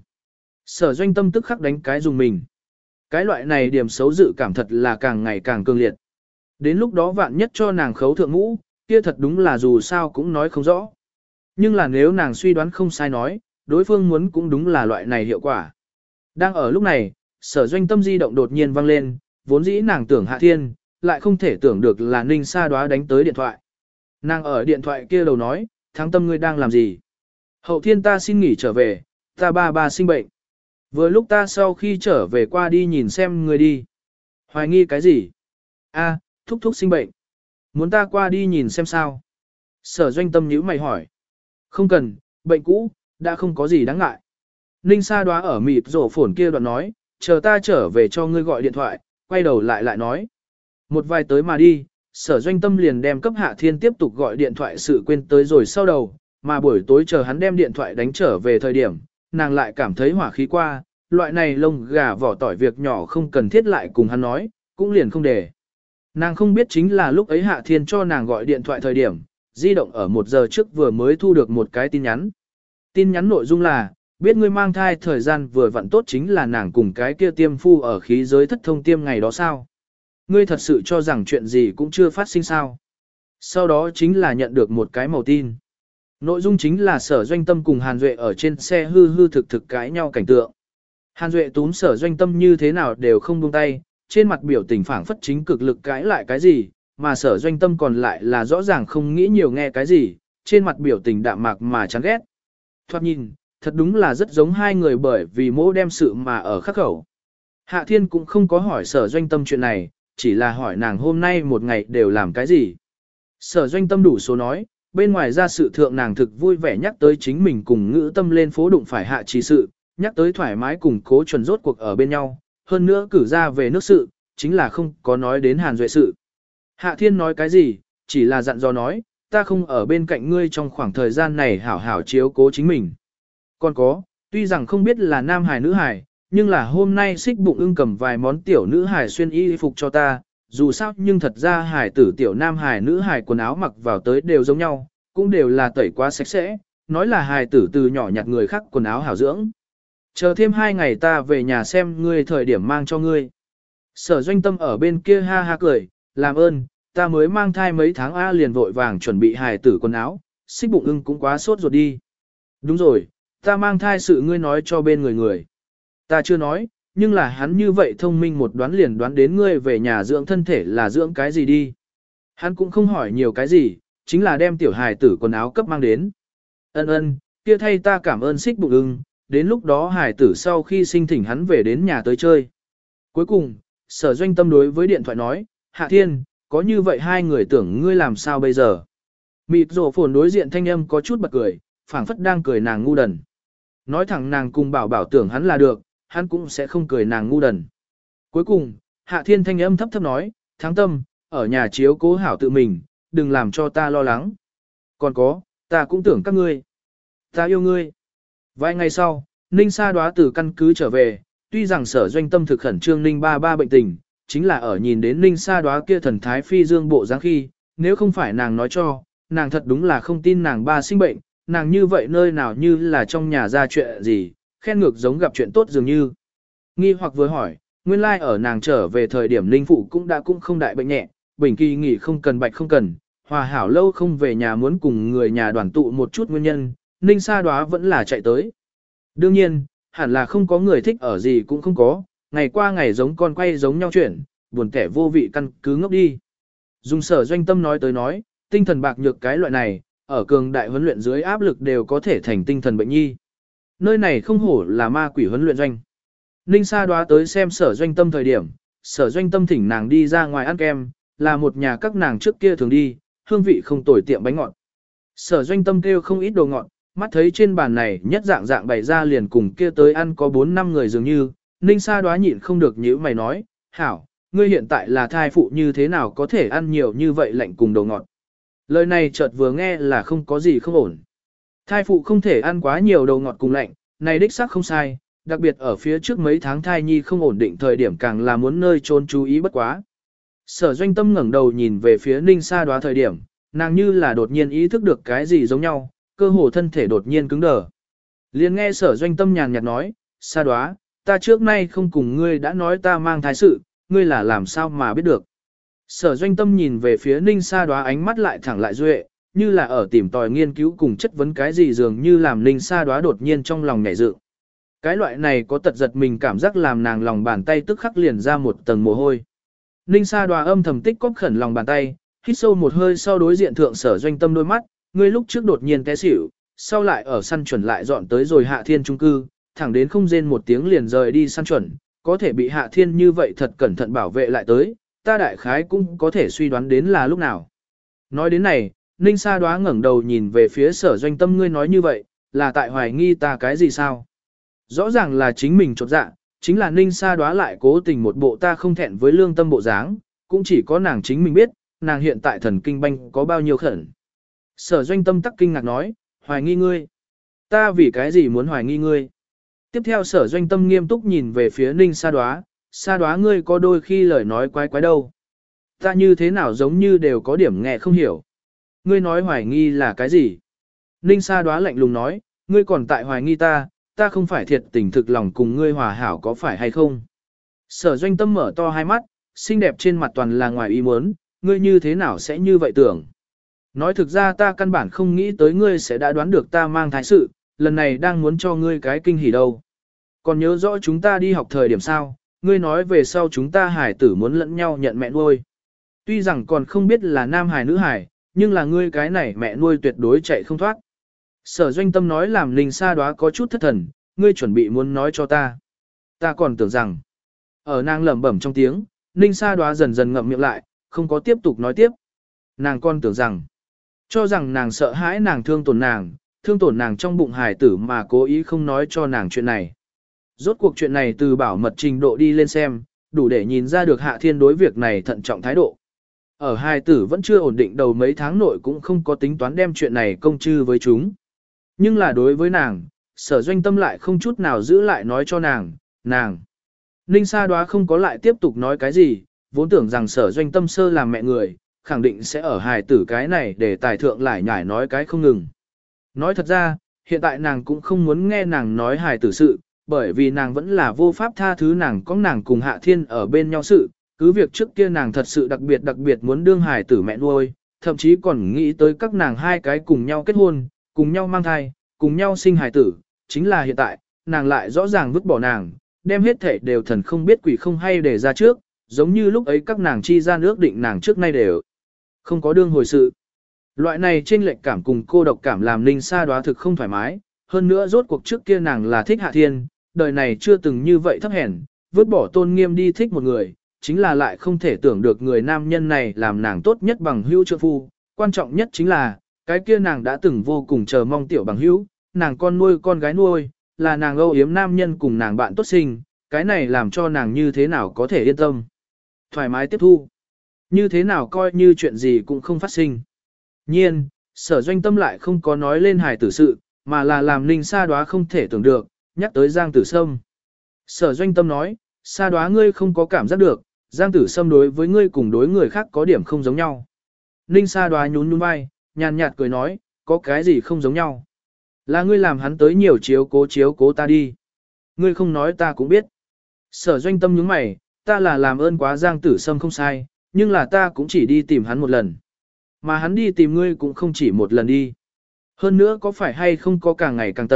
Sở Doanh Tâm tức khắc đánh cái dùng mình. Cái loại này điểm xấu dự cảm thật là càng ngày càng cương liệt. Đến lúc đó vạn nhất cho nàng khấu thượng ngũ, kia thật đúng là dù sao cũng nói không rõ. Nhưng là nếu nàng suy đoán không sai nói, đối phương muốn cũng đúng là loại này hiệu quả. Đang ở lúc này, Sở Doanh Tâm di động đột nhiên vang lên, vốn dĩ nàng tưởng Hạ Thiên, lại không thể tưởng được là Ninh Sa Đoá đánh tới điện thoại. Nàng ở điện thoại kia đầu nói, Thắng Tâm ngươi đang làm gì? Hậu Thiên ta xin nghỉ trở về, ta ba sinh bệnh. Vừa lúc ta sau khi trở về qua đi nhìn xem ngươi đi. Hoài nghi cái gì? A, thúc thúc sinh bệnh. Muốn ta qua đi nhìn xem sao? Sở Doanh Tâm nhíu mày hỏi. Không cần, bệnh cũ, đã không có gì đáng ngại. Ninh Sa Đoá ở mịt rổ phổn kia đoạn nói, chờ ta trở về cho ngươi gọi điện thoại, quay đầu lại nói. Một vài tới mà đi, Sở Doanh Tâm liền đem cấp Hạ Thiên tiếp tục gọi điện thoại sự quên tới rồi sau đầu, mà buổi tối chờ hắn đem điện thoại đánh trở về thời điểm, nàng lại cảm thấy hỏa khí qua, loại này lông gà vỏ tỏi việc nhỏ không cần thiết lại cùng hắn nói, cũng liền không để. Nàng không biết chính là lúc ấy Hạ Thiên cho nàng gọi điện thoại thời điểm, di động ở 1 giờ trước vừa mới thu được một cái tin nhắn. Tin nhắn nội dung là, biết ngươi mang thai thời gian vừa vặn tốt chính là nàng cùng cái kia tiêm phu ở khí giới thất thông tiêm ngày đó sao. Ngươi thật sự cho rằng chuyện gì cũng chưa phát sinh sao. Sau đó chính là nhận được một cái màu tin. Nội dung chính là Sở Doanh Tâm cùng Hàn Duệ ở trên xe hư hư thực thực cãi nhau cảnh tượng. Hàn Duệ túm Sở Doanh Tâm như thế nào đều không buông tay, trên mặt biểu tình phảng phất chính cực lực cãi lại cái gì, mà Sở Doanh Tâm còn lại là rõ ràng không nghĩ nhiều nghe cái gì, trên mặt biểu tình đạm mạc mà chán ghét. Thoạt nhìn, thật đúng là rất giống hai người bởi vì mỗ đem sự mà ở khắc khẩu. Hạ Thiên cũng không có hỏi Sở Doanh Tâm chuyện này, chỉ là hỏi nàng hôm nay một ngày đều làm cái gì. Sở Doanh Tâm đủ số nói, bên ngoài ra sự thượng nàng thực vui vẻ nhắc tới chính mình cùng Ngữ Tâm lên phố đụng phải Hạ Trì sự, nhắc tới thoải mái cùng Cố Chuẩn rốt cuộc ở bên nhau, hơn nữa cử ra về nước sự, chính là không có nói đến Hàn Duệ sự. Hạ Thiên nói cái gì, chỉ là dặn dò nói, ta không ở bên cạnh ngươi trong khoảng thời gian này hảo hảo chiếu cố chính mình. Còn có, tuy rằng không biết là nam hài nữ hài, nhưng là hôm nay xích bụng ưng cầm vài món tiểu nữ hài xuyên y phục cho ta, dù sao nhưng thật ra hài tử tiểu nam hài nữ hài quần áo mặc vào tới đều giống nhau, cũng đều là tẩy quá sạch sẽ, nói là hài tử từ nhỏ nhặt người khác quần áo hảo dưỡng. Chờ thêm 2 ngày ta về nhà xem ngươi thời điểm mang cho ngươi. Sở Doanh Tâm ở bên kia ha ha cười, làm ơn, ta mới mang thai mấy tháng A liền vội vàng chuẩn bị hài tử quần áo, xích bụng ưng cũng quá sốt ruột đi. Đúng rồi, ta mang thai sự ngươi nói cho bên người. Ta chưa nói, nhưng là hắn như vậy thông minh một đoán liền đoán đến ngươi về nhà dưỡng thân thể là dưỡng cái gì đi. Hắn cũng không hỏi nhiều cái gì, chính là đem tiểu hài tử quần áo cấp mang đến. Ân, kia thay ta cảm ơn xích bụng ưng, đến lúc đó hài tử sau khi sinh thỉnh hắn về đến nhà tới chơi. Cuối cùng, Sở Doanh Tâm đối với điện thoại nói, Hạ Thiên, có như vậy hai người tưởng ngươi làm sao bây giờ. Mịt rổ phồn đối diện thanh âm có chút bật cười, phảng phất đang cười nàng ngu đần. Nói thẳng nàng cùng bảo tưởng hắn là được, hắn cũng sẽ không cười nàng ngu đần. Cuối cùng, Hạ Thiên thanh âm thấp thấp nói, Thắng Tâm, ở nhà chiếu cố hảo tự mình, đừng làm cho ta lo lắng. Còn có, ta cũng tưởng các ngươi. Ta yêu ngươi. Vài ngày sau, Ninh Sa Đoá từ căn cứ trở về, tuy rằng Sở Doanh Tâm thực khẩn trương Ninh ba bệnh tình, chính là ở nhìn đến Ninh Sa Đoá kia thần thái phi dương bộ dáng khi, nếu không phải nàng nói cho, nàng thật đúng là không tin nàng ba sinh bệnh, nàng như vậy nơi nào như là trong nhà ra chuyện gì, khen ngược giống gặp chuyện tốt dường như. Nghi hoặc vừa hỏi, nguyên lai like ở nàng trở về thời điểm Ninh Phụ cũng không đại bệnh nhẹ, bình kỳ nghỉ không cần bạch không cần, hòa hảo lâu không về nhà muốn cùng người nhà đoàn tụ một chút nguyên nhân, Ninh Sa Đoá vẫn là chạy tới. Đương nhiên, hẳn là không có người thích ở gì cũng không có, ngày qua ngày giống con quay giống nhau chuyển, buồn kẻ vô vị căn cứ ngốc đi. Dùng Sở Doanh Tâm nói tới nói, tinh thần bạc nhược cái loại này, ở cường đại huấn luyện dưới áp lực đều có thể thành tinh thần bệnh nhi. Nơi này không hổ là ma quỷ huấn luyện doanh. Ninh Sa đoá tới xem Sở Doanh Tâm thời điểm, Sở Doanh Tâm thỉnh nàng đi ra ngoài ăn kem, là một nhà các nàng trước kia thường đi, hương vị không tồi tiệm bánh ngọt. Sở Doanh Tâm kêu không ít đồ ngọt, mắt thấy trên bàn này nhất dạng dạng bày ra liền cùng kia tới ăn có 4-5 người dường như, Ninh Sa đoá nhịn không được nhíu mày nói, hảo, ngươi hiện tại là thai phụ như thế nào có thể ăn nhiều như vậy lạnh cùng đồ ngọt. Lời này chợt vừa nghe là không có gì không ổn. Thai phụ không thể ăn quá nhiều đồ ngọt cùng lạnh, này đích xác không sai, đặc biệt ở phía trước mấy tháng thai nhi không ổn định thời điểm càng là muốn nơi trốn chú ý bất quá. Sở Doanh Tâm ngẩng đầu nhìn về phía Ninh Sa đoá thời điểm, nàng như là đột nhiên ý thức được cái gì giống nhau, cơ hồ thân thể đột nhiên cứng đờ. Liền nghe Sở Doanh Tâm nhàn nhạt nói, Sa đoá, ta trước nay không cùng ngươi đã nói ta mang thai sự, ngươi là làm sao mà biết được. Sở Doanh Tâm nhìn về phía Ninh Sa đoá ánh mắt lại thẳng lại duệ, như là ở tìm tòi nghiên cứu cùng chất vấn cái gì dường như làm Ninh Sa đoá đột nhiên trong lòng nhảy dựng. Cái loại này có tật giật mình cảm giác làm nàng lòng bàn tay tức khắc liền ra một tầng mồ hôi. Ninh Sa đoá âm thầm tích cóp khẩn lòng bàn tay, hít sâu một hơi sau đối diện thượng Sở Doanh Tâm đôi mắt, ngươi lúc trước đột nhiên té xỉu, sau lại ở săn chuẩn lại dọn tới rồi Hạ Thiên trung cư, thẳng đến không rên một tiếng liền rời đi săn chuẩn, có thể bị Hạ Thiên như vậy thật cẩn thận bảo vệ lại tới, ta đại khái cũng có thể suy đoán đến là lúc nào. Nói đến này, Ninh Sa đoá ngẩng đầu nhìn về phía Sở Doanh Tâm, ngươi nói như vậy, là tại hoài nghi ta cái gì sao? Rõ ràng là chính mình chột dạ, chính là Ninh Sa đoá lại cố tình một bộ ta không thẹn với lương tâm bộ dáng, cũng chỉ có nàng chính mình biết, nàng hiện tại thần kinh banh có bao nhiêu khẩn. Sở Doanh Tâm tắc kinh ngạc nói, hoài nghi ngươi. Ta vì cái gì muốn hoài nghi ngươi? Tiếp theo Sở Doanh Tâm nghiêm túc nhìn về phía Ninh Sa đoá ngươi có đôi khi lời nói quái quái đâu. Ta như thế nào giống như đều có điểm nghe không hiểu. Ngươi nói hoài nghi là cái gì? Ninh Sa đoá lạnh lùng nói, ngươi còn tại hoài nghi ta, ta không phải thiệt tình thực lòng cùng ngươi hòa hảo có phải hay không? Sở Doanh Tâm mở to hai mắt, xinh đẹp trên mặt toàn là ngoài ý muốn, ngươi như thế nào sẽ như vậy tưởng? Nói thực ra ta căn bản không nghĩ tới ngươi sẽ đã đoán được ta mang thai sự, lần này đang muốn cho ngươi cái kinh hỉ đâu. Còn nhớ rõ chúng ta đi học thời điểm sao, ngươi nói về sau chúng ta hải tử muốn lẫn nhau nhận mẹ nuôi. Tuy rằng còn không biết là nam hải nữ hải, nhưng là ngươi cái này mẹ nuôi tuyệt đối chạy không thoát. Sở Doanh Tâm nói làm Ninh Sa đoá có chút thất thần, ngươi chuẩn bị muốn nói cho ta. Ta còn tưởng rằng, ở nàng lẩm bẩm trong tiếng, Ninh Sa đoá dần dần ngậm miệng lại, không có tiếp tục nói tiếp. Nàng còn tưởng rằng, cho rằng nàng sợ hãi nàng thương tổn nàng trong bụng hài tử mà cố ý không nói cho nàng chuyện này. Rốt cuộc chuyện này từ bảo mật trình độ đi lên xem, đủ để nhìn ra được Hạ Thiên đối việc này thận trọng thái độ. Ở hài tử vẫn chưa ổn định đầu mấy tháng nội cũng không có tính toán đem chuyện này công chư với chúng. Nhưng là đối với nàng, Sở Doanh Tâm lại không chút nào giữ lại nói cho nàng. Ninh Sa đoá không có lại tiếp tục nói cái gì, vốn tưởng rằng Sở Doanh Tâm sơ làm mẹ người, khẳng định sẽ ở hài tử cái này để tài thượng lại nhải nói cái không ngừng. Nói thật ra, hiện tại nàng cũng không muốn nghe nàng nói hài tử sự, bởi vì nàng vẫn là vô pháp tha thứ nàng có nàng cùng Hạ Thiên ở bên nhau sự, cứ việc trước kia nàng thật sự đặc biệt muốn đương hài tử mẹ nuôi, thậm chí còn nghĩ tới các nàng hai cái cùng nhau kết hôn, cùng nhau mang thai, cùng nhau sinh hài tử, chính là hiện tại, nàng lại rõ ràng vứt bỏ nàng, đem hết thể đều thần không biết quỷ không hay để ra trước, giống như lúc ấy các nàng chi ra ước định nàng trước nay đều không có đương hồi sự. Loại này chênh lệch cảm cùng cô độc cảm làm Ninh Sa đoá thực không thoải mái, hơn nữa rốt cuộc trước kia nàng là thích Hạ Thiên, đời này chưa từng như vậy thấp hèn, vứt bỏ tôn nghiêm đi thích một người, chính là lại không thể tưởng được người nam nhân này làm nàng tốt nhất bằng hữu trượng phu, quan trọng nhất chính là, cái kia nàng đã từng vô cùng chờ mong tiểu bằng hữu, nàng con nuôi con gái nuôi, là nàng âu yếm nam nhân cùng nàng bạn tốt sinh, cái này làm cho nàng như thế nào có thể yên tâm, thoải mái tiếp thu, như thế nào coi như chuyện gì cũng không phát sinh. Nhiên, Sở Doanh Tâm lại không có nói lên hài tử sự, mà là làm Ninh Sa đoá không thể tưởng được, nhắc tới Giang Tử Sâm. Sở Doanh Tâm nói, Sa đoá ngươi không có cảm giác được, Giang Tử Sâm đối với ngươi cùng đối người khác có điểm không giống nhau. Ninh Sa đoá nhún nhún vai, nhàn nhạt cười nói, có cái gì không giống nhau. Là ngươi làm hắn tới nhiều chiếu cố ta đi. Ngươi không nói ta cũng biết. Sở Doanh Tâm nhướng mày, ta là làm ơn quá Giang Tử Sâm không sai, nhưng là ta cũng chỉ đi tìm hắn một lần. Mà hắn đi tìm ngươi cũng không chỉ một lần đi. Hơn nữa có phải hay không có càng ngày càng tần,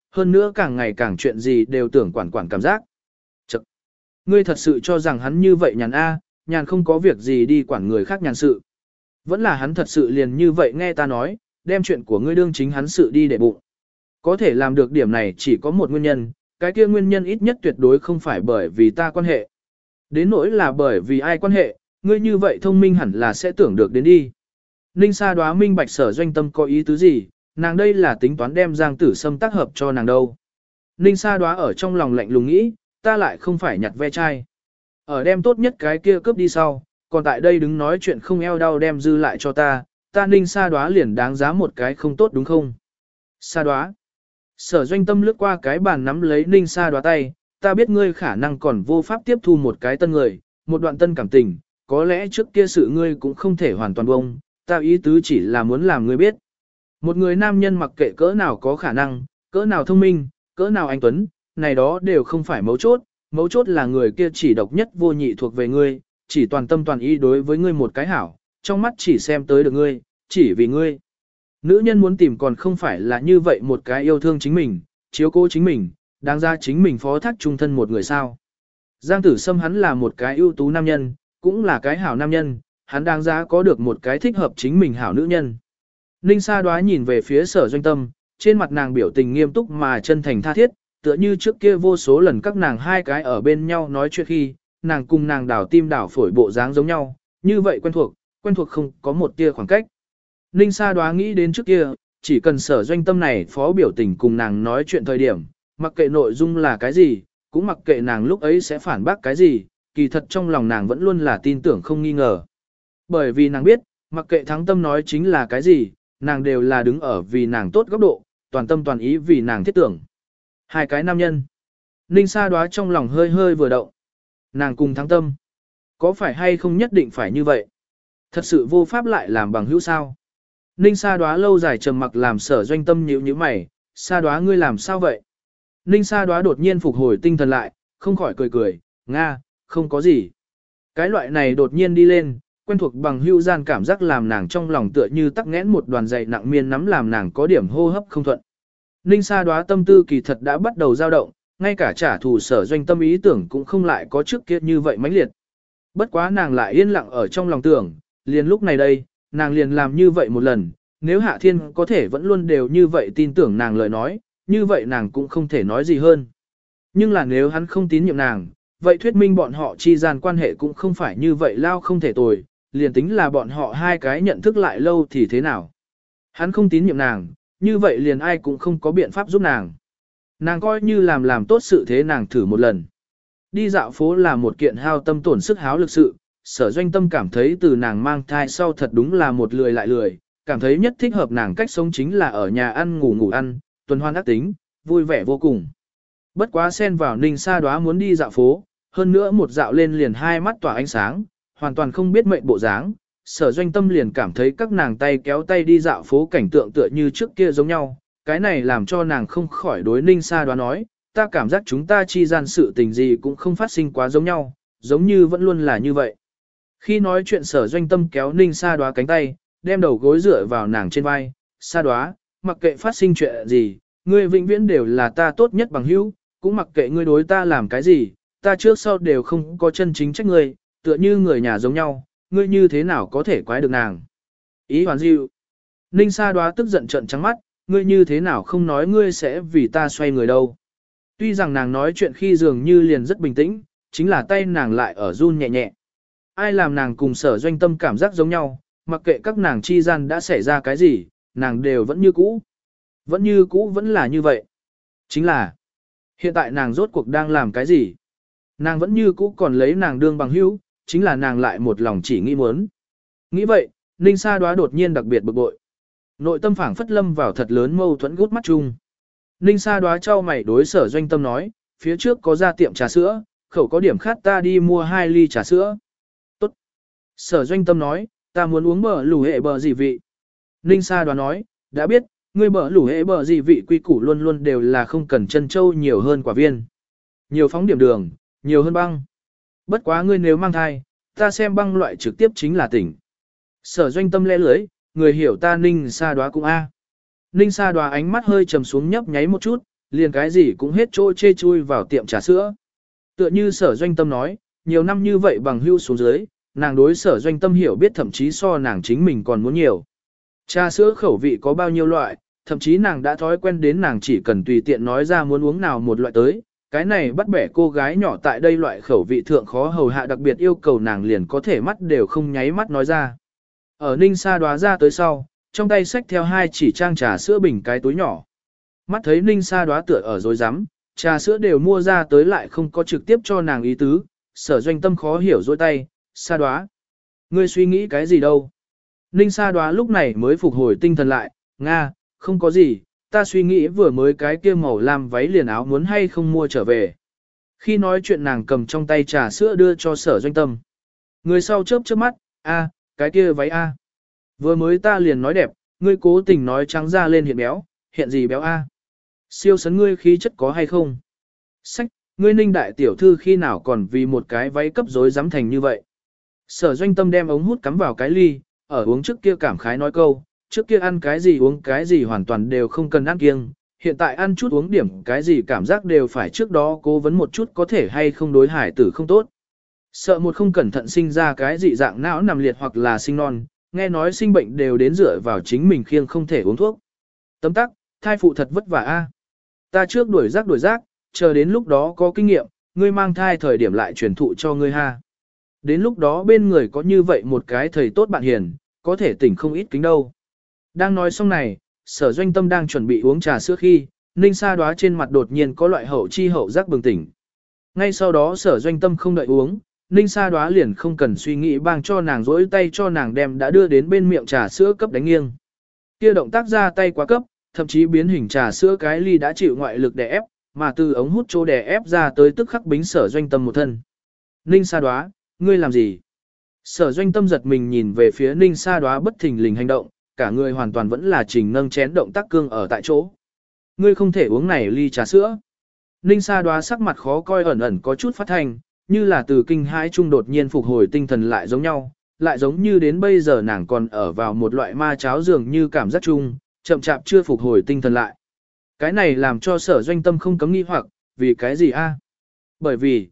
hơn nữa càng ngày càng chuyện gì đều tưởng quản quản cảm giác. Chậc! Ngươi thật sự cho rằng hắn như vậy nhàn nhàn không có việc gì đi quản người khác nhàn sự. Vẫn là hắn thật sự liền như vậy nghe ta nói, đem chuyện của ngươi đương chính hắn sự đi để bụng. Có thể làm được điểm này chỉ có một nguyên nhân, cái kia nguyên nhân ít nhất tuyệt đối không phải bởi vì ta quan hệ. Đến nỗi là bởi vì ai quan hệ, ngươi như vậy thông minh hẳn là sẽ tưởng được đến đi. Ninh Sa đoá minh bạch Sở Doanh Tâm có ý tứ gì, nàng đây là tính toán đem Giang Tử Sâm tác hợp cho nàng đâu. Ninh Sa đoá ở trong lòng lạnh lùng nghĩ, ta lại không phải nhặt ve chai. Ở đem tốt nhất cái kia cướp đi sau, còn tại đây đứng nói chuyện không eo đau đem dư lại cho ta Ninh Sa đoá liền đáng giá một cái không tốt đúng không? Sa đoá. Sở Doanh Tâm lướt qua cái bàn nắm lấy Ninh Sa đoá tay, ta biết ngươi khả năng còn vô pháp tiếp thu một cái tân người, một đoạn tân cảm tình, có lẽ trước kia sự ngươi cũng không thể hoàn toàn bông, ta ý tứ chỉ là muốn làm ngươi biết. Một người nam nhân mặc kệ cỡ nào có khả năng, cỡ nào thông minh, cỡ nào anh tuấn, này đó đều không phải mấu chốt là người kia chỉ độc nhất vô nhị thuộc về ngươi, chỉ toàn tâm toàn ý đối với ngươi một cái hảo, trong mắt chỉ xem tới được ngươi, chỉ vì ngươi. Nữ nhân muốn tìm còn không phải là như vậy một cái yêu thương chính mình, chiếu cố chính mình, đáng ra chính mình phó thác trung thân một người sao. Giang Tử Sâm hắn là một cái ưu tú nam nhân, cũng là cái hảo nam nhân, hắn đáng giá có được một cái thích hợp chính mình hảo nữ nhân. Ninh Sa đoá nhìn về phía Sở Doanh Tâm, trên mặt nàng biểu tình nghiêm túc mà chân thành tha thiết, tựa như trước kia vô số lần các nàng hai cái ở bên nhau nói chuyện khi, nàng cùng nàng đảo tim đảo phổi bộ dáng giống nhau, như vậy quen thuộc không có một tia khoảng cách. Ninh Sa đoá nghĩ đến trước kia, chỉ cần Sở Doanh Tâm này phó biểu tình cùng nàng nói chuyện thời điểm, mặc kệ nội dung là cái gì, cũng mặc kệ nàng lúc ấy sẽ phản bác cái gì, kỳ thật trong lòng nàng vẫn luôn là tin tưởng không nghi ngờ. Bởi vì nàng biết, mặc kệ Thắng Tâm nói chính là cái gì, nàng đều là đứng ở vì nàng tốt góc độ, toàn tâm toàn ý vì nàng thiết tưởng. Hai cái nam nhân. Ninh Sa đoá trong lòng hơi hơi vừa động. Nàng cùng Thắng Tâm. Có phải hay không nhất định phải như vậy? Thật sự vô pháp lại làm bằng hữu sao? Ninh Sa đoá lâu dài trầm mặc làm Sở Doanh Tâm nhíu nhíu mày. Sa đoá ngươi làm sao vậy? Ninh Sa đoá đột nhiên phục hồi tinh thần lại, không khỏi cười cười. Nga, không có gì. Cái loại này đột nhiên đi lên, quen thuộc bằng hữu gian cảm giác làm nàng trong lòng tựa như tắc nghẽn một đoàn dày nặng miên nắm làm nàng có điểm hô hấp không thuận. Ninh Sa đoá tâm tư kỳ thật đã bắt đầu dao động, ngay cả trả thù Sở Doanh Tâm ý tưởng cũng không lại có trước kia như vậy mãnh liệt. Bất quá nàng lại yên lặng ở trong lòng tưởng, liền lúc này đây, nàng liền làm như vậy một lần, nếu Hạ Thiên có thể vẫn luôn đều như vậy tin tưởng nàng lời nói, như vậy nàng cũng không thể nói gì hơn. Nhưng là nếu hắn không tín nhiệm nàng, vậy thuyết minh bọn họ chi gian quan hệ cũng không phải như vậy lao không thể tồi, liền tính là bọn họ hai cái nhận thức lại lâu thì thế nào. Hắn không tín nhiệm nàng, như vậy liền ai cũng không có biện pháp giúp nàng. Nàng coi như làm tốt sự thế nàng thử một lần. Đi dạo phố là một kiện hao tâm tổn sức háo lực sự, Sở Doanh Tâm cảm thấy từ nàng mang thai sau thật đúng là một lười lại lười, cảm thấy nhất thích hợp nàng cách sống chính là ở nhà ăn ngủ ăn, tuần hoan ác tính, vui vẻ vô cùng. Bất quá xen vào Ninh Sa đoá muốn đi dạo phố, hơn nữa một dạo lên liền hai mắt tỏa ánh sáng, hoàn toàn không biết mệnh bộ dáng. Sở Doanh Tâm liền cảm thấy các nàng tay kéo tay đi dạo phố cảnh tượng tựa như trước kia giống nhau, cái này làm cho nàng không khỏi đối Ninh Sa đoá nói, ta cảm giác chúng ta chi gian sự tình gì cũng không phát sinh quá giống nhau, giống như vẫn luôn là như vậy. Khi nói chuyện Sở Doanh Tâm kéo Ninh Sa đoá cánh tay, đem đầu gối dựa vào nàng trên vai, Sa đoá, mặc kệ phát sinh chuyện gì, ngươi vĩnh viễn đều là ta tốt nhất bằng hữu, cũng mặc kệ ngươi đối ta làm cái gì, ta trước sau đều không có chân chính trách ngươi, tựa như người nhà giống nhau, ngươi như thế nào có thể quái được nàng. Ý hoàn dịu. Ninh Sa đoá tức giận trợn trắng mắt, ngươi như thế nào không nói ngươi sẽ vì ta xoay người đâu. Tuy rằng nàng nói chuyện khi dường như liền rất bình tĩnh, chính là tay nàng lại ở run nhẹ nhẹ. Ai làm nàng cùng Sở Doanh Tâm cảm giác giống nhau, mặc kệ các nàng chi gian đã xảy ra cái gì, nàng đều vẫn như cũ. Vẫn như cũ vẫn là như vậy. Chính là, hiện tại nàng rốt cuộc đang làm cái gì? Nàng vẫn như cũ còn lấy nàng đương bằng hữu, chính là nàng lại một lòng chỉ nghĩ muốn. Nghĩ vậy, Ninh Sa đoá đột nhiên đặc biệt bực bội. Nội tâm phảng phất lâm vào thật lớn mâu thuẫn gút mắt chung. Ninh Sa đoá trao mày đối Sở Doanh Tâm nói, phía trước có ra tiệm trà sữa, khẩu có điểm khát ta đi mua 2 ly trà sữa. Tốt. Sở Doanh Tâm nói, ta muốn uống bờ lù hệ bờ gì vị. Ninh Sa đoá nói, đã biết, ngươi bờ lù hệ bờ gì vị quy củ luôn luôn đều là không cần chân châu nhiều hơn quả viên. Nhiều phóng điểm đường, nhiều hơn băng. Bất quá ngươi nếu mang thai, ta xem băng loại trực tiếp chính là tỉnh. Sở Doanh Tâm lẽ lưới, người hiểu ta Ninh Sa đoá cũng a. Ninh Sa đoá ánh mắt hơi trầm xuống nhấp nháy một chút, liền cái gì cũng hết chỗ chê chui vào tiệm trà sữa. Tựa như Sở Doanh Tâm nói, nhiều năm như vậy bằng hưu xuống dưới, nàng đối Sở Doanh Tâm hiểu biết thậm chí so nàng chính mình còn muốn nhiều. Trà sữa khẩu vị có bao nhiêu loại, thậm chí nàng đã thói quen đến nàng chỉ cần tùy tiện nói ra muốn uống nào một loại tới, cái này bắt bẻ cô gái nhỏ tại đây loại khẩu vị thượng khó hầu hạ đặc biệt yêu cầu nàng liền có thể mắt đều không nháy mắt nói ra. Ở Ninh Sa Đoá ra tới sau, trong tay xách theo 2 chỉ trang trà sữa bình cái túi nhỏ. Mắt thấy Ninh Sa Đoá tựa ở dối rắm trà sữa đều mua ra tới lại không có trực tiếp cho nàng ý tứ, Sở Doanh Tâm khó hiểu dôi tay, Sa Đoá. Ngươi suy nghĩ cái gì đâu? Ninh Sa Đoá lúc này mới phục hồi tinh thần lại, Nga, không có gì, ta suy nghĩ vừa mới cái kia màu lam váy liền áo muốn hay không mua trở về. Khi nói chuyện nàng cầm trong tay trà sữa đưa cho Sở Doanh Tâm. Người sau chớp chớp mắt, cái kia váy Vừa mới ta liền nói đẹp, ngươi cố tình nói trắng ra lên hiện béo, hiện gì béo Siêu sấn ngươi khí chất có hay không? Sách, ngươi Ninh đại tiểu thư khi nào còn vì một cái váy cấp rối dám thành như vậy? Sở Doanh Tâm đem ống hút cắm vào cái ly, ở uống trước kia cảm khái nói câu, trước kia ăn cái gì uống cái gì hoàn toàn đều không cần ăn kiêng, hiện tại ăn chút uống điểm cái gì cảm giác đều phải trước đó cố vấn một chút có thể hay không đối hải tử không tốt. Sợ một không cẩn thận sinh ra cái dị dạng não nằm liệt hoặc là sinh non, nghe nói sinh bệnh đều đến dựa vào chính mình khiêng không thể uống thuốc. Tấm tắc, thai phụ thật vất vả Ta trước đuổi rác, chờ đến lúc đó có kinh nghiệm, ngươi mang thai thời điểm lại truyền thụ cho ngươi ha. Đến lúc đó bên người có như vậy một cái thầy tốt bạn hiền, có thể tỉnh không ít kính đâu. Đang nói xong này, Sở Doanh Tâm đang chuẩn bị uống trà sữa khi, Ninh Sa Đoá trên mặt đột nhiên có loại hậu chi hậu giác bừng tỉnh. Ngay sau đó Sở Doanh Tâm không đợi uống, Ninh Sa Đoá liền không cần suy nghĩ bang cho nàng rỗi tay cho nàng đem đã đưa đến bên miệng trà sữa cấp đánh nghiêng. Kia động tác ra tay quá cấp, thậm chí biến hình trà sữa cái ly đã chịu ngoại lực đè ép, mà từ ống hút chỗ đè ép ra tới tức khắc bính Sở Doanh Tâm một thân. Ninh Sa Đoá, ngươi làm gì? Sở Doanh Tâm giật mình nhìn về phía Ninh Sa Đoá bất thình lình hành động, cả người hoàn toàn vẫn là trình nâng chén động tác cương ở tại chỗ. Ngươi không thể uống này ly trà sữa. Ninh Sa Đoá sắc mặt khó coi ẩn ẩn có chút phát thanh, như là từ kinh hãi trung đột nhiên phục hồi tinh thần lại giống nhau, lại giống như đến bây giờ nàng còn ở vào một loại ma cháo dường như cảm giác chung, chậm chạp chưa phục hồi tinh thần lại. Cái này làm cho Sở Doanh Tâm không cấm nghi hoặc, vì cái gì Bởi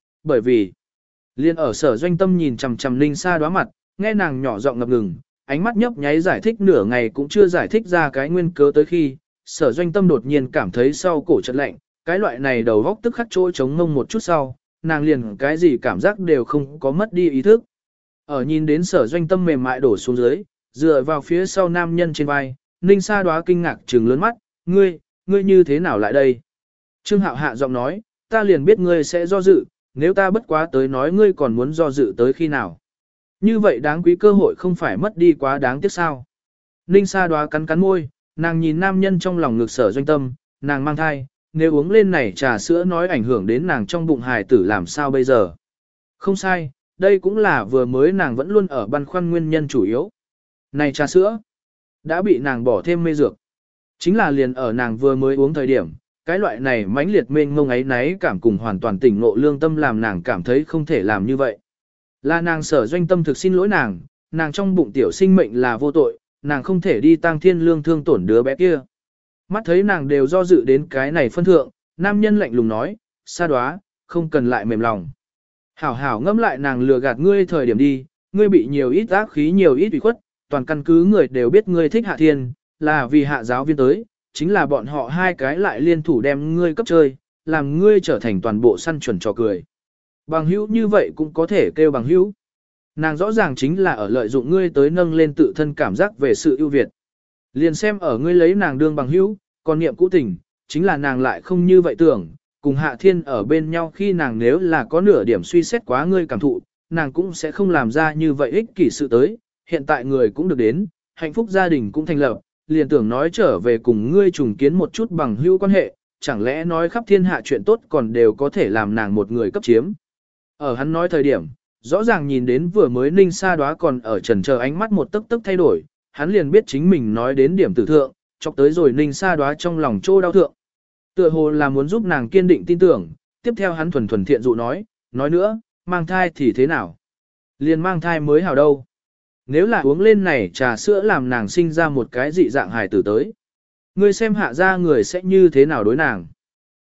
vì, liên ở Sở Doanh Tâm nhìn chằm chằm Ninh Sa Đoá mặt, nghe nàng nhỏ giọng ngập ngừng, ánh mắt nhấp nháy giải thích nửa ngày cũng chưa giải thích ra cái nguyên cớ tới khi, Sở Doanh Tâm đột nhiên cảm thấy sau cổ chợt lạnh, cái loại này đầu góc tức khắc chỗ trống ngông một chút sau, nàng liền cái gì cảm giác đều không có mất đi ý thức. Ở nhìn đến Sở Doanh Tâm mềm mại đổ xuống dưới, dựa vào phía sau nam nhân trên vai, Ninh Sa Đoá kinh ngạc trừng lớn mắt, ngươi như thế nào lại đây? Trương Hạo hạ giọng nói, ta liền biết ngươi sẽ do dự, nếu ta bất quá tới nói ngươi còn muốn do dự tới khi nào? Như vậy đáng quý cơ hội không phải mất đi quá đáng tiếc sao? Ninh Sa Đoá cắn cắn môi, nàng nhìn nam nhân trong lòng ngực Sở Doanh Tâm, nàng mang thai, nếu uống lên này trà sữa nói ảnh hưởng đến nàng trong bụng hài tử làm sao bây giờ? Không sai, đây cũng là vừa mới nàng vẫn luôn ở băn khoăn nguyên nhân chủ yếu. Này trà sữa, đã bị nàng bỏ thêm mê dược. Chính là liền ở nàng vừa mới uống thời điểm, cái loại này mãnh liệt mênh mông ấy náy cảm cùng hoàn toàn tỉnh ngộ lương tâm làm nàng cảm thấy không thể làm như vậy. Là nàng Sở Doanh Tâm thực xin lỗi nàng trong bụng tiểu sinh mệnh là vô tội, nàng không thể đi tang thiên lương thương tổn đứa bé kia. Mắt thấy nàng đều do dự đến cái này phân thượng, nam nhân lạnh lùng nói, Sa Đoá, không cần lại mềm lòng. Hảo hảo ngẫm lại nàng lừa gạt ngươi thời điểm đi, ngươi bị nhiều ít ác khí nhiều ít ủy khuất, toàn căn cứ người đều biết ngươi thích Hạ Thiên, là vì Hạ giáo viên tới, chính là bọn họ hai cái lại liên thủ đem ngươi cấp chơi, làm ngươi trở thành toàn bộ săn chuẩn trò cười. Bằng hữu như vậy cũng có thể kêu bằng hữu. Nàng rõ ràng chính là ở lợi dụng ngươi tới nâng lên tự thân cảm giác về sự ưu việt. Liền xem ở ngươi lấy nàng đương bằng hữu, còn niệm cũ tình, chính là nàng lại không như vậy tưởng, cùng Hạ Thiên ở bên nhau khi nàng nếu là có nửa điểm suy xét quá ngươi cảm thụ, nàng cũng sẽ không làm ra như vậy ích kỷ sự tới, hiện tại người cũng được đến, hạnh phúc gia đình cũng thành lập, liền tưởng nói trở về cùng ngươi trùng kiến một chút bằng hữu quan hệ, chẳng lẽ nói khắp thiên hạ chuyện tốt còn đều có thể làm nàng một người cấp chiếm. Ở hắn nói thời điểm, rõ ràng nhìn đến vừa mới Ninh Sa Đoá còn ở trần chờ ánh mắt một tức tức thay đổi, hắn liền biết chính mình nói đến điểm tử thượng, chọc tới rồi Ninh Sa Đoá trong lòng trô đau thượng. Tựa hồ là muốn giúp nàng kiên định tin tưởng, tiếp theo hắn thuần thuần thiện dụ nói nữa, mang thai thì thế nào? Liền mang thai mới hào đâu. Nếu là uống lên này trà sữa làm nàng sinh ra một cái dị dạng hài tử tới. Ngươi xem Hạ gia người sẽ như thế nào đối nàng.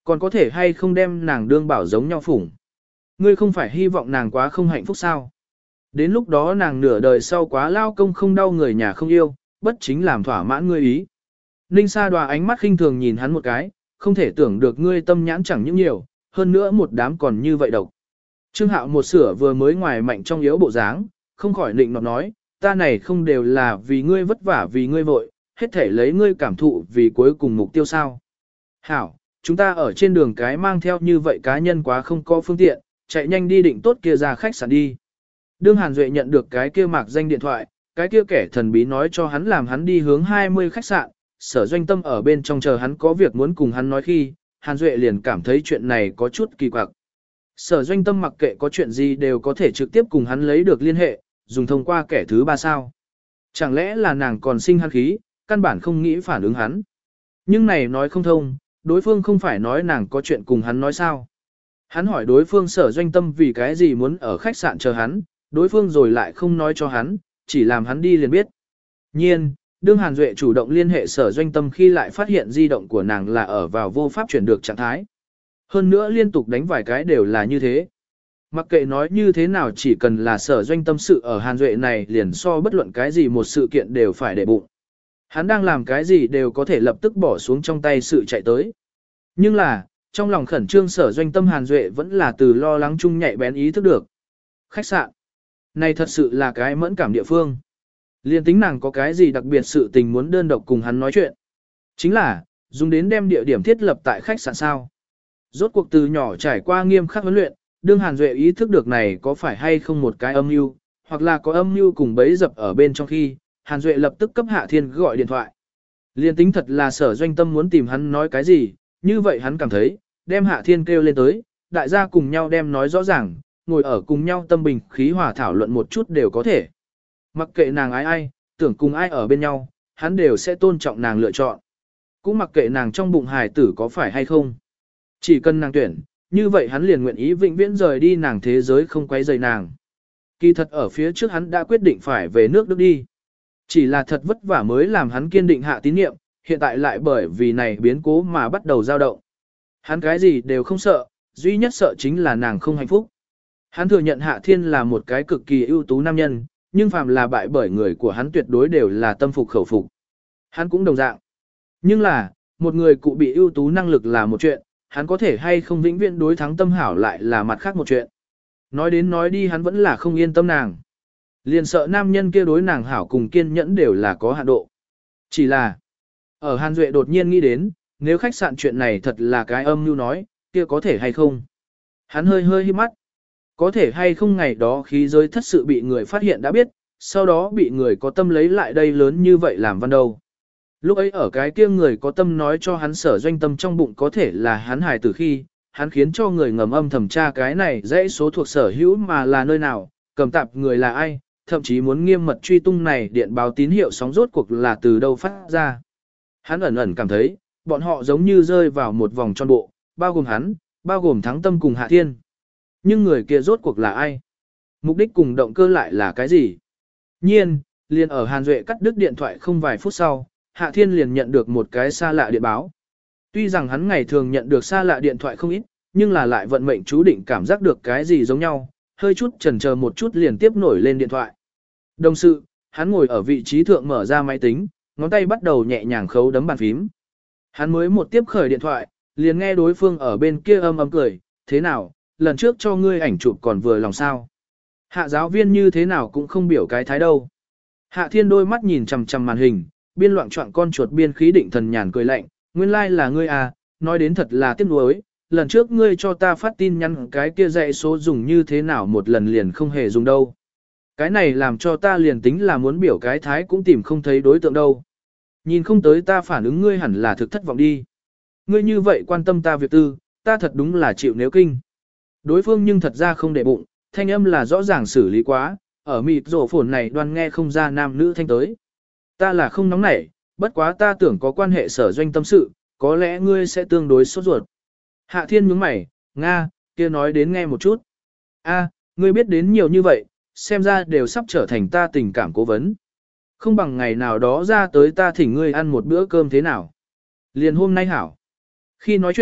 Còn có thể hay không đem nàng đương bảo giống nhau phủng. Ngươi không phải hy vọng nàng quá không hạnh phúc sao? Đến lúc đó nàng nửa đời sau quá lao công không đau người nhà không yêu, bất chính làm thỏa mãn ngươi ý. Ninh Sa Đoà ánh mắt khinh thường nhìn hắn một cái, không thể tưởng được ngươi tâm nhãn chẳng những nhiều, hơn nữa một đám còn như vậy độc. Trương Hạo một sửa vừa mới ngoài mạnh trong yếu bộ dáng, không khỏi định nọt nói, ta này không đều là vì ngươi vất vả vì ngươi vội, hết thể lấy ngươi cảm thụ vì cuối cùng mục tiêu sao. Hảo, chúng ta ở trên đường cái mang theo như vậy cá nhân quá không có phương tiện, chạy nhanh đi định tốt kia ra khách sạn đi. Đương Hàn Duệ nhận được cái kia mạc danh điện thoại, cái kia kẻ thần bí nói cho hắn làm hắn đi hướng 20 khách sạn, Sở Doanh Tâm ở bên trong chờ hắn có việc muốn cùng hắn nói khi, Hàn Duệ liền cảm thấy chuyện này có chút kỳ quặc. Sở Doanh Tâm mặc kệ có chuyện gì đều có thể trực tiếp cùng hắn lấy được liên hệ, dùng thông qua kẻ thứ ba sao. Chẳng lẽ là nàng còn sinh hắn khí, căn bản không nghĩ phản ứng hắn. Nhưng này nói không thông, đối phương không phải nói nàng có chuyện cùng hắn nói sao. Hắn hỏi đối phương Sở Doanh Tâm vì cái gì muốn ở khách sạn chờ hắn, đối phương rồi lại không nói cho hắn, chỉ làm hắn đi liền biết. Nhiên, đương Hàn Duệ chủ động liên hệ Sở Doanh Tâm khi lại phát hiện di động của nàng là ở vào vô pháp chuyển được trạng thái. Hơn nữa liên tục đánh vài cái đều là như thế. Mặc kệ nói như thế nào chỉ cần là Sở Doanh Tâm sự ở Hàn Duệ này liền so bất luận cái gì một sự kiện đều phải để bụng. Hắn đang làm cái gì đều có thể lập tức bỏ xuống trong tay sự chạy tới. Nhưng là, trong lòng khẩn trương Sở Doanh Tâm Hàn Duệ vẫn là từ lo lắng chung nhạy bén ý thức được. Khách sạn. Này thật sự là cái mẫn cảm địa phương. Liên tính nàng có cái gì đặc biệt sự tình muốn đơn độc cùng hắn nói chuyện. Chính là, dùng đến đem địa điểm thiết lập tại khách sạn sao. Rốt cuộc từ nhỏ trải qua nghiêm khắc huấn luyện, đương Hàn Duệ ý thức được này có phải hay không một cái âm mưu, hoặc là có âm mưu cùng bấy dập ở bên trong khi, Hàn Duệ lập tức cấp Hạ Thiên gọi điện thoại. Liên tính thật là Sở Doanh Tâm muốn tìm hắn nói cái gì, như vậy hắn cảm thấy, đem Hạ Thiên kêu lên tới, đại gia cùng nhau đem nói rõ ràng, ngồi ở cùng nhau tâm bình khí hòa thảo luận một chút đều có thể. Mặc kệ nàng ai, tưởng cùng ai ở bên nhau, hắn đều sẽ tôn trọng nàng lựa chọn. Cũng mặc kệ nàng trong bụng hài tử có phải hay không. Chỉ cần nàng tuyển, như vậy hắn liền nguyện ý vĩnh viễn rời đi nàng thế giới không quấy rầy nàng. Kỳ thật ở phía trước hắn đã quyết định phải về nước Đức đi. Chỉ là thật vất vả mới làm hắn kiên định hạ tín niệm, hiện tại lại bởi vì này biến cố mà bắt đầu dao động. Hắn cái gì đều không sợ, duy nhất sợ chính là nàng không hạnh phúc. Hắn thừa nhận Hạ Thiên là một cái cực kỳ ưu tú nam nhân, nhưng phàm là bại bởi người của hắn tuyệt đối đều là tâm phục khẩu phục. Hắn cũng đồng dạng. Nhưng là, một người cụ bị ưu tú năng lực là một chuyện, hắn có thể hay không vĩnh viễn đối thắng tâm hảo lại là mặt khác một chuyện. Nói đến nói đi hắn vẫn là không yên tâm nàng. Liền sợ nam nhân kia đối nàng hảo cùng kiên nhẫn đều là có hạn độ. Chỉ là, ở Hàn Duệ đột nhiên nghĩ đến, nếu khách sạn chuyện này thật là cái âm mưu nói, kia có thể hay không? Hắn hơi híp mắt. Có thể hay không ngày đó khí giới thất sự bị người phát hiện đã biết, sau đó bị người có tâm lấy lại đây lớn như vậy làm văn đâu. Lúc ấy ở cái kia người có tâm nói cho hắn Sở Doanh Tâm trong bụng có thể là hắn hài tử khi, hắn khiến cho người ngầm âm thẩm tra cái này dãy số thuộc sở hữu mà là nơi nào, cầm tạp người là ai, thậm chí muốn nghiêm mật truy tung này điện báo tín hiệu sóng rốt cuộc là từ đâu phát ra. Hắn ẩn ẩn cảm thấy, bọn họ giống như rơi vào một vòng tròn bộ, bao gồm hắn, bao gồm Thắng Tâm cùng Hạ Thiên. Nhưng người kia rốt cuộc là ai? Mục đích cùng động cơ lại là cái gì? Nhiên, liền ở Hàn Duệ cắt đứt điện thoại không vài phút sau, Hạ Thiên liền nhận được một cái xa lạ điện báo. Tuy rằng hắn ngày thường nhận được xa lạ điện thoại không ít, nhưng là lại vận mệnh chú định cảm giác được cái gì giống nhau, hơi chút chần chờ một chút liền tiếp nổi lên điện thoại. Đồng sự, hắn ngồi ở vị trí thượng mở ra máy tính, ngón tay bắt đầu nhẹ nhàng khấu đấm bàn phím. Hắn mới một tiếp khởi điện thoại, liền nghe đối phương ở bên kia âm ầm cười, thế nào, lần trước cho ngươi ảnh chụp còn vừa lòng sao. Hạ giáo viên như thế nào cũng không biểu cái thái đâu. Hạ Thiên đôi mắt nhìn chằm chằm màn hình, biên loạn chọn con chuột biên khí định thần nhàn cười lạnh, nguyên lai like là ngươi à, nói đến thật là tiếc nuối, lần trước ngươi cho ta phát tin nhắn cái kia dạy số dùng như thế nào một lần liền không hề dùng đâu. Cái này làm cho ta liền tính là muốn biểu cái thái cũng tìm không thấy đối tượng đâu. Nhìn không tới ta phản ứng ngươi hẳn là thực thất vọng đi. Ngươi như vậy quan tâm ta việc tư, ta thật đúng là chịu nếu kinh. Đối phương nhưng thật ra không để bụng, thanh âm là rõ ràng xử lý quá, ở mịt rổ phồn này đoan nghe không ra nam nữ thanh tới. Ta là không nóng nảy, bất quá ta tưởng có quan hệ Sở Doanh tâm sự, có lẽ ngươi sẽ tương đối sốt ruột. Hạ Thiên nhướng mày, Nga, kia nói đến nghe một chút. A, ngươi biết đến nhiều như vậy, xem ra đều sắp trở thành ta tình cảm cố vấn. Không bằng ngày nào đó ra tới ta thỉnh ngươi ăn một bữa cơm thế nào. Liền hôm nay hảo. Khi nói chuyện,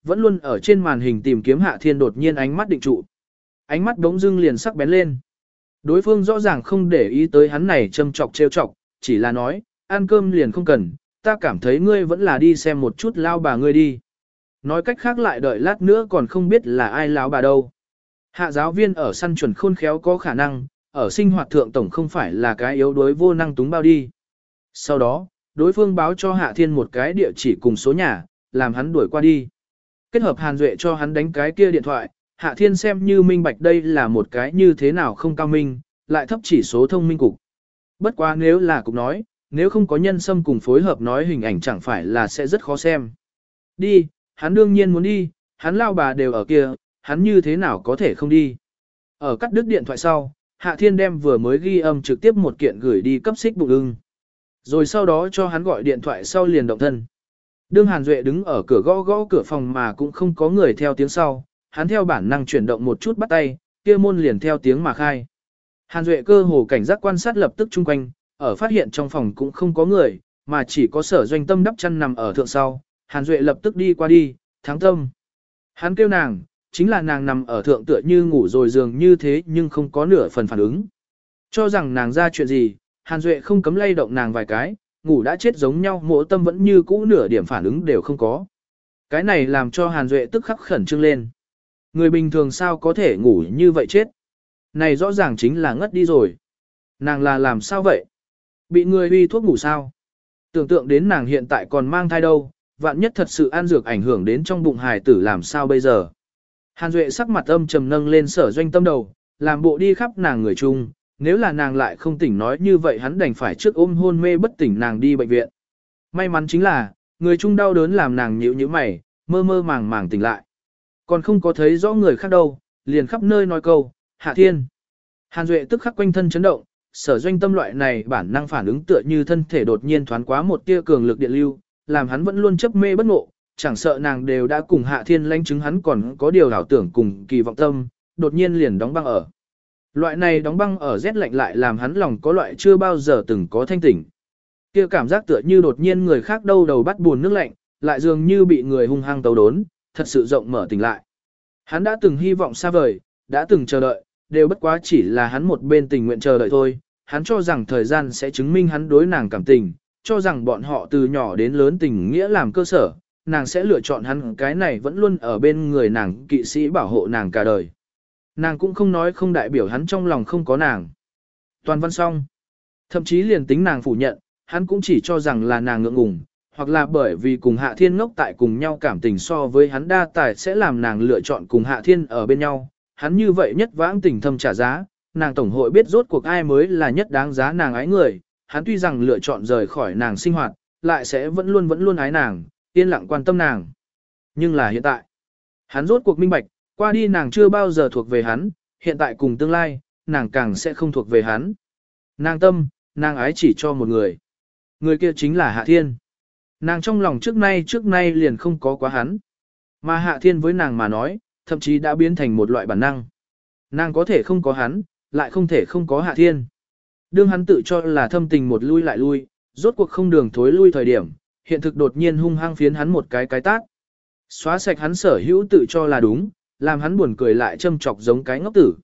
vẫn luôn ở trên màn hình tìm kiếm Hạ Thiên đột nhiên ánh mắt định trụ. Ánh mắt đống dưng liền sắc bén lên. Đối phương rõ ràng không để ý tới hắn này châm chọc trêu chọc, chỉ là nói, ăn cơm liền không cần, ta cảm thấy ngươi vẫn là đi xem một chút lao bà ngươi đi. Nói cách khác lại đợi lát nữa còn không biết là ai lão bà đâu. Hạ giáo viên ở săn chuẩn khôn khéo có khả năng, ở sinh hoạt thượng tổng không phải là cái yếu đuối vô năng túng bao đi. Sau đó, đối phương báo cho Hạ Thiên một cái địa chỉ cùng số nhà, làm hắn đuổi qua đi. Kết hợp Hàn Duệ cho hắn đánh cái kia điện thoại, Hạ Thiên xem như minh bạch đây là một cái như thế nào không cao minh, lại thấp chỉ số thông minh cục. Bất quá nếu là cục nói, nếu không có nhân sâm cùng phối hợp nói hình ảnh chẳng phải là sẽ rất khó xem. Đi, hắn đương nhiên muốn đi, hắn lao bà đều ở kia, hắn như thế nào có thể không đi. Ở cắt đứt điện thoại sau, Hạ Thiên đem vừa mới ghi âm trực tiếp một kiện gửi đi cấp xích bụng ưng. Rồi sau đó cho hắn gọi điện thoại sau liền động thân. Đương Hàn Duệ đứng ở cửa gõ gõ cửa phòng mà cũng không có người theo tiếng sau, hắn theo bản năng chuyển động một chút bắt tay, kia môn liền theo tiếng mà khai. Hàn Duệ cơ hồ cảnh giác quan sát lập tức chung quanh, ở phát hiện trong phòng cũng không có người, mà chỉ có Sở Doanh Tâm đắp chăn nằm ở thượng sau, Hàn Duệ lập tức đi qua đi, Thắng Tâm. Hắn kêu nàng, chính là nàng nằm ở thượng tựa như ngủ rồi dường như thế nhưng không có nửa phần phản ứng. Cho rằng nàng ra chuyện gì, Hàn Duệ không cấm lay động nàng vài cái, ngủ đã chết giống nhau Mộ Tâm vẫn như cũ nửa điểm phản ứng đều không có. Cái này làm cho Hàn Duệ tức khắc khẩn trương lên. Người bình thường sao có thể ngủ như vậy chết? Này rõ ràng chính là ngất đi rồi. Nàng là làm sao vậy? Bị người uy thuốc ngủ sao? Tưởng tượng đến nàng hiện tại còn mang thai đâu, vạn nhất thật sự ăn dược ảnh hưởng đến trong bụng hài tử làm sao bây giờ? Hàn Duệ sắc mặt âm trầm nâng lên Sở Doanh Tâm đầu, làm bộ đi khắp nàng người chung, nếu là nàng lại không tỉnh nói như vậy hắn đành phải trước ôm hôn mê bất tỉnh nàng đi bệnh viện. May mắn chính là, người chung đau đớn làm nàng nhíu nhíu mày, mơ mơ màng màng tỉnh lại. Còn không có thấy rõ người khác đâu, liền khắp nơi nói câu, Hạ Thiên. Hàn Duệ tức khắc quanh thân chấn động, Sở Doanh Tâm loại này bản năng phản ứng tựa như thân thể đột nhiên thoáng quá một tia cường lực điện lưu, làm hắn vẫn luôn chấp mê bất ngộ, chẳng sợ nàng đều đã cùng Hạ Thiên lãnh chứng hắn còn có điều ảo tưởng cùng kỳ vọng tâm, đột nhiên liền đóng băng ở. Loại này đóng băng ở rét lạnh lại làm hắn lòng có loại chưa bao giờ từng có thanh tỉnh. Kia cảm giác tựa như đột nhiên người khác đâu đầu bắt buồn nước lạnh, lại dường như bị người hung hăng tấu đốn, thật sự rộng mở tỉnh lại. Hắn đã từng hy vọng xa vời, đã từng chờ đợi, đều bất quá chỉ là hắn một bên tình nguyện chờ đợi thôi. Hắn cho rằng thời gian sẽ chứng minh hắn đối nàng cảm tình, cho rằng bọn họ từ nhỏ đến lớn tình nghĩa làm cơ sở, nàng sẽ lựa chọn hắn cái này vẫn luôn ở bên người nàng kỵ sĩ bảo hộ nàng cả đời. Nàng cũng không nói không đại biểu hắn trong lòng không có nàng. Toàn văn xong. Thậm chí liền tính nàng phủ nhận, hắn cũng chỉ cho rằng là nàng ngượng ngùng, hoặc là bởi vì cùng Hạ Thiên ngốc tại cùng nhau cảm tình so với hắn đa tài sẽ làm nàng lựa chọn cùng Hạ Thiên ở bên nhau. Hắn như vậy nhất vãng tình thâm trả giá, nàng tổng hội biết rốt cuộc ai mới là nhất đáng giá nàng ái người. Hắn tuy rằng lựa chọn rời khỏi nàng sinh hoạt, lại sẽ vẫn luôn ái nàng, yên lặng quan tâm nàng. Nhưng là hiện tại, hắn rốt cuộc minh bạch, qua đi nàng chưa bao giờ thuộc về hắn, hiện tại cùng tương lai, nàng càng sẽ không thuộc về hắn. Nàng tâm, nàng ái chỉ cho một người. Người kia chính là Hạ Thiên. Nàng trong lòng trước nay liền không có quá hắn. Mà Hạ Thiên với nàng mà nói, thậm chí đã biến thành một loại bản năng. Nàng có thể không có hắn, lại không thể không có Hạ Thiên. Đương hắn tự cho là thâm tình một lui lại lui, rốt cuộc không đường thối lui thời điểm, hiện thực đột nhiên hung hăng phiến hắn một cái tát. Xóa sạch hắn sở hữu tự cho là đúng, làm hắn buồn cười lại châm chọc giống cái ngốc tử.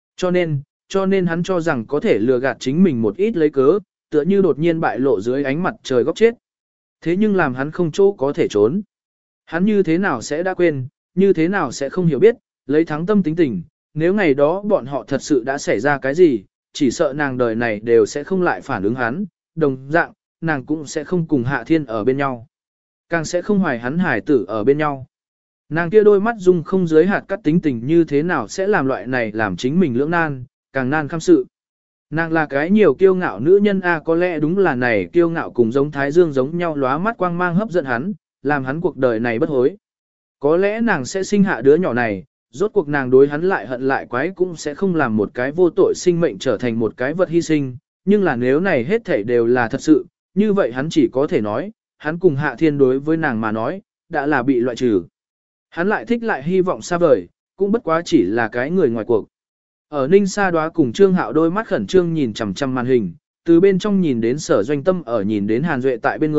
Cho nên hắn cho rằng có thể lừa gạt chính mình một ít lấy cớ, tựa như đột nhiên bại lộ dưới ánh mặt trời góc chết. Thế nhưng làm hắn không chỗ có thể trốn. Hắn như thế nào sẽ đã quên, như thế nào sẽ không hiểu biết, lấy Thắng Tâm tính tình, nếu ngày đó bọn họ thật sự đã xảy ra cái gì, chỉ sợ nàng đời này đều sẽ không lại phản ứng hắn, đồng dạng, nàng cũng sẽ không cùng Hạ Thiên ở bên nhau. Càng sẽ không hoài hắn hải tử ở bên nhau. Nàng kia đôi mắt dung không giới hạt cắt tính tình như thế nào sẽ làm loại này làm chính mình lưỡng nan, càng nan kham sự. Nàng là cái nhiều kiêu ngạo nữ nhân có lẽ đúng là này kiêu ngạo cùng giống Thái Dương giống nhau lóa mắt quang mang hấp dẫn hắn, làm hắn cuộc đời này bất hối. Có lẽ nàng sẽ sinh hạ đứa nhỏ này, rốt cuộc nàng đối hắn lại hận lại quái cũng sẽ không làm một cái vô tội sinh mệnh trở thành một cái vật hy sinh, nhưng là nếu này hết thảy đều là thật sự, như vậy hắn chỉ có thể nói, hắn cùng Hạ Thiên đối với nàng mà nói, đã là bị loại trừ. Hắn lại thích lại hy vọng xa vời, cũng bất quá chỉ là cái người ngoài cuộc. Ở Ninh Sa Đoá cùng Trương Hạo đôi mắt khẩn trương nhìn chằm chằm màn hình, từ bên trong nhìn đến Sở Doanh Tâm ở nhìn đến Hàn Duệ tại bên người,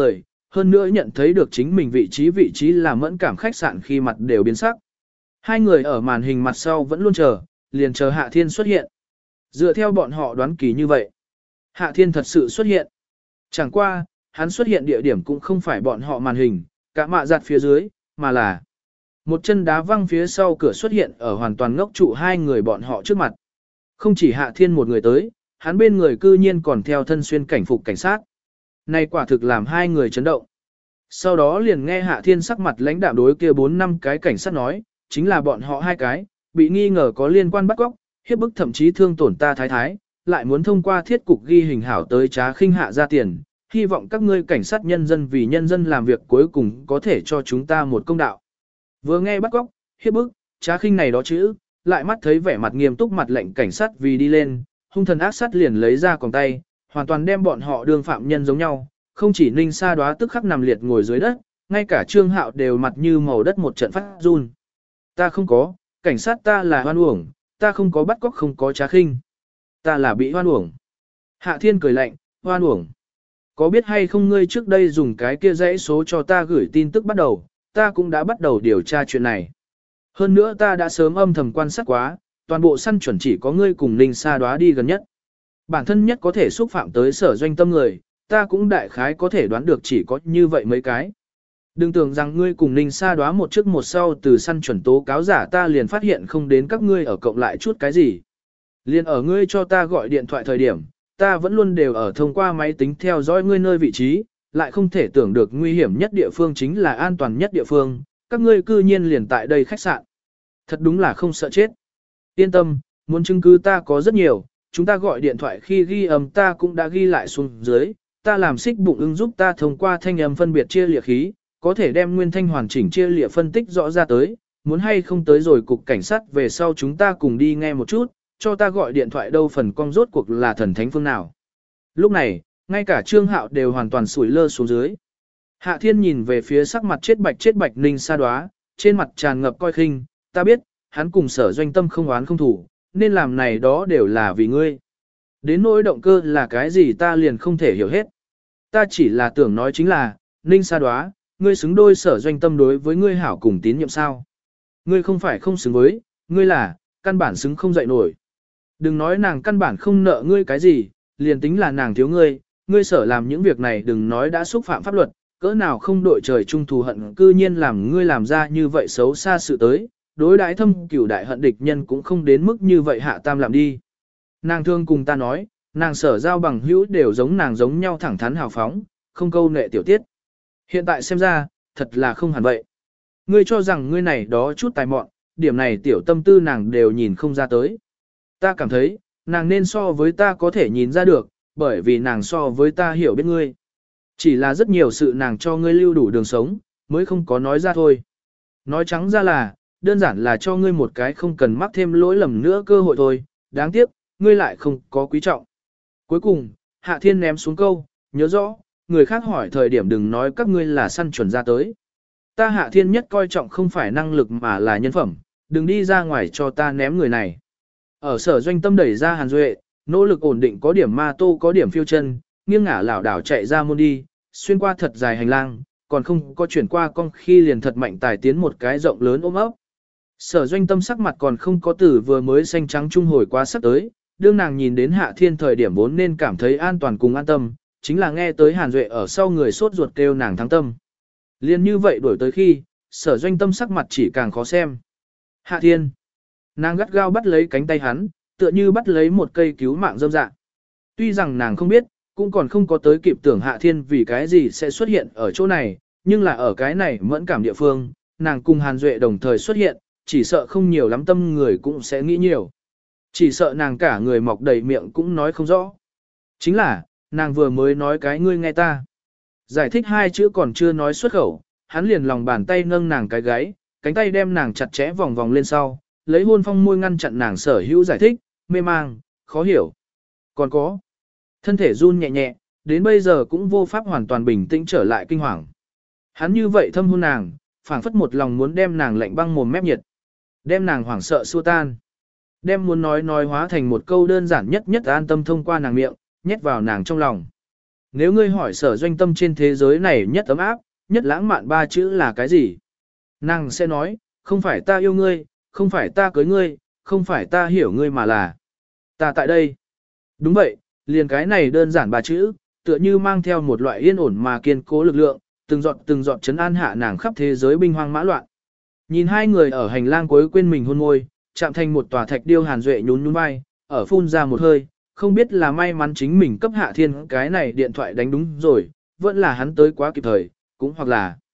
hơn nữa nhận thấy được chính mình vị trí là mẫn cảm khách sạn khi mặt đều biến sắc. Hai người ở màn hình mặt sau vẫn luôn chờ, liền chờ Hạ Thiên xuất hiện. Dựa theo bọn họ đoán kỳ như vậy, Hạ Thiên thật sự xuất hiện. Chẳng qua, hắn xuất hiện địa điểm cũng không phải bọn họ màn hình, cả mạ giặt phía dưới, mà là một chân đá văng phía sau cửa xuất hiện ở hoàn toàn ngốc trụ hai người bọn họ trước mặt. Không chỉ Hạ Thiên một người tới, hắn bên người cư nhiên còn theo thân xuyên cảnh phục cảnh sát. Này quả thực làm hai người chấn động. Sau đó liền nghe Hạ Thiên sắc mặt lãnh đạm đối kia 4-5 cái cảnh sát nói, chính là bọn họ hai cái, bị nghi ngờ có liên quan bắt cóc, hiếp bức thậm chí thương tổn ta thái thái, lại muốn thông qua thiết cục ghi hình hảo tới trá khinh hạ ra tiền, hy vọng các ngươi cảnh sát nhân dân vì nhân dân làm việc cuối cùng có thể cho chúng ta một công đạo. Vừa nghe bắt cóc, hiếp bức, trá khinh này đó chữ, lại mắt thấy vẻ mặt nghiêm túc mặt lệnh cảnh sát vì đi lên, hung thần ác sát liền lấy ra còng tay, hoàn toàn đem bọn họ đương phạm nhân giống nhau, không chỉ Ninh Sa Đoá tức khắc nằm liệt ngồi dưới đất, ngay cả Trương Hạo đều mặt như màu đất một trận phát run. Ta không có, cảnh sát ta là hoan uổng, ta không có bắt cóc không có trá khinh. Ta là bị hoan uổng. Hạ Thiên cười lạnh, hoan uổng. Có biết hay không ngươi trước đây dùng cái kia dãy số cho ta gửi tin tức bắt đầu, ta cũng đã bắt đầu điều tra chuyện này. Hơn nữa ta đã sớm âm thầm quan sát quá, toàn bộ săn chuẩn chỉ có ngươi cùng Ninh Sa Đoá đi gần nhất. Bản thân nhất có thể xúc phạm tới Sở Doanh Tâm người, ta cũng đại khái có thể đoán được chỉ có như vậy mấy cái. Đừng tưởng rằng ngươi cùng Ninh Sa Đoá một trước một sau từ săn chuẩn tố cáo giả ta liền phát hiện không đến các ngươi ở cộng lại chút cái gì. Liền ở ngươi cho ta gọi điện thoại thời điểm, ta vẫn luôn đều ở thông qua máy tính theo dõi ngươi nơi vị trí, lại không thể tưởng được nguy hiểm nhất địa phương chính là an toàn nhất địa phương, các ngươi cư nhiên liền tại đây khách sạn. Thật đúng là không sợ chết. Yên tâm, muốn chứng cứ ta có rất nhiều, chúng ta gọi điện thoại khi ghi âm ta cũng đã ghi lại xuống dưới, ta làm xích bụng ưng giúp ta thông qua thanh âm phân biệt chia liệt khí, có thể đem nguyên thanh hoàn chỉnh chia liệt phân tích rõ ra tới, muốn hay không tới rồi cục cảnh sát về sau chúng ta cùng đi nghe một chút, cho ta gọi điện thoại đâu phần con rốt cuộc là thần thánh phương nào. Lúc này, ngay cả Trương Hạo đều hoàn toàn sủi lơ xuống dưới. Hạ Thiên nhìn về phía sắc mặt chết bạch Ninh Sa Đoá, trên mặt tràn ngập coi khinh, ta biết, hắn cùng Sở Doanh Tâm không oán không thủ, nên làm này đó đều là vì ngươi. Đến nỗi động cơ là cái gì ta liền không thể hiểu hết. Ta chỉ là tưởng nói chính là, Ninh Sa Đoá, ngươi xứng đôi Sở Doanh Tâm đối với ngươi hảo cùng tín nhiệm sao. Ngươi không phải không xứng với, ngươi là, căn bản xứng không dậy nổi. Đừng nói nàng căn bản không nợ ngươi cái gì, liền tính là nàng thiếu ngươi, ngươi Sở làm những việc này đừng nói đã xúc phạm pháp luật, cỡ nào không đội trời chung thù hận cư nhiên làm ngươi làm ra như vậy xấu xa sự tới, đối đãi thâm cửu đại hận địch nhân cũng không đến mức như vậy Hạ Tam làm đi. Nàng thương cùng ta nói, nàng Sở giao bằng hữu đều giống nàng giống nhau thẳng thắn hào phóng, không câu nệ tiểu tiết. Hiện tại xem ra, thật là không hẳn vậy. Ngươi cho rằng ngươi này đó chút tài mọn, điểm này tiểu tâm tư nàng đều nhìn không ra tới. Ta cảm thấy, nàng nên so với ta có thể nhìn ra được, bởi vì nàng so với ta hiểu biết ngươi. Chỉ là rất nhiều sự nàng cho ngươi lưu đủ đường sống, mới không có nói ra thôi. Nói trắng ra là, đơn giản là cho ngươi một cái không cần mắc thêm lỗi lầm nữa cơ hội thôi, đáng tiếc, ngươi lại không có quý trọng. Cuối cùng, Hạ Thiên ném xuống câu, nhớ rõ, người khác hỏi thời điểm đừng nói các ngươi là săn chuẩn ra tới. Ta Hạ Thiên nhất coi trọng không phải năng lực mà là nhân phẩm, đừng đi ra ngoài cho ta ném người này. Ở Sở Doanh Tâm đẩy ra Hàn Duệ, nỗ lực ổn định có điểm ma tô có điểm phiêu chân, nghiêng ngả lảo đảo chạy ra môn đi, xuyên qua thật dài hành lang, còn không có chuyển qua con khi liền thật mạnh tài tiến một cái rộng lớn ôm ấp. Sở Doanh Tâm sắc mặt còn không có tử vừa mới xanh trắng trung hồi quá sắp tới, đương nàng nhìn đến Hạ Thiên thời điểm vốn nên cảm thấy an toàn cùng an tâm, chính là nghe tới Hàn Duệ ở sau người sốt ruột kêu nàng thắng tâm. Liên như vậy đổi tới khi, Sở Doanh Tâm sắc mặt chỉ càng khó xem. Hạ Thiên. Nàng gắt gao bắt lấy cánh tay hắn, tựa như bắt lấy một cây cứu mạng dâm dạ. Tuy rằng nàng không biết, cũng còn không có tới kịp tưởng Hạ Thiên vì cái gì sẽ xuất hiện ở chỗ này, nhưng là ở cái này mẫn cảm địa phương, nàng cùng Hàn Duệ đồng thời xuất hiện, chỉ sợ không nhiều lắm tâm người cũng sẽ nghĩ nhiều. Chỉ sợ nàng cả người mọc đầy miệng cũng nói không rõ. Chính là, nàng vừa mới nói cái ngươi nghe ta. Giải thích hai chữ còn chưa nói xuất khẩu, hắn liền lòng bàn tay nâng nàng cái gáy, cánh tay đem nàng chặt chẽ vòng vòng lên sau, lấy hôn phong môi ngăn chặn nàng sở hữu giải thích, mê mang, khó hiểu. Còn có, thân thể run nhẹ nhẹ, đến bây giờ cũng vô pháp hoàn toàn bình tĩnh trở lại kinh hoàng. Hắn như vậy thâm hôn nàng, phảng phất một lòng muốn đem nàng lạnh băng mồm mép nhiệt, đem nàng hoảng sợ xua tan, đem muốn nói hóa thành một câu đơn giản nhất an tâm thông qua nàng miệng, nhét vào nàng trong lòng. Nếu ngươi hỏi Sở Doanh Tâm trên thế giới này nhất ấm áp, nhất lãng mạn ba chữ là cái gì? Nàng sẽ nói, không phải ta yêu ngươi, không phải ta cưới ngươi, không phải ta hiểu ngươi mà là ta tại đây. Đúng vậy, liền cái này đơn giản ba chữ, tựa như mang theo một loại yên ổn mà kiên cố lực lượng, từng giọt chấn an hạ nàng khắp thế giới binh hoang mã loạn. Nhìn hai người ở hành lang cuối quên mình hôn môi, chạm thành một tòa thạch điêu Hàn Duệ nhún nhún vai, ở phun ra một hơi, không biết là may mắn chính mình cấp Hạ Thiên cái này điện thoại đánh đúng rồi, vẫn là hắn tới quá kịp thời, cũng hoặc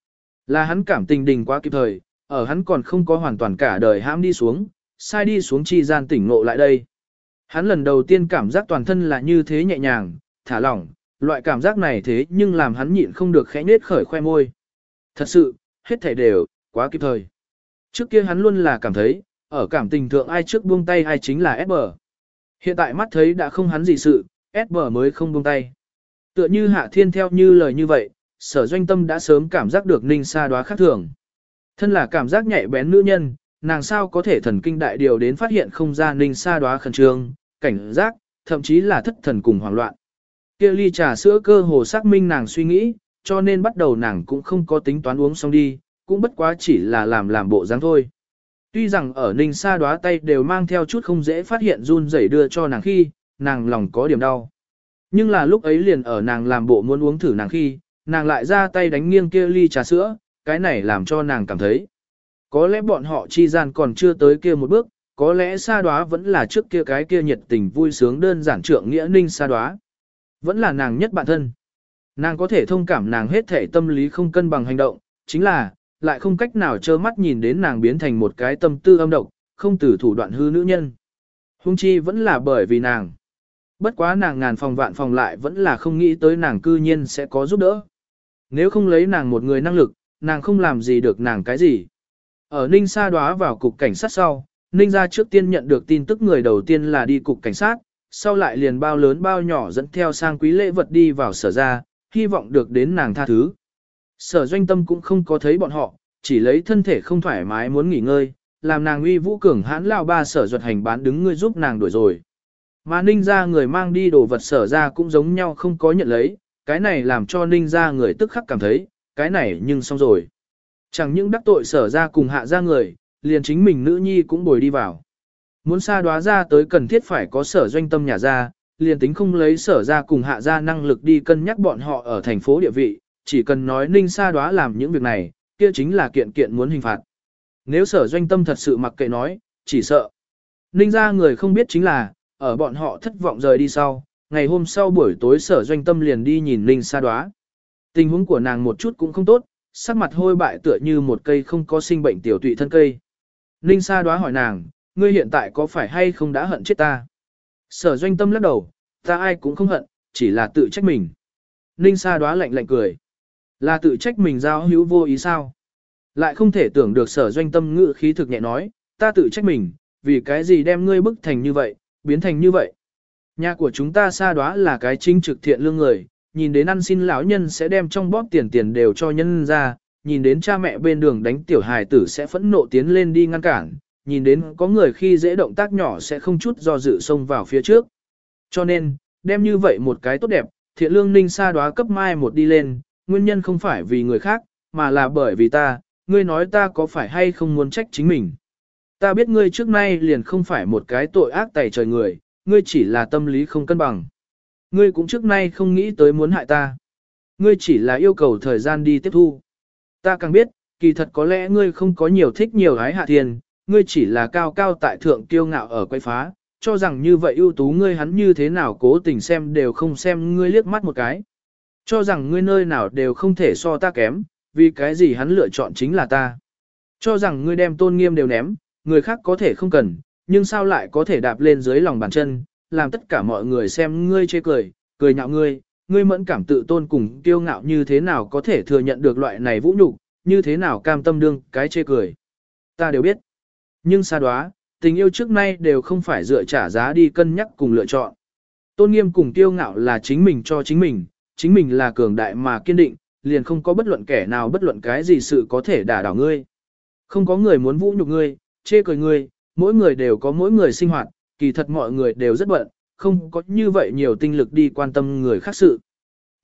là hắn cảm tình đình quá kịp thời, ở hắn còn không có hoàn toàn cả đời hãm đi xuống, sai đi xuống chi gian tỉnh ngộ lại đây. Hắn lần đầu tiên cảm giác toàn thân là như thế nhẹ nhàng, thả lỏng, loại cảm giác này thế nhưng làm hắn nhịn không được khẽ nết khởi khoe môi. Thật sự, hết thảy đều, quá kịp thời. Trước kia hắn luôn là cảm thấy, ở cảm tình thượng ai trước buông tay ai chính là SB. Hiện tại mắt thấy đã không hắn gì sự, SB mới không buông tay. Tựa như Hạ Thiên theo như lời như vậy, Sở Doanh Tâm đã sớm cảm giác được Ninh Sa Đoá khác thường. Thân là cảm giác nhạy bén nữ nhân, nàng sao có thể thần kinh đại điều đến phát hiện không ra Ninh Sa Đoá khẩn trương, cảnh giác, thậm chí là thất thần cùng hoảng loạn. Kia ly trà sữa cơ hồ xác minh nàng suy nghĩ, cho nên bắt đầu nàng cũng không có tính toán uống xong đi, cũng bất quá chỉ là làm bộ dáng thôi. Tuy rằng ở Ninh Sa Đoá tay đều mang theo chút không dễ phát hiện run rẩy đưa cho nàng khi, nàng lòng có điểm đau. Nhưng là lúc ấy liền ở nàng làm bộ muốn uống thử nàng khi, nàng lại ra tay đánh nghiêng kia ly trà sữa, cái này làm cho nàng cảm thấy. Có lẽ bọn họ chi gian còn chưa tới kia một bước, có lẽ Sa Đoá vẫn là trước kia cái kia nhiệt tình vui sướng đơn giản trượng nghĩa Ninh Sa Đoá. Vẫn là nàng nhất bản thân. Nàng có thể thông cảm nàng hết thể tâm lý không cân bằng hành động, chính là, lại không cách nào trơ mắt nhìn đến nàng biến thành một cái tâm tư âm độc, không từ thủ đoạn hư nữ nhân. Hung chi vẫn là bởi vì nàng. Bất quá nàng ngàn phòng vạn phòng lại vẫn là không nghĩ tới nàng cư nhiên sẽ có giúp đỡ. Nếu không lấy nàng một người năng lực, nàng không làm gì được nàng cái gì. Ở Ninh Sa Đoá vào cục cảnh sát sau, Ninh gia trước tiên nhận được tin tức người đầu tiên là đi cục cảnh sát, sau lại liền bao lớn bao nhỏ dẫn theo sang quý lễ vật đi vào Sở ra, hy vọng được đến nàng tha thứ. Sở Doanh Tâm cũng không có thấy bọn họ, chỉ lấy thân thể không thoải mái muốn nghỉ ngơi, làm nàng uy vũ cường hãn lao ba Sở Duật Hành bán đứng ngươi giúp nàng đuổi rồi. Mà Ninh gia người mang đi đồ vật Sở ra cũng giống nhau không có nhận lấy, cái này làm cho Ninh gia người tức khắc cảm thấy, cái này nhưng xong rồi. Chẳng những đắc tội Sở ra cùng Hạ ra người, liền chính mình nữ nhi cũng bồi đi vào. Muốn Sa Đoá ra tới cần thiết phải có Sở Doanh Tâm nhà ra, liền tính không lấy Sở ra cùng Hạ ra năng lực đi cân nhắc bọn họ ở thành phố địa vị, chỉ cần nói Ninh Sa Đoá làm những việc này, kia chính là kiện muốn hình phạt. Nếu Sở Doanh Tâm thật sự mặc kệ nói, chỉ sợ. Ninh ra người không biết chính là, ở bọn họ thất vọng rời đi sau, ngày hôm sau buổi tối Sở Doanh Tâm liền đi nhìn Ninh Sa Đoá. Tình huống của nàng một chút cũng không tốt, sắc mặt hôi bại tựa như một cây không có sinh bệnh tiểu tụy thân cây. Ninh Sa Đoá hỏi nàng, ngươi hiện tại có phải hay không đã hận chết ta? Sở Doanh Tâm lắc đầu, ta ai cũng không hận, chỉ là tự trách mình. Ninh Sa Đoá lạnh lạnh cười. Là tự trách mình giao hữu vô ý sao? Lại không thể tưởng được Sở Doanh Tâm ngữ khí thực nhẹ nói, ta tự trách mình, vì cái gì đem ngươi bức thành như vậy, biến thành như vậy. Nhà của chúng ta Sa Đoá là cái chính trực thiện lương người, nhìn đến ăn xin lão nhân sẽ đem trong bóp tiền đều cho nhân ra, nhìn đến cha mẹ bên đường đánh tiểu hài tử sẽ phẫn nộ tiến lên đi ngăn cản, nhìn đến có người khi dễ động tác nhỏ sẽ không chút do dự xông vào phía trước. Cho nên, đem như vậy một cái tốt đẹp, thiện lương Ninh Sa Đoá cấp mai một đi lên, nguyên nhân không phải vì người khác, mà là bởi vì ta, ngươi nói ta có phải hay không muốn trách chính mình. Ta biết ngươi trước nay liền không phải một cái tội ác tày trời người, ngươi chỉ là tâm lý không cân bằng. Ngươi cũng trước nay không nghĩ tới muốn hại ta. Ngươi chỉ là yêu cầu thời gian đi tiếp thu. Ta càng biết, kỳ thật có lẽ ngươi không có nhiều thích nhiều gái Hạ Thiên, ngươi chỉ là cao cao tại thượng kiêu ngạo ở quay phá, cho rằng như vậy ưu tú ngươi hắn như thế nào cố tình xem đều không xem ngươi liếc mắt một cái. Cho rằng ngươi nơi nào đều không thể so ta kém, vì cái gì hắn lựa chọn chính là ta. Cho rằng ngươi đem tôn nghiêm đều ném, người khác có thể không cần, nhưng sao lại có thể đạp lên dưới lòng bàn chân, làm tất cả mọi người xem ngươi chê cười, cười nhạo ngươi, ngươi mẫn cảm tự tôn cùng kiêu ngạo như thế nào có thể thừa nhận được loại này vũ nhục, như thế nào cam tâm đương cái chê cười. Ta đều biết. Nhưng Sa Đoá, tình yêu trước nay đều không phải dựa trả giá đi cân nhắc cùng lựa chọn. Tôn nghiêm cùng kiêu ngạo là chính mình cho chính mình là cường đại mà kiên định, liền không có bất luận kẻ nào bất luận cái gì sự có thể đả đảo ngươi. Không có người muốn vũ nhục ngươi, chê cười ngươi, mỗi người đều có mỗi người sinh hoạt, kỳ thật mọi người đều rất bận, không có như vậy nhiều tinh lực đi quan tâm người khác sự.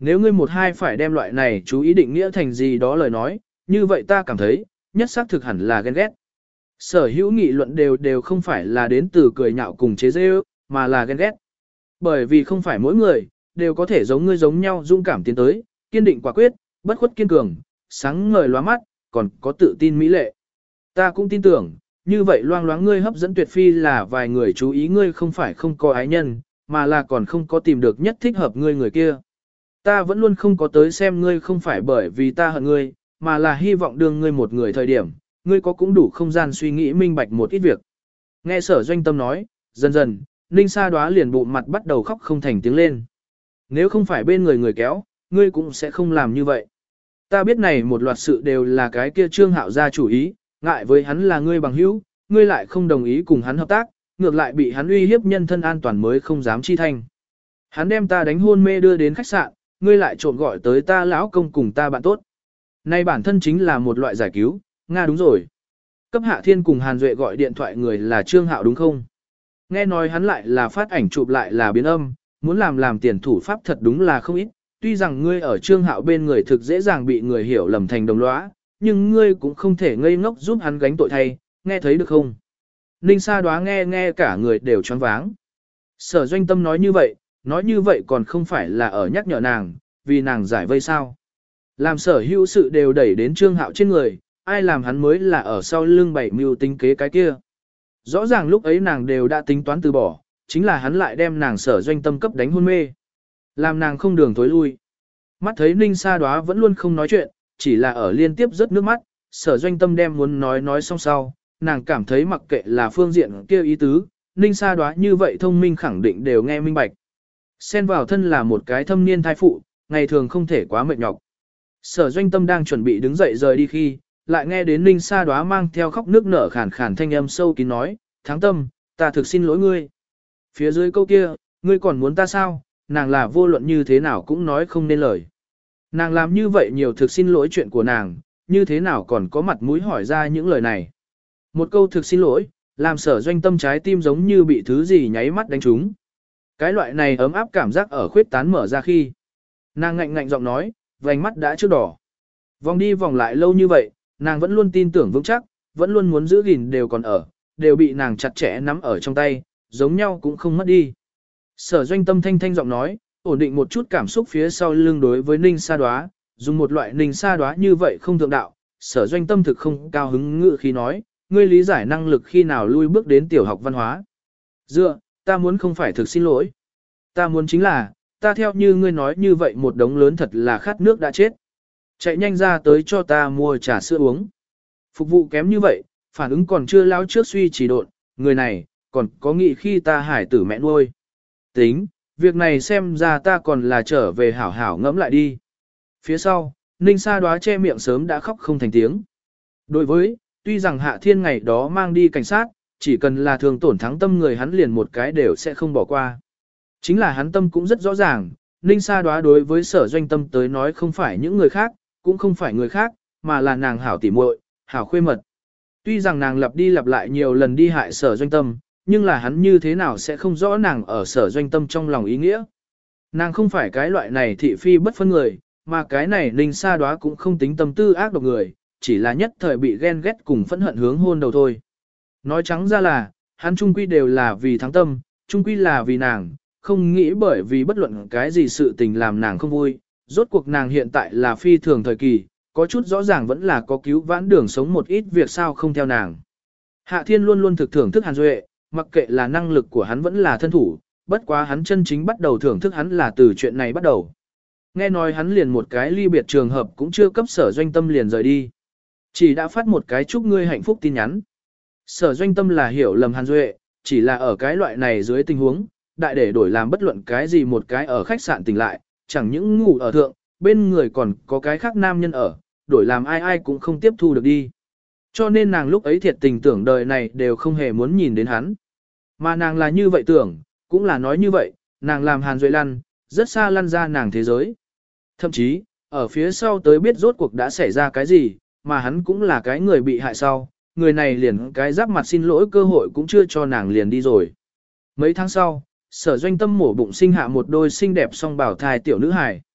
Nếu ngươi một hai phải đem loại này chú ý định nghĩa thành gì đó lời nói, như vậy ta cảm thấy, nhất xác thực hẳn là ghen ghét. Sở hữu nghị luận đều không phải là đến từ cười nhạo cùng chế dễ ước, mà là ghen ghét. Bởi vì không phải mỗi người, đều có thể giống ngươi giống nhau dũng cảm tiến tới, kiên định quả quyết, bất khuất kiên cường, sáng ngời lóa mắt, còn có tự tin mỹ lệ. Ta cũng tin tưởng, như vậy loang loáng ngươi hấp dẫn tuyệt phi là vài người chú ý ngươi không phải không có ái nhân, mà là còn không có tìm được nhất thích hợp ngươi người kia. Ta vẫn luôn không có tới xem ngươi không phải bởi vì ta hận ngươi, mà là hy vọng đương ngươi một người thời điểm, ngươi có cũng đủ không gian suy nghĩ minh bạch một ít việc. Nghe Sở Doanh Tâm nói, dần dần, Ninh Sa Đoá liền bụng mặt bắt đầu khóc không thành tiếng lên. Nếu không phải bên người kéo, ngươi cũng sẽ không làm như vậy. Ta biết này một loạt sự đều là cái kia Trương Hạo ra chủ ý, ngại với hắn là ngươi bằng hữu, ngươi lại không đồng ý cùng hắn hợp tác, ngược lại bị hắn uy hiếp nhân thân an toàn mới không dám chi thanh. Hắn đem ta đánh hôn mê đưa đến khách sạn, ngươi lại trộm gọi tới ta lão công cùng ta bạn tốt. Nay bản thân chính là một loại giải cứu, Nga đúng rồi. Cấp Hạ Thiên cùng Hàn Duệ gọi điện thoại người là Trương Hạo đúng không? Nghe nói hắn lại là phát ảnh chụp lại là biến âm, muốn làm tiền thủ pháp thật đúng là không ít. Tuy rằng ngươi ở Trương Hạo bên người thực dễ dàng bị người hiểu lầm thành đồng lõa, nhưng ngươi cũng không thể ngây ngốc giúp hắn gánh tội thay, nghe thấy được không? Ninh Sa Đoá nghe cả người đều choáng váng. Sở Doanh Tâm nói như vậy còn không phải là ở nhắc nhở nàng, vì nàng giải vây sao. Làm sở hữu sự đều đẩy đến Trương Hạo trên người, ai làm hắn mới là ở sau lưng bảy mưu tính kế cái kia. Rõ ràng lúc ấy nàng đều đã tính toán từ bỏ, chính là hắn lại đem nàng Sở Doanh Tâm cấp đánh hôn mê. Làm nàng không đường tối lui. Mắt thấy Ninh Sa Đoá vẫn luôn không nói chuyện, chỉ là ở liên tiếp rớt nước mắt, Sở Doanh Tâm đem muốn nói xong sau, nàng cảm thấy mặc kệ là phương diện kia ý tứ, Ninh Sa Đoá như vậy thông minh khẳng định đều nghe minh bạch. Xen vào thân là một cái thâm niên thai phụ, ngày thường không thể quá mệt nhọc. Sở Doanh Tâm đang chuẩn bị đứng dậy rời đi khi, lại nghe đến Ninh Sa Đoá mang theo khóc nước nở khàn khàn thanh âm sâu kín nói, Tháng Tâm, ta thực xin lỗi ngươi. Phía dưới câu kia, ngươi còn muốn ta sao, nàng là vô luận như thế nào cũng nói không nên lời. Nàng làm như vậy nhiều thực xin lỗi chuyện của nàng, như thế nào còn có mặt mũi hỏi ra những lời này. Một câu thực xin lỗi, làm Sở Doanh Tâm trái tim giống như bị thứ gì nháy mắt đánh trúng. Cái loại này ấm áp cảm giác ở khuyết tán mở ra khi. Nàng ngạnh giọng nói, vành mắt đã trước đỏ. Vòng đi vòng lại lâu như vậy, nàng vẫn luôn tin tưởng vững chắc, vẫn luôn muốn giữ gìn đều còn ở, đều bị nàng chặt chẽ nắm ở trong tay, giống nhau cũng không mất đi. Sở Doanh Tâm thanh giọng nói, ổn định một chút cảm xúc phía sau lưng đối với Ninh Sa Đoá, dùng một loại Ninh Sa Đoá như vậy không thượng đạo. Sở Doanh Tâm thực không cao hứng ngự khi nói, ngươi lý giải năng lực khi nào lui bước đến tiểu học văn hóa. Ta muốn không phải thực xin lỗi. Ta muốn chính là, ta theo như ngươi nói như vậy một đống lớn thật là khát nước đã chết. Chạy nhanh ra tới cho ta mua trà sữa uống. Phục vụ kém như vậy, phản ứng còn chưa lao trước suy trì độn, người này, còn có nghĩ khi ta hải tử mẹ nuôi. Tính, việc này xem ra ta còn là trở về hảo hảo ngẫm lại đi. Phía sau, Ninh Sa Đoá che miệng sớm đã khóc không thành tiếng. Đối với, tuy rằng Hạ Thiên ngày đó mang đi cảnh sát, chỉ cần là thường tổn thắng tâm người hắn liền một cái đều sẽ không bỏ qua. Chính là hắn tâm cũng rất rõ ràng, Ninh Sa Đoá đối với Sở Doanh Tâm tới nói không phải những người khác, cũng không phải người khác, mà là nàng hảo tỉ muội, hảo khuê mật. Tuy rằng nàng lặp đi lặp lại nhiều lần đi hại Sở Doanh Tâm, nhưng là hắn như thế nào sẽ không rõ nàng ở Sở Doanh Tâm trong lòng ý nghĩa. Nàng không phải cái loại này thị phi bất phân người, mà cái này Ninh Sa Đoá cũng không tính tâm tư ác độc người, chỉ là nhất thời bị ghen ghét cùng phẫn hận hướng hôn đầu thôi. Nói trắng ra là, hắn trung quy đều là vì Thắng Tâm, trung quy là vì nàng, không nghĩ bởi vì bất luận cái gì sự tình làm nàng không vui. Rốt cuộc nàng hiện tại là phi thường thời kỳ, có chút rõ ràng vẫn là có cứu vãn đường sống một ít việc sao không theo nàng. Hạ Thiên luôn luôn thực thưởng thức Hàn Duệ, mặc kệ là năng lực của hắn vẫn là thân thủ, bất quá hắn chân chính bắt đầu thưởng thức hắn là từ chuyện này bắt đầu. Nghe nói hắn liền một cái ly biệt trường hợp cũng chưa cấp Sở Doanh Tâm liền rời đi. Chỉ đã phát một cái chúc ngươi hạnh phúc tin nhắn. Sở Doanh Tâm là hiểu lầm Hàn Duệ, chỉ là ở cái loại này dưới tình huống, đại để đổi làm bất luận cái gì một cái ở khách sạn tỉnh lại, chẳng những ngủ ở thượng, bên người còn có cái khác nam nhân ở, đổi làm ai cũng không tiếp thu được đi. Cho nên nàng lúc ấy thiệt tình tưởng đời này đều không hề muốn nhìn đến hắn. Mà nàng là như vậy tưởng, cũng là nói như vậy, nàng làm Hàn Duệ lăn, rất xa lăn ra nàng thế giới. Thậm chí, ở phía sau tới biết rốt cuộc đã xảy ra cái gì, mà hắn cũng là cái người bị hại sau, người này liền cái giáp mặt xin lỗi cơ hội cũng chưa cho nàng liền đi rồi. Mấy tháng sau, Sở Doanh Tâm mổ bụng sinh hạ một đôi xinh đẹp song bảo thai tiểu nữ hài.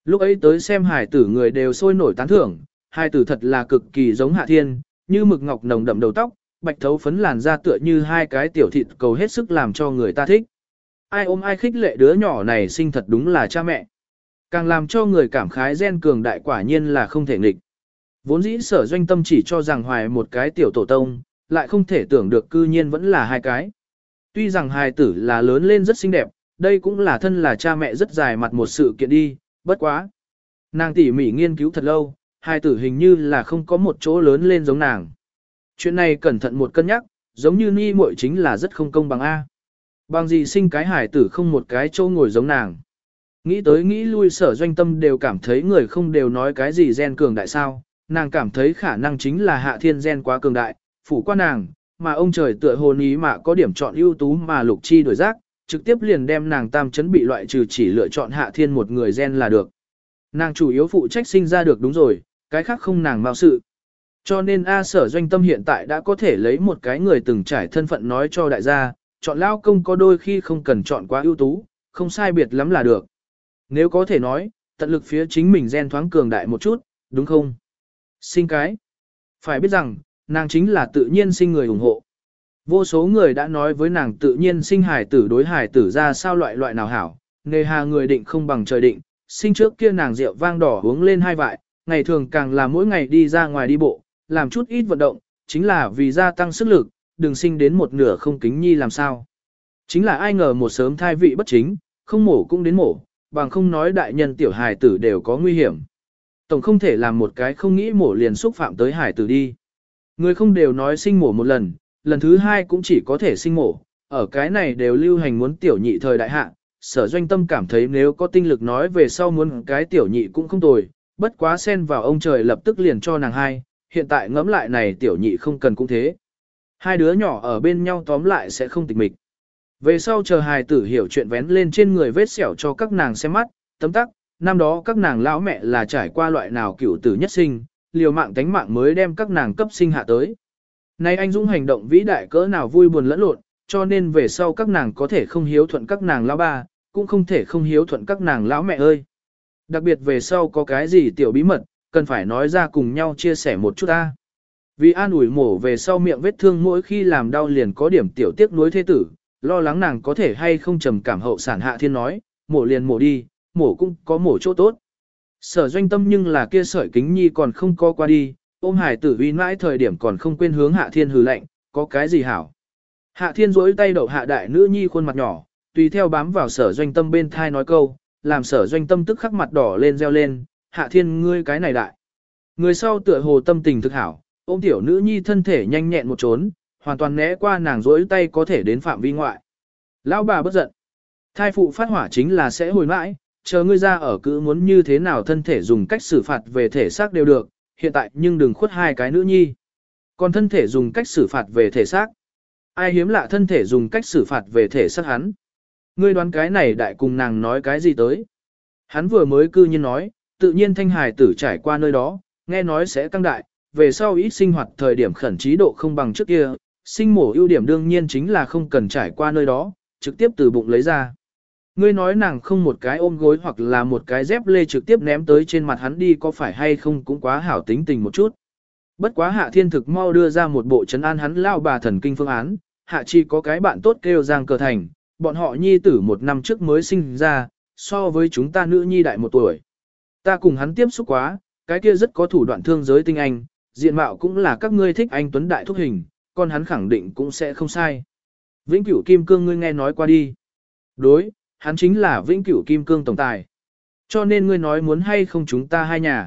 Lúc ấy tới xem hài tử người đều sôi nổi tán thưởng, hài tử thật là cực kỳ giống Hạ Thiên, như mực ngọc nồng đậm đầu tóc, bạch thấu phấn làn da tựa như hai cái tiểu thịt cầu hết sức làm cho người ta thích. Ai ôm ai khích lệ đứa nhỏ này sinh thật đúng là cha mẹ. Càng làm cho người cảm khái gen cường đại quả nhiên là không thể nghịch. Vốn dĩ Sở Doanh Tâm chỉ cho rằng hoài một cái tiểu tổ tông, lại không thể tưởng được cư nhiên vẫn là hai cái. Tuy rằng hài tử là lớn lên rất xinh đẹp, đây cũng là thân là cha mẹ rất dài mặt một sự kiện đi, bất quá. Nàng tỉ mỉ nghiên cứu thật lâu, hài tử hình như là không có một chỗ lớn lên giống nàng. Chuyện này cẩn thận một cân nhắc, giống như ni muội chính là rất không công bằng A. Bằng gì sinh cái hài tử không một cái chỗ ngồi giống nàng. Nghĩ tới nghĩ lui Sở Doanh Tâm đều cảm thấy người không đều nói cái gì gen cường đại sao, nàng cảm thấy khả năng chính là Hạ Thiên gen quá cường đại, phủ qua nàng, mà ông trời tựa hồ ý mà có điểm chọn ưu tú mà Lục Chi đổi giác, trực tiếp liền đem nàng tam chấn bị loại trừ chỉ lựa chọn Hạ Thiên một người gen là được. Nàng chủ yếu phụ trách sinh ra được đúng rồi, cái khác không nàng mạo sự. Cho nên Sở Doanh Tâm hiện tại đã có thể lấy một cái người từng trải thân phận nói cho đại gia, chọn lao công có đôi khi không cần chọn quá ưu tú, không sai biệt lắm là được. Nếu có thể nói, tận lực phía chính mình gen thoáng cường đại một chút, đúng không? Sinh cái. Phải biết rằng, nàng chính là tự nhiên sinh người ủng hộ. Vô số người đã nói với nàng tự nhiên sinh hài tử đối hài tử ra sao loại nào hảo, nề hà người định không bằng trời định, sinh trước kia nàng rượu vang đỏ uống lên hai vại, ngày thường càng là mỗi ngày đi ra ngoài đi bộ, làm chút ít vận động, chính là vì gia tăng sức lực, đừng sinh đến một nửa không kính nhi làm sao. Chính là ai ngờ một sớm thai vị bất chính, không mổ cũng đến mổ, bằng không nói đại nhân tiểu hài tử đều có nguy hiểm. Tổng không thể làm một cái không nghĩ mổ liền xúc phạm tới hài tử đi. Người không đều nói sinh mổ một lần, lần thứ hai cũng chỉ có thể sinh mổ, ở cái này đều lưu hành muốn tiểu nhị thời đại hạ. Sở Doanh Tâm cảm thấy nếu có tinh lực nói về sau muốn cái tiểu nhị cũng không tồi, bất quá xen vào ông trời lập tức liền cho nàng hai, hiện tại ngẫm lại này tiểu nhị không cần cũng thế. Hai đứa nhỏ ở bên nhau tóm lại sẽ không tịch mịch. Về sau chờ hài tử hiểu chuyện vén lên trên người vết sẹo cho các nàng xem mắt, tấm tắc, năm đó các nàng lão mẹ là trải qua loại nào cửu tử nhất sinh, liều mạng tánh mạng mới đem các nàng cấp sinh hạ tới. Nay anh dũng hành động vĩ đại cỡ nào vui buồn lẫn lộn, cho nên về sau các nàng có thể không hiếu thuận các nàng lão ba, cũng không thể không hiếu thuận các nàng lão mẹ ơi. Đặc biệt về sau có cái gì tiểu bí mật, cần phải nói ra cùng nhau chia sẻ một chút ta. Vì an ủi mổ về sau miệng vết thương mỗi khi làm đau liền có điểm tiểu tiếc nuối thế tử, lo lắng nàng có thể hay không trầm cảm hậu sản Hạ Thiên nói, mổ liền mổ đi, mổ cũng có mổ chỗ tốt. Sở Doanh Tâm nhưng là kia sợi kính nhi còn không co qua đi, ôm hải tử uy mãi thời điểm còn không quên hướng Hạ Thiên hừ lạnh, có cái gì hảo. Hạ Thiên rỗi tay đậu hạ đại nữ nhi khuôn mặt nhỏ, tùy theo bám vào Sở Doanh Tâm bên thai nói câu, làm Sở Doanh Tâm tức khắc mặt đỏ lên reo lên, Hạ Thiên ngươi cái này đại. Người sau tựa hồ tâm tình thực hảo, ôm tiểu nữ nhi thân thể nhanh nhẹn một trốn, hoàn toàn né qua nàng rỗi tay có thể đến phạm vi ngoại. Lão bà bất giận. Thai phụ phát hỏa chính là sẽ hồi mãi, chờ ngươi ra ở cứ muốn như thế nào thân thể dùng cách xử phạt về thể xác đều được, hiện tại nhưng đừng khuất hai cái nữ nhi. Còn thân thể dùng cách xử phạt về thể xác. Ai hiếm lạ thân thể dùng cách xử phạt về thể xác hắn. Ngươi đoán cái này đại cùng nàng nói cái gì tới. Hắn vừa mới cư nhiên nói, tự nhiên thanh hài tử trải qua nơi đó, nghe nói sẽ tăng đại, về sau ít sinh hoạt thời điểm khẩn trí độ không bằng trước kia, sinh mổ ưu điểm đương nhiên chính là không cần trải qua nơi đó, trực tiếp từ bụng lấy ra. Ngươi nói nàng không một cái ôm gối hoặc là một cái dép lê trực tiếp ném tới trên mặt hắn đi có phải hay không cũng quá hảo tính tình một chút. Bất quá Hạ Thiên thực mau đưa ra một bộ trấn an hắn lao bà thần kinh phương án, Hạ Chi có cái bạn tốt kêu Giang Cờ Thành, bọn họ nhi tử 1 năm trước mới sinh ra, so với chúng ta nữ nhi đại 1 tuổi. Ta cùng hắn tiếp xúc quá, cái kia rất có thủ đoạn thương giới tinh anh, diện mạo cũng là các ngươi thích anh tuấn đại thúc hình, còn hắn khẳng định cũng sẽ không sai. Vĩnh Cửu Kim Cương ngươi nghe nói qua đi. Đối, hắn chính là Vĩnh Cửu Kim Cương tổng tài. Cho nên ngươi nói muốn hay không chúng ta hai nhà.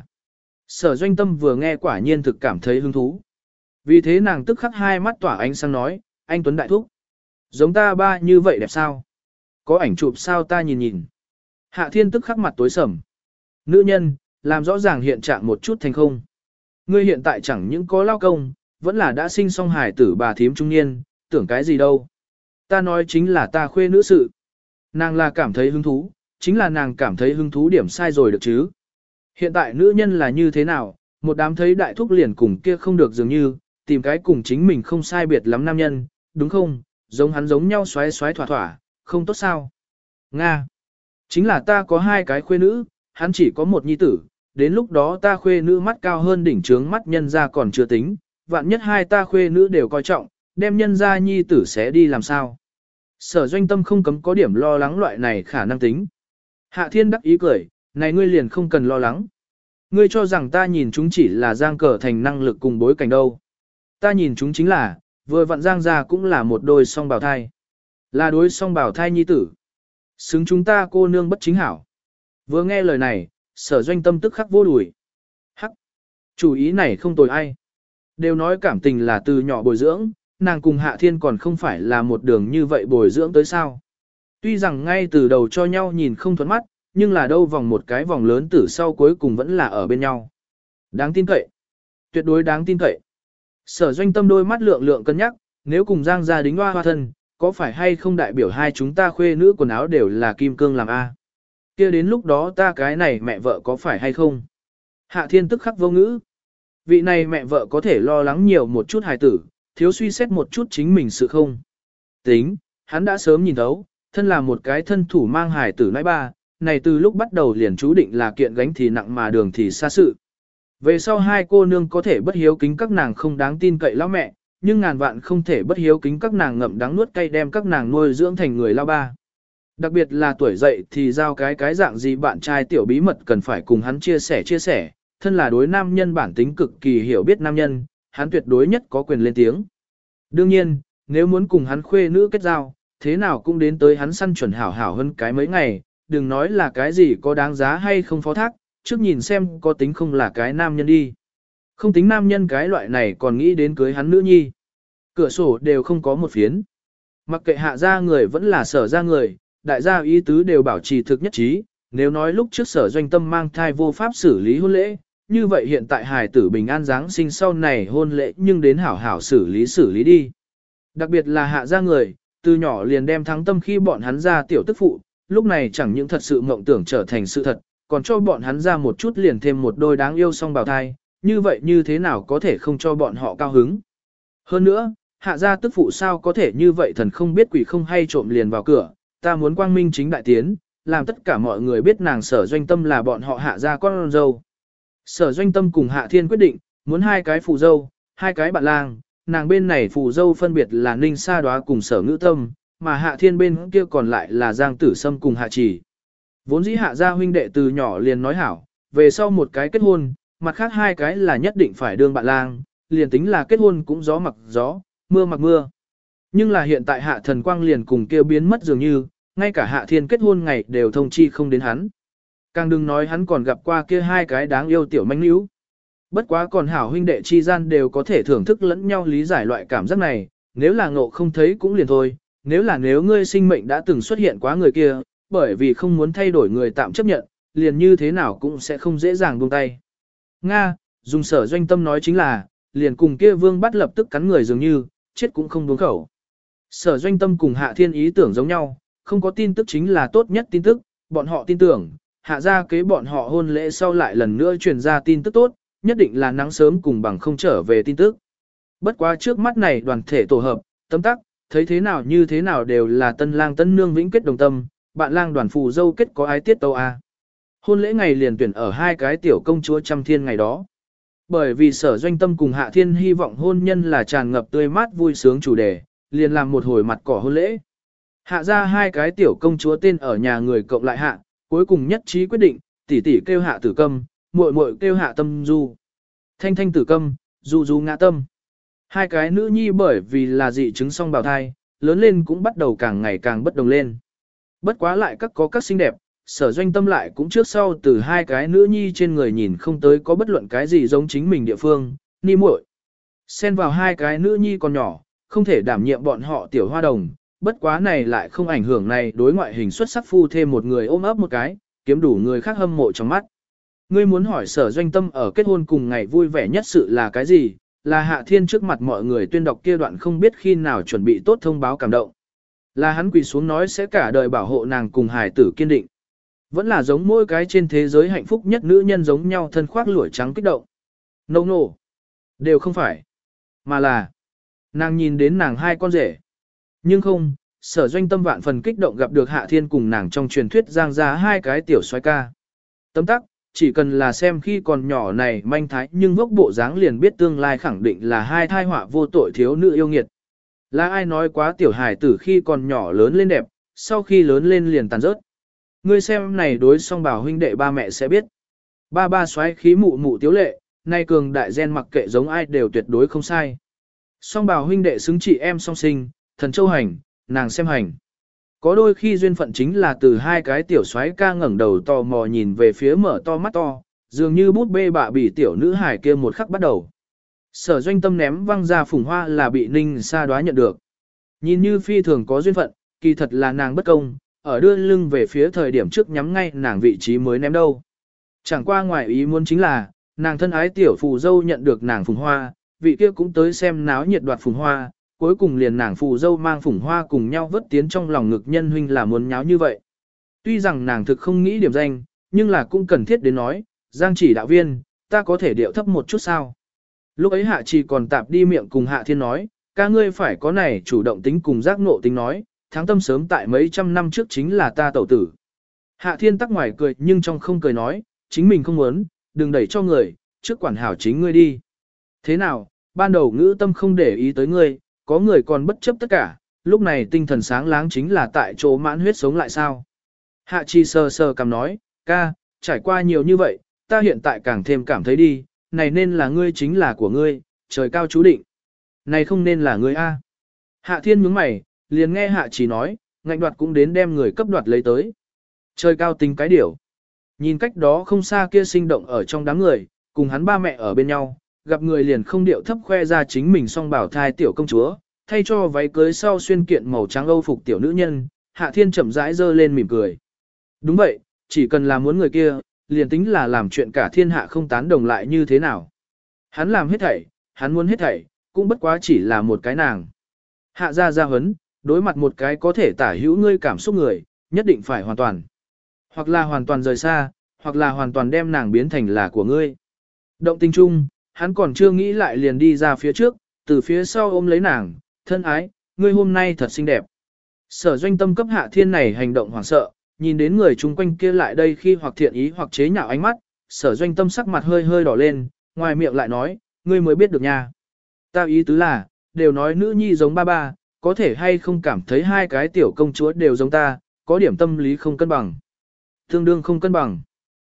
Sở Doanh Tâm vừa nghe quả nhiên thực cảm thấy hứng thú. Vì thế nàng tức khắc hai mắt tỏa ánh sáng nói, anh tuấn đại thúc. Giống ta ba như vậy đẹp sao? Có ảnh chụp sao ta nhìn nhìn. Hạ Thiên tức khắc mặt tối sầm. Nữ nhân, làm rõ ràng hiện trạng một chút thành không. Ngươi hiện tại chẳng những có lao công, vẫn là đã sinh xong hài tử bà thím trung niên, tưởng cái gì đâu. Ta nói chính là ta khuê nữ sự. Nàng là cảm thấy hứng thú, chính là nàng cảm thấy hứng thú điểm sai rồi được chứ. Hiện tại nữ nhân là như thế nào, một đám thấy đại thúc liền cùng kia không được dường như, tìm cái cùng chính mình không sai biệt lắm nam nhân, đúng không, giống hắn giống nhau xoáy xoáy thỏa thỏa, không tốt sao. Nga. Chính là ta có 2 cái khuê nữ, hắn chỉ có một nhi tử, đến lúc đó ta khuê nữ mắt cao hơn đỉnh trướng mắt nhân ra còn chưa tính, vạn nhất hai ta khuê nữ đều coi trọng, đem nhân ra nhi tử sẽ đi làm sao. Sở Doanh Tâm không cấm có điểm lo lắng loại này khả năng tính. Hạ Thiên đắc ý cười, này ngươi liền không cần lo lắng. Ngươi cho rằng ta nhìn chúng chỉ là Giang Cờ Thành năng lực cùng bối cảnh đâu. Ta nhìn chúng chính là, vừa vặn Giang gia cũng là một đôi song bào thai. Là đối song bào thai nhi tử. Xứng chúng ta cô nương bất chính hảo. Vừa nghe lời này, Sở Doanh Tâm tức khắc vô đùi. Hắc, chủ ý này không tồi ai. Đều nói cảm tình là từ nhỏ bồi dưỡng, nàng cùng Hạ Thiên còn không phải là một đường như vậy bồi dưỡng tới sao. Tuy rằng ngay từ đầu cho nhau nhìn không thuận mắt, nhưng là đâu vòng một cái vòng lớn tử sau cuối cùng vẫn là ở bên nhau. Đáng tin cậy. Tuyệt đối đáng tin cậy. Sở Doanh Tâm đôi mắt lượng lượng cân nhắc, nếu cùng Giang gia đính hoa thân, có phải hay không đại biểu hai chúng ta khuê nữ quần áo đều là kim cương làm A. Kia đến lúc đó ta cái này mẹ vợ có phải hay không? Hạ Thiên tức khắc vô ngữ. Vị này mẹ vợ có thể lo lắng nhiều một chút hài tử, thiếu suy xét một chút chính mình sự không. Tính, hắn đã sớm nhìn thấu, thân là một cái thân thủ mang hài tử nãi ba, này từ lúc bắt đầu liền chú định là kiện gánh thì nặng mà đường thì xa sự. Về sau hai cô nương có thể bất hiếu kính các nàng không đáng tin cậy lão mẹ, nhưng ngàn vạn không thể bất hiếu kính các nàng ngậm đắng nuốt cay đem các nàng nuôi dưỡng thành người lao ba. Đặc biệt là tuổi dậy thì giao cái dạng gì bạn trai tiểu bí mật cần phải cùng hắn chia sẻ, thân là đối nam nhân bản tính cực kỳ hiểu biết nam nhân, hắn tuyệt đối nhất có quyền lên tiếng. Đương nhiên, nếu muốn cùng hắn khuê nữ kết giao, thế nào cũng đến tới hắn săn chuẩn hảo hảo hơn cái mấy ngày, đừng nói là cái gì có đáng giá hay không phó thác, trước nhìn xem có tính không là cái nam nhân đi. Không tính nam nhân cái loại này còn nghĩ đến cưới hắn nữ nhi. Cửa sổ đều không có một phiến. Mặc kệ Hạ gia người vẫn là Sở gia người, đại gia ý tứ đều bảo trì thực nhất trí, nếu nói lúc trước Sở Doanh Tâm mang thai vô pháp xử lý hôn lễ, như vậy hiện tại hài tử bình an Giáng sinh sau này hôn lễ nhưng đến hảo hảo xử lý đi. Đặc biệt là Hạ gia người, từ nhỏ liền đem thắng tâm khi bọn hắn ra tiểu tức phụ, lúc này chẳng những thật sự mộng tưởng trở thành sự thật, còn cho bọn hắn ra một chút liền thêm một đôi đáng yêu song bào thai, như vậy như thế nào có thể không cho bọn họ cao hứng. Hơn nữa, Hạ gia tức phụ sao có thể như vậy thần không biết quỷ không hay trộm liền vào cửa, ta muốn quang minh chính đại tiến, làm tất cả mọi người biết nàng Sở Doanh Tâm là bọn họ Hạ gia con dâu. Sở Doanh Tâm cùng Hạ Thiên quyết định, muốn hai cái phù dâu, hai cái bạn lang, nàng bên này phù dâu phân biệt là Ninh Sa Đoá cùng Sở Ngữ Tâm, mà Hạ Thiên bên kia còn lại là Giang Tử Sâm cùng Hạ Chỉ. Vốn dĩ Hạ gia huynh đệ từ nhỏ liền nói hảo, về sau một cái kết hôn, mặt khác hai cái là nhất định phải đương bạn lang, liền tính là kết hôn cũng gió mặc gió, mưa mặc mưa. Nhưng là hiện tại Hạ Thần Quang liền cùng kêu biến mất dường như, ngay cả Hạ Thiên kết hôn ngày đều thông chi không đến hắn. Càng đừng nói hắn còn gặp qua kia hai cái đáng yêu tiểu manh níu. Bất quá còn hảo huynh đệ chi gian đều có thể thưởng thức lẫn nhau lý giải loại cảm giác này, nếu là ngộ không thấy cũng liền thôi, nếu ngươi sinh mệnh đã từng xuất hiện quá người kia, bởi vì không muốn thay đổi người tạm chấp nhận, liền như thế nào cũng sẽ không dễ dàng buông tay. Nga, dùng Sở Doanh Tâm nói chính là, liền cùng kia Vương bắt lập tức cắn người dường như, chết cũng không buông khẩu. Sở Doanh Tâm cùng Hạ Thiên ý tưởng giống nhau, không có tin tức chính là tốt nhất tin tức, bọn họ tin tưởng, Hạ gia kế bọn họ hôn lễ sau lại lần nữa truyền ra tin tức tốt, nhất định là nắng sớm cùng bằng không trở về tin tức. Bất quá trước mắt này đoàn thể tổ hợp, tấm tắc, thấy thế nào như thế nào đều là tân lang tân nương vĩnh kết đồng tâm, bạn lang đoàn phù dâu kết có ái tiết tâu a. Hôn lễ ngày liền tuyển ở hai cái tiểu công chúa trăm thiên ngày đó. Bởi vì Sở Doanh Tâm cùng Hạ Thiên hy vọng hôn nhân là tràn ngập tươi mát vui sướng chủ đề, liền làm một hồi mặt cỏ hôn lễ. Hạ ra hai cái tiểu công chúa tên ở nhà người cộng lại hạ, cuối cùng nhất trí quyết định, tỷ tỷ kêu Hạ Tử Câm, muội muội kêu Hạ Tâm Du. Thanh Thanh Tử Câm, Du Du Ngã Tâm. Hai cái nữ nhi bởi vì là dị chứng song bào thai, lớn lên cũng bắt đầu càng ngày càng bất đồng lên. Bất quá lại có các xinh đẹp, Sở Doanh Tâm lại cũng trước sau từ hai cái nữ nhi trên người nhìn không tới có bất luận cái gì giống chính mình địa phương, ni muội. Xen vào hai cái nữ nhi còn nhỏ, không thể đảm nhiệm bọn họ tiểu hoa đồng, bất quá này lại không ảnh hưởng này đối ngoại hình xuất sắc phu thêm một người ôm ấp một cái, kiếm đủ người khác hâm mộ trong mắt. Ngươi muốn hỏi Sở Doanh Tâm ở kết hôn cùng ngày vui vẻ nhất sự là cái gì? Là Hạ Thiên trước mặt mọi người tuyên đọc kia đoạn không biết khi nào chuẩn bị tốt thông báo cảm động. Là hắn quỳ xuống nói sẽ cả đời bảo hộ nàng cùng hài tử kiên định. Vẫn là giống mỗi cái trên thế giới hạnh phúc nhất nữ nhân giống nhau thân khoác lụa trắng kích động. No no. Đều không phải. Mà là nàng nhìn đến nàng hai con rể. Nhưng không, Sở Doanh Tâm vạn phần kích động gặp được Hạ Thiên cùng nàng trong truyền thuyết giang ra hai cái tiểu soái ca. Tấm tắc, chỉ cần là xem khi còn nhỏ này manh thái nhưng vốc bộ dáng liền biết tương lai khẳng định là hai thai họa vô tội thiếu nữ yêu nghiệt. Là ai nói quá tiểu hài tử khi còn nhỏ lớn lên đẹp, sau khi lớn lên liền tàn rớt. Ngươi xem này đối song bảo huynh đệ ba mẹ sẽ biết. Ba ba xoáy khí mụ mụ tiếu lệ, nay cường đại gen mặc kệ giống ai đều tuyệt đối không sai. Song bảo huynh đệ xứng chị em song sinh, thần châu hành, nàng xem hành. Có đôi khi duyên phận chính là từ hai cái tiểu xoáy ca ngẩng đầu tò mò nhìn về phía mở to mắt to, dường như bút bê bạ bị tiểu nữ hải kia một khắc bắt đầu. Sở Doanh Tâm ném văng ra phùng hoa là bị Ninh Sa đoá nhận được. Nhìn như phi thường có duyên phận, kỳ thật là nàng bất công, ở đưa lưng về phía thời điểm trước nhắm ngay nàng vị trí mới ném đâu. Chẳng qua ngoài ý muốn chính là, nàng thân ái tiểu phù dâu nhận được nàng phùng hoa, vị kia cũng tới xem náo nhiệt đoạt phùng hoa, cuối cùng liền nàng phù dâu mang phùng hoa cùng nhau vớt tiến trong lòng ngực nhân huynh là muốn nháo như vậy. Tuy rằng nàng thực không nghĩ điểm danh, nhưng là cũng cần thiết đến nói, Giang chỉ đạo viên, ta có thể điệu thấp một chút sao. Lúc ấy Hạ Trì còn tạp đi miệng cùng Hạ Thiên nói, ca ngươi phải có này chủ động tính cùng giác ngộ tính nói, tháng tâm sớm tại mấy trăm năm trước chính là ta tẩu tử. Hạ Thiên tắc ngoài cười nhưng trong không cười nói, chính mình không muốn, đừng đẩy cho người, trước quản hảo chính ngươi đi. Thế nào, ban đầu ngữ tâm không để ý tới ngươi, có người còn bất chấp tất cả, lúc này tinh thần sáng láng chính là tại chỗ mãn huyết sống lại sao. Hạ Chi sờ sờ cầm nói, ca, trải qua nhiều như vậy, ta hiện tại càng thêm cảm thấy đi, này nên là ngươi chính là của ngươi, trời cao chú định. Này không nên là ngươi a. Hạ Thiên nhướng mày, liền nghe Hạ Chi nói, ngạnh đoạt cũng đến đem người cấp đoạt lấy tới. Trời cao tính cái điểu. Nhìn cách đó không xa kia sinh động ở trong đám người, cùng hắn ba mẹ ở bên nhau, gặp người liền không điệu thấp khoe ra chính mình song bảo thai tiểu công chúa, thay cho váy cưới sau xuyên kiện màu trắng âu phục tiểu nữ nhân, Hạ Thiên chậm rãi giơ lên mỉm cười. Đúng vậy, chỉ cần là muốn người kia, liền tính là làm chuyện cả thiên hạ không tán đồng lại như thế nào. Hắn làm hết thảy, hắn muốn hết thảy, cũng bất quá chỉ là một cái nàng. Hạ ra hấn, đối mặt một cái có thể tả hữu ngươi cảm xúc người, nhất định phải hoàn toàn. Hoặc là hoàn toàn rời xa, hoặc là hoàn toàn đem nàng biến thành là của ngươi. Động tình chung, hắn còn chưa nghĩ lại liền đi ra phía trước, từ phía sau ôm lấy nàng, thân ái, ngươi hôm nay thật xinh đẹp. Sở Doanh Tâm cấp Hạ Thiên này hành động hoảng sợ, nhìn đến người chung quanh kia lại đây khi hoặc thiện ý hoặc chế nhạo ánh mắt, Sở Doanh Tâm sắc mặt hơi hơi đỏ lên, ngoài miệng lại nói, ngươi mới biết được nha. Ta ý tứ là, đều nói nữ nhi giống ba ba, có thể hay không cảm thấy hai cái tiểu công chúa đều giống ta, có điểm tâm lý không cân bằng. Tương đương không cân bằng.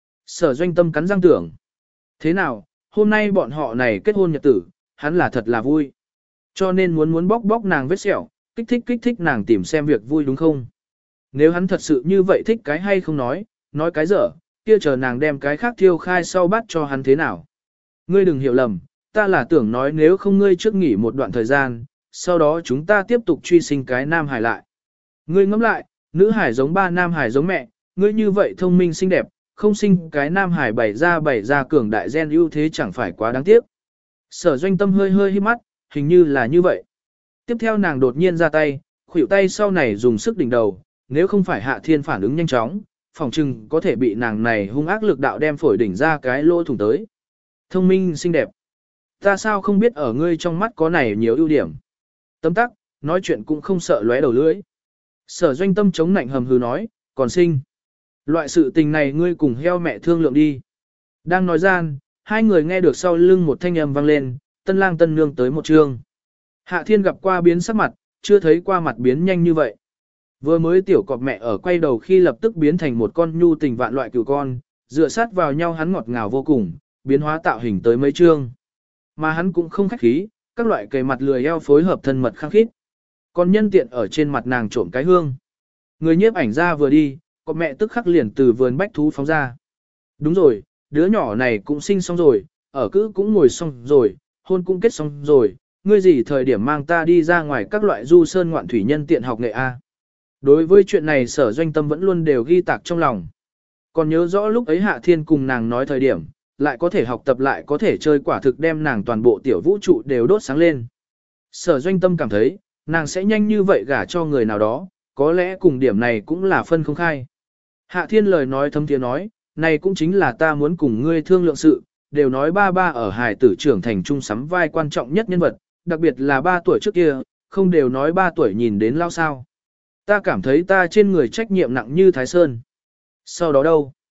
Sở Doanh Tâm cắn răng tưởng. Thế nào, hôm nay bọn họ này kết hôn nhật tử, hắn là thật là vui. Cho nên muốn bóc nàng vết sẹo, kích thích nàng tìm xem việc vui đúng không? Nếu hắn thật sự như vậy thích cái hay không nói cái dở, kia chờ nàng đem cái khác thiêu khai sau bắt cho hắn thế nào? Ngươi đừng hiểu lầm, ta là tưởng nói nếu không ngươi trước nghỉ một đoạn thời gian, sau đó chúng ta tiếp tục truy sinh cái nam hải lại. Ngươi ngẫm lại, nữ hải giống ba nam hải giống mẹ, ngươi như vậy thông minh xinh đẹp, không sinh cái nam hải bày ra cường đại gen ưu thế chẳng phải quá đáng tiếc. Sở Doanh Tâm hơi hơi hít mắt, hình như là như vậy. Tiếp theo nàng đột nhiên ra tay, khuỷu tay sau này dùng sức đỉnh đầu, nếu không phải Hạ Thiên phản ứng nhanh chóng, phòng trừng có thể bị nàng này hung ác lực đạo đem phổi đỉnh ra cái lỗ thủng tới. Thông minh xinh đẹp. Ta sao không biết ở ngươi trong mắt có này nhiều ưu điểm. Tấm tắc, nói chuyện cũng không sợ lóe đầu lưỡi. Sở Doanh Tâm chống nạnh hầm hừ nói, còn sinh. Loại sự tình này ngươi cùng heo mẹ thương lượng đi. Đang nói gian, hai người nghe được sau lưng một thanh âm vang lên, tân lang tân nương tới một trường. Hạ Thiên gặp qua biến sắc mặt, chưa thấy qua mặt biến nhanh như vậy. Vừa mới tiểu cọp mẹ ở quay đầu khi lập tức biến thành một con nhu tình vạn loại cừu con, dựa sát vào nhau hắn ngọt ngào vô cùng, biến hóa tạo hình tới mấy chương. Mà hắn cũng không khách khí, các loại cây mặt lười eo phối hợp thân mật khăng khít. Còn nhân tiện ở trên mặt nàng trộm cái hương. Người nhiếp ảnh ra vừa đi, cọp mẹ tức khắc liền từ vườn bách thú phóng ra. Đúng rồi, đứa nhỏ này cũng sinh xong rồi, ở cữ cũng ngồi xong rồi, hôn cũng kết xong rồi, ngươi gì thời điểm mang ta đi ra ngoài các loại du sơn ngoạn thủy nhân tiện học nghệ A. Đối với chuyện này Sở Doanh Tâm vẫn luôn đều ghi tạc trong lòng. Còn nhớ rõ lúc ấy Hạ Thiên cùng nàng nói thời điểm, lại có thể học tập lại có thể chơi quả thực đem nàng toàn bộ tiểu vũ trụ đều đốt sáng lên. Sở Doanh Tâm cảm thấy, nàng sẽ nhanh như vậy gả cho người nào đó, có lẽ cùng điểm này cũng là phân không khai. Hạ Thiên lời nói thâm thiế nói, này cũng chính là ta muốn cùng ngươi thương lượng sự, đều nói ba ba ở hài tử trưởng thành trung sắm vai quan trọng nhất nhân vật, đặc biệt là 3 tuổi trước kia, không đều nói 3 tuổi nhìn đến lao sao. Ta cảm thấy ta trên người trách nhiệm nặng như Thái Sơn. Sau đó đâu?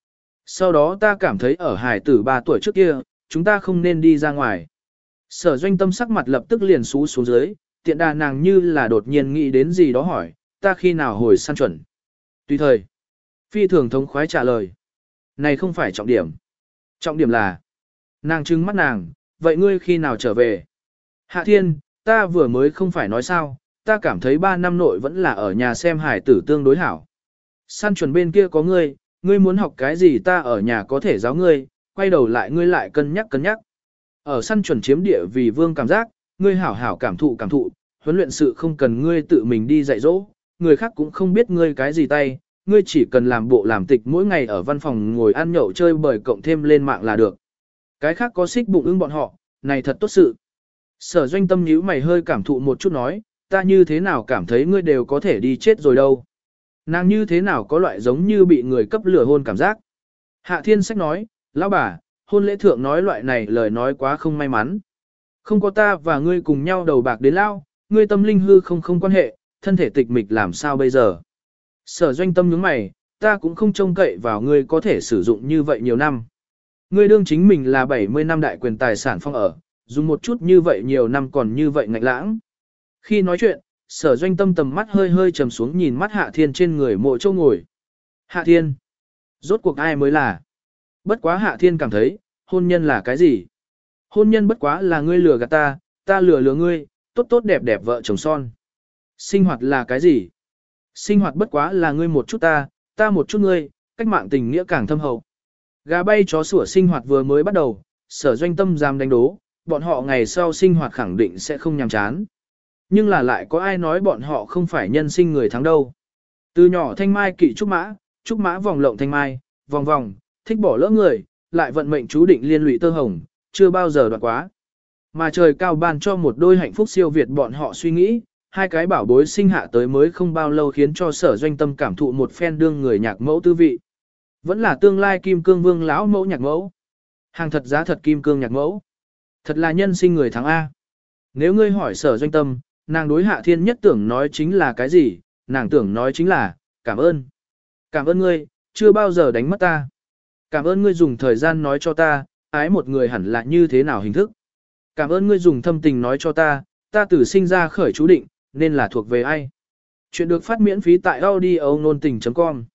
Sau đó ta cảm thấy ở hải tử 3 tuổi trước kia, chúng ta không nên đi ra ngoài. Sở Doanh Tâm sắc mặt lập tức liền xú xuống dưới, tiện đà nàng như là đột nhiên nghĩ đến gì đó hỏi, ta khi nào hồi săn chuẩn. Tùy thời. Phi thường thống khoái trả lời. Này không phải trọng điểm. Trọng điểm là, nàng trừng mắt nàng, vậy ngươi khi nào trở về? Hạ Thiên, ta vừa mới không phải nói sao, ta cảm thấy 3 năm nội vẫn là ở nhà xem hải tử tương đối hảo. Săn chuẩn bên kia có ngươi, ngươi muốn học cái gì ta ở nhà có thể giáo ngươi, quay đầu lại ngươi lại cân nhắc cân nhắc. Ở săn chuẩn chiếm địa vì vương cảm giác, ngươi hảo hảo cảm thụ, huấn luyện sự không cần ngươi tự mình đi dạy dỗ, người khác cũng không biết ngươi cái gì tay, ngươi chỉ cần làm bộ làm tịch mỗi ngày ở văn phòng ngồi ăn nhậu chơi bời cộng thêm lên mạng là được. Cái khác có xích bụng ưng bọn họ, này thật tốt sự. Sở Doanh Tâm nhíu mày hơi cảm thụ một chút nói, ta như thế nào cảm thấy ngươi đều có thể đi chết rồi đâu. Nàng như thế nào có loại giống như bị người cấp lửa hôn cảm giác. Hạ Thiên Sách nói, lão bà, hôn lễ thượng nói loại này lời nói quá không may mắn. Không có ta và ngươi cùng nhau đầu bạc đến lao, ngươi tâm linh hư không quan hệ, thân thể tịch mịch làm sao bây giờ. Sở Doanh Tâm nhướng mày, ta cũng không trông cậy vào ngươi có thể sử dụng như vậy nhiều năm. Ngươi đương chính mình là 70 năm đại quyền tài sản phong ở, dùng một chút như vậy nhiều năm còn như vậy ngạnh lãng. Khi nói chuyện, Sở Doanh Tâm tầm mắt hơi hơi trầm xuống nhìn mắt Hạ Thiên trên người mộ châu ngồi. Hạ Thiên, rốt cuộc ai mới là? Bất quá Hạ Thiên cảm thấy, hôn nhân là cái gì? Hôn nhân bất quá là ngươi lừa gạt ta, ta lừa ngươi, tốt tốt đẹp đẹp vợ chồng son. Sinh hoạt là cái gì? Sinh hoạt bất quá là ngươi một chút ta một chút ngươi, cách mạng tình nghĩa càng thâm hậu. Gà bay chó sủa sinh hoạt vừa mới bắt đầu, Sở Doanh Tâm dám đánh đố, bọn họ ngày sau sinh hoạt khẳng định sẽ không nhàm chán. Nhưng là lại có ai nói bọn họ không phải nhân sinh người thắng đâu. Từ nhỏ thanh mai kỵ trúc mã vòng lộng thanh mai, vòng vòng, thích bỏ lỡ người, lại vận mệnh chú định liên lụy tơ hồng, chưa bao giờ đoạn quá. Mà trời cao ban cho một đôi hạnh phúc siêu việt bọn họ suy nghĩ, hai cái bảo bối sinh hạ tới mới không bao lâu khiến cho Sở Doanh Tâm cảm thụ một phen đương người nhạc mẫu tư vị. Vẫn là tương lai kim cương vương lão mẫu nhạc mẫu. Hàng thật giá thật kim cương nhạc mẫu. Thật là nhân sinh người thắng A. Nếu ngươi hỏi Sở Doanh Tâm, nàng đối Hạ Thiên nhất tưởng nói chính là cái gì, nàng tưởng nói chính là, cảm ơn. Cảm ơn ngươi, chưa bao giờ đánh mất ta. Cảm ơn ngươi dùng thời gian nói cho ta, ái một người hẳn là như thế nào hình thức. Cảm ơn ngươi dùng thâm tình nói cho ta từ sinh ra khởi chú định, nên là thuộc về ai. Chuyện được phát miễn phí tại audio nôn tình.com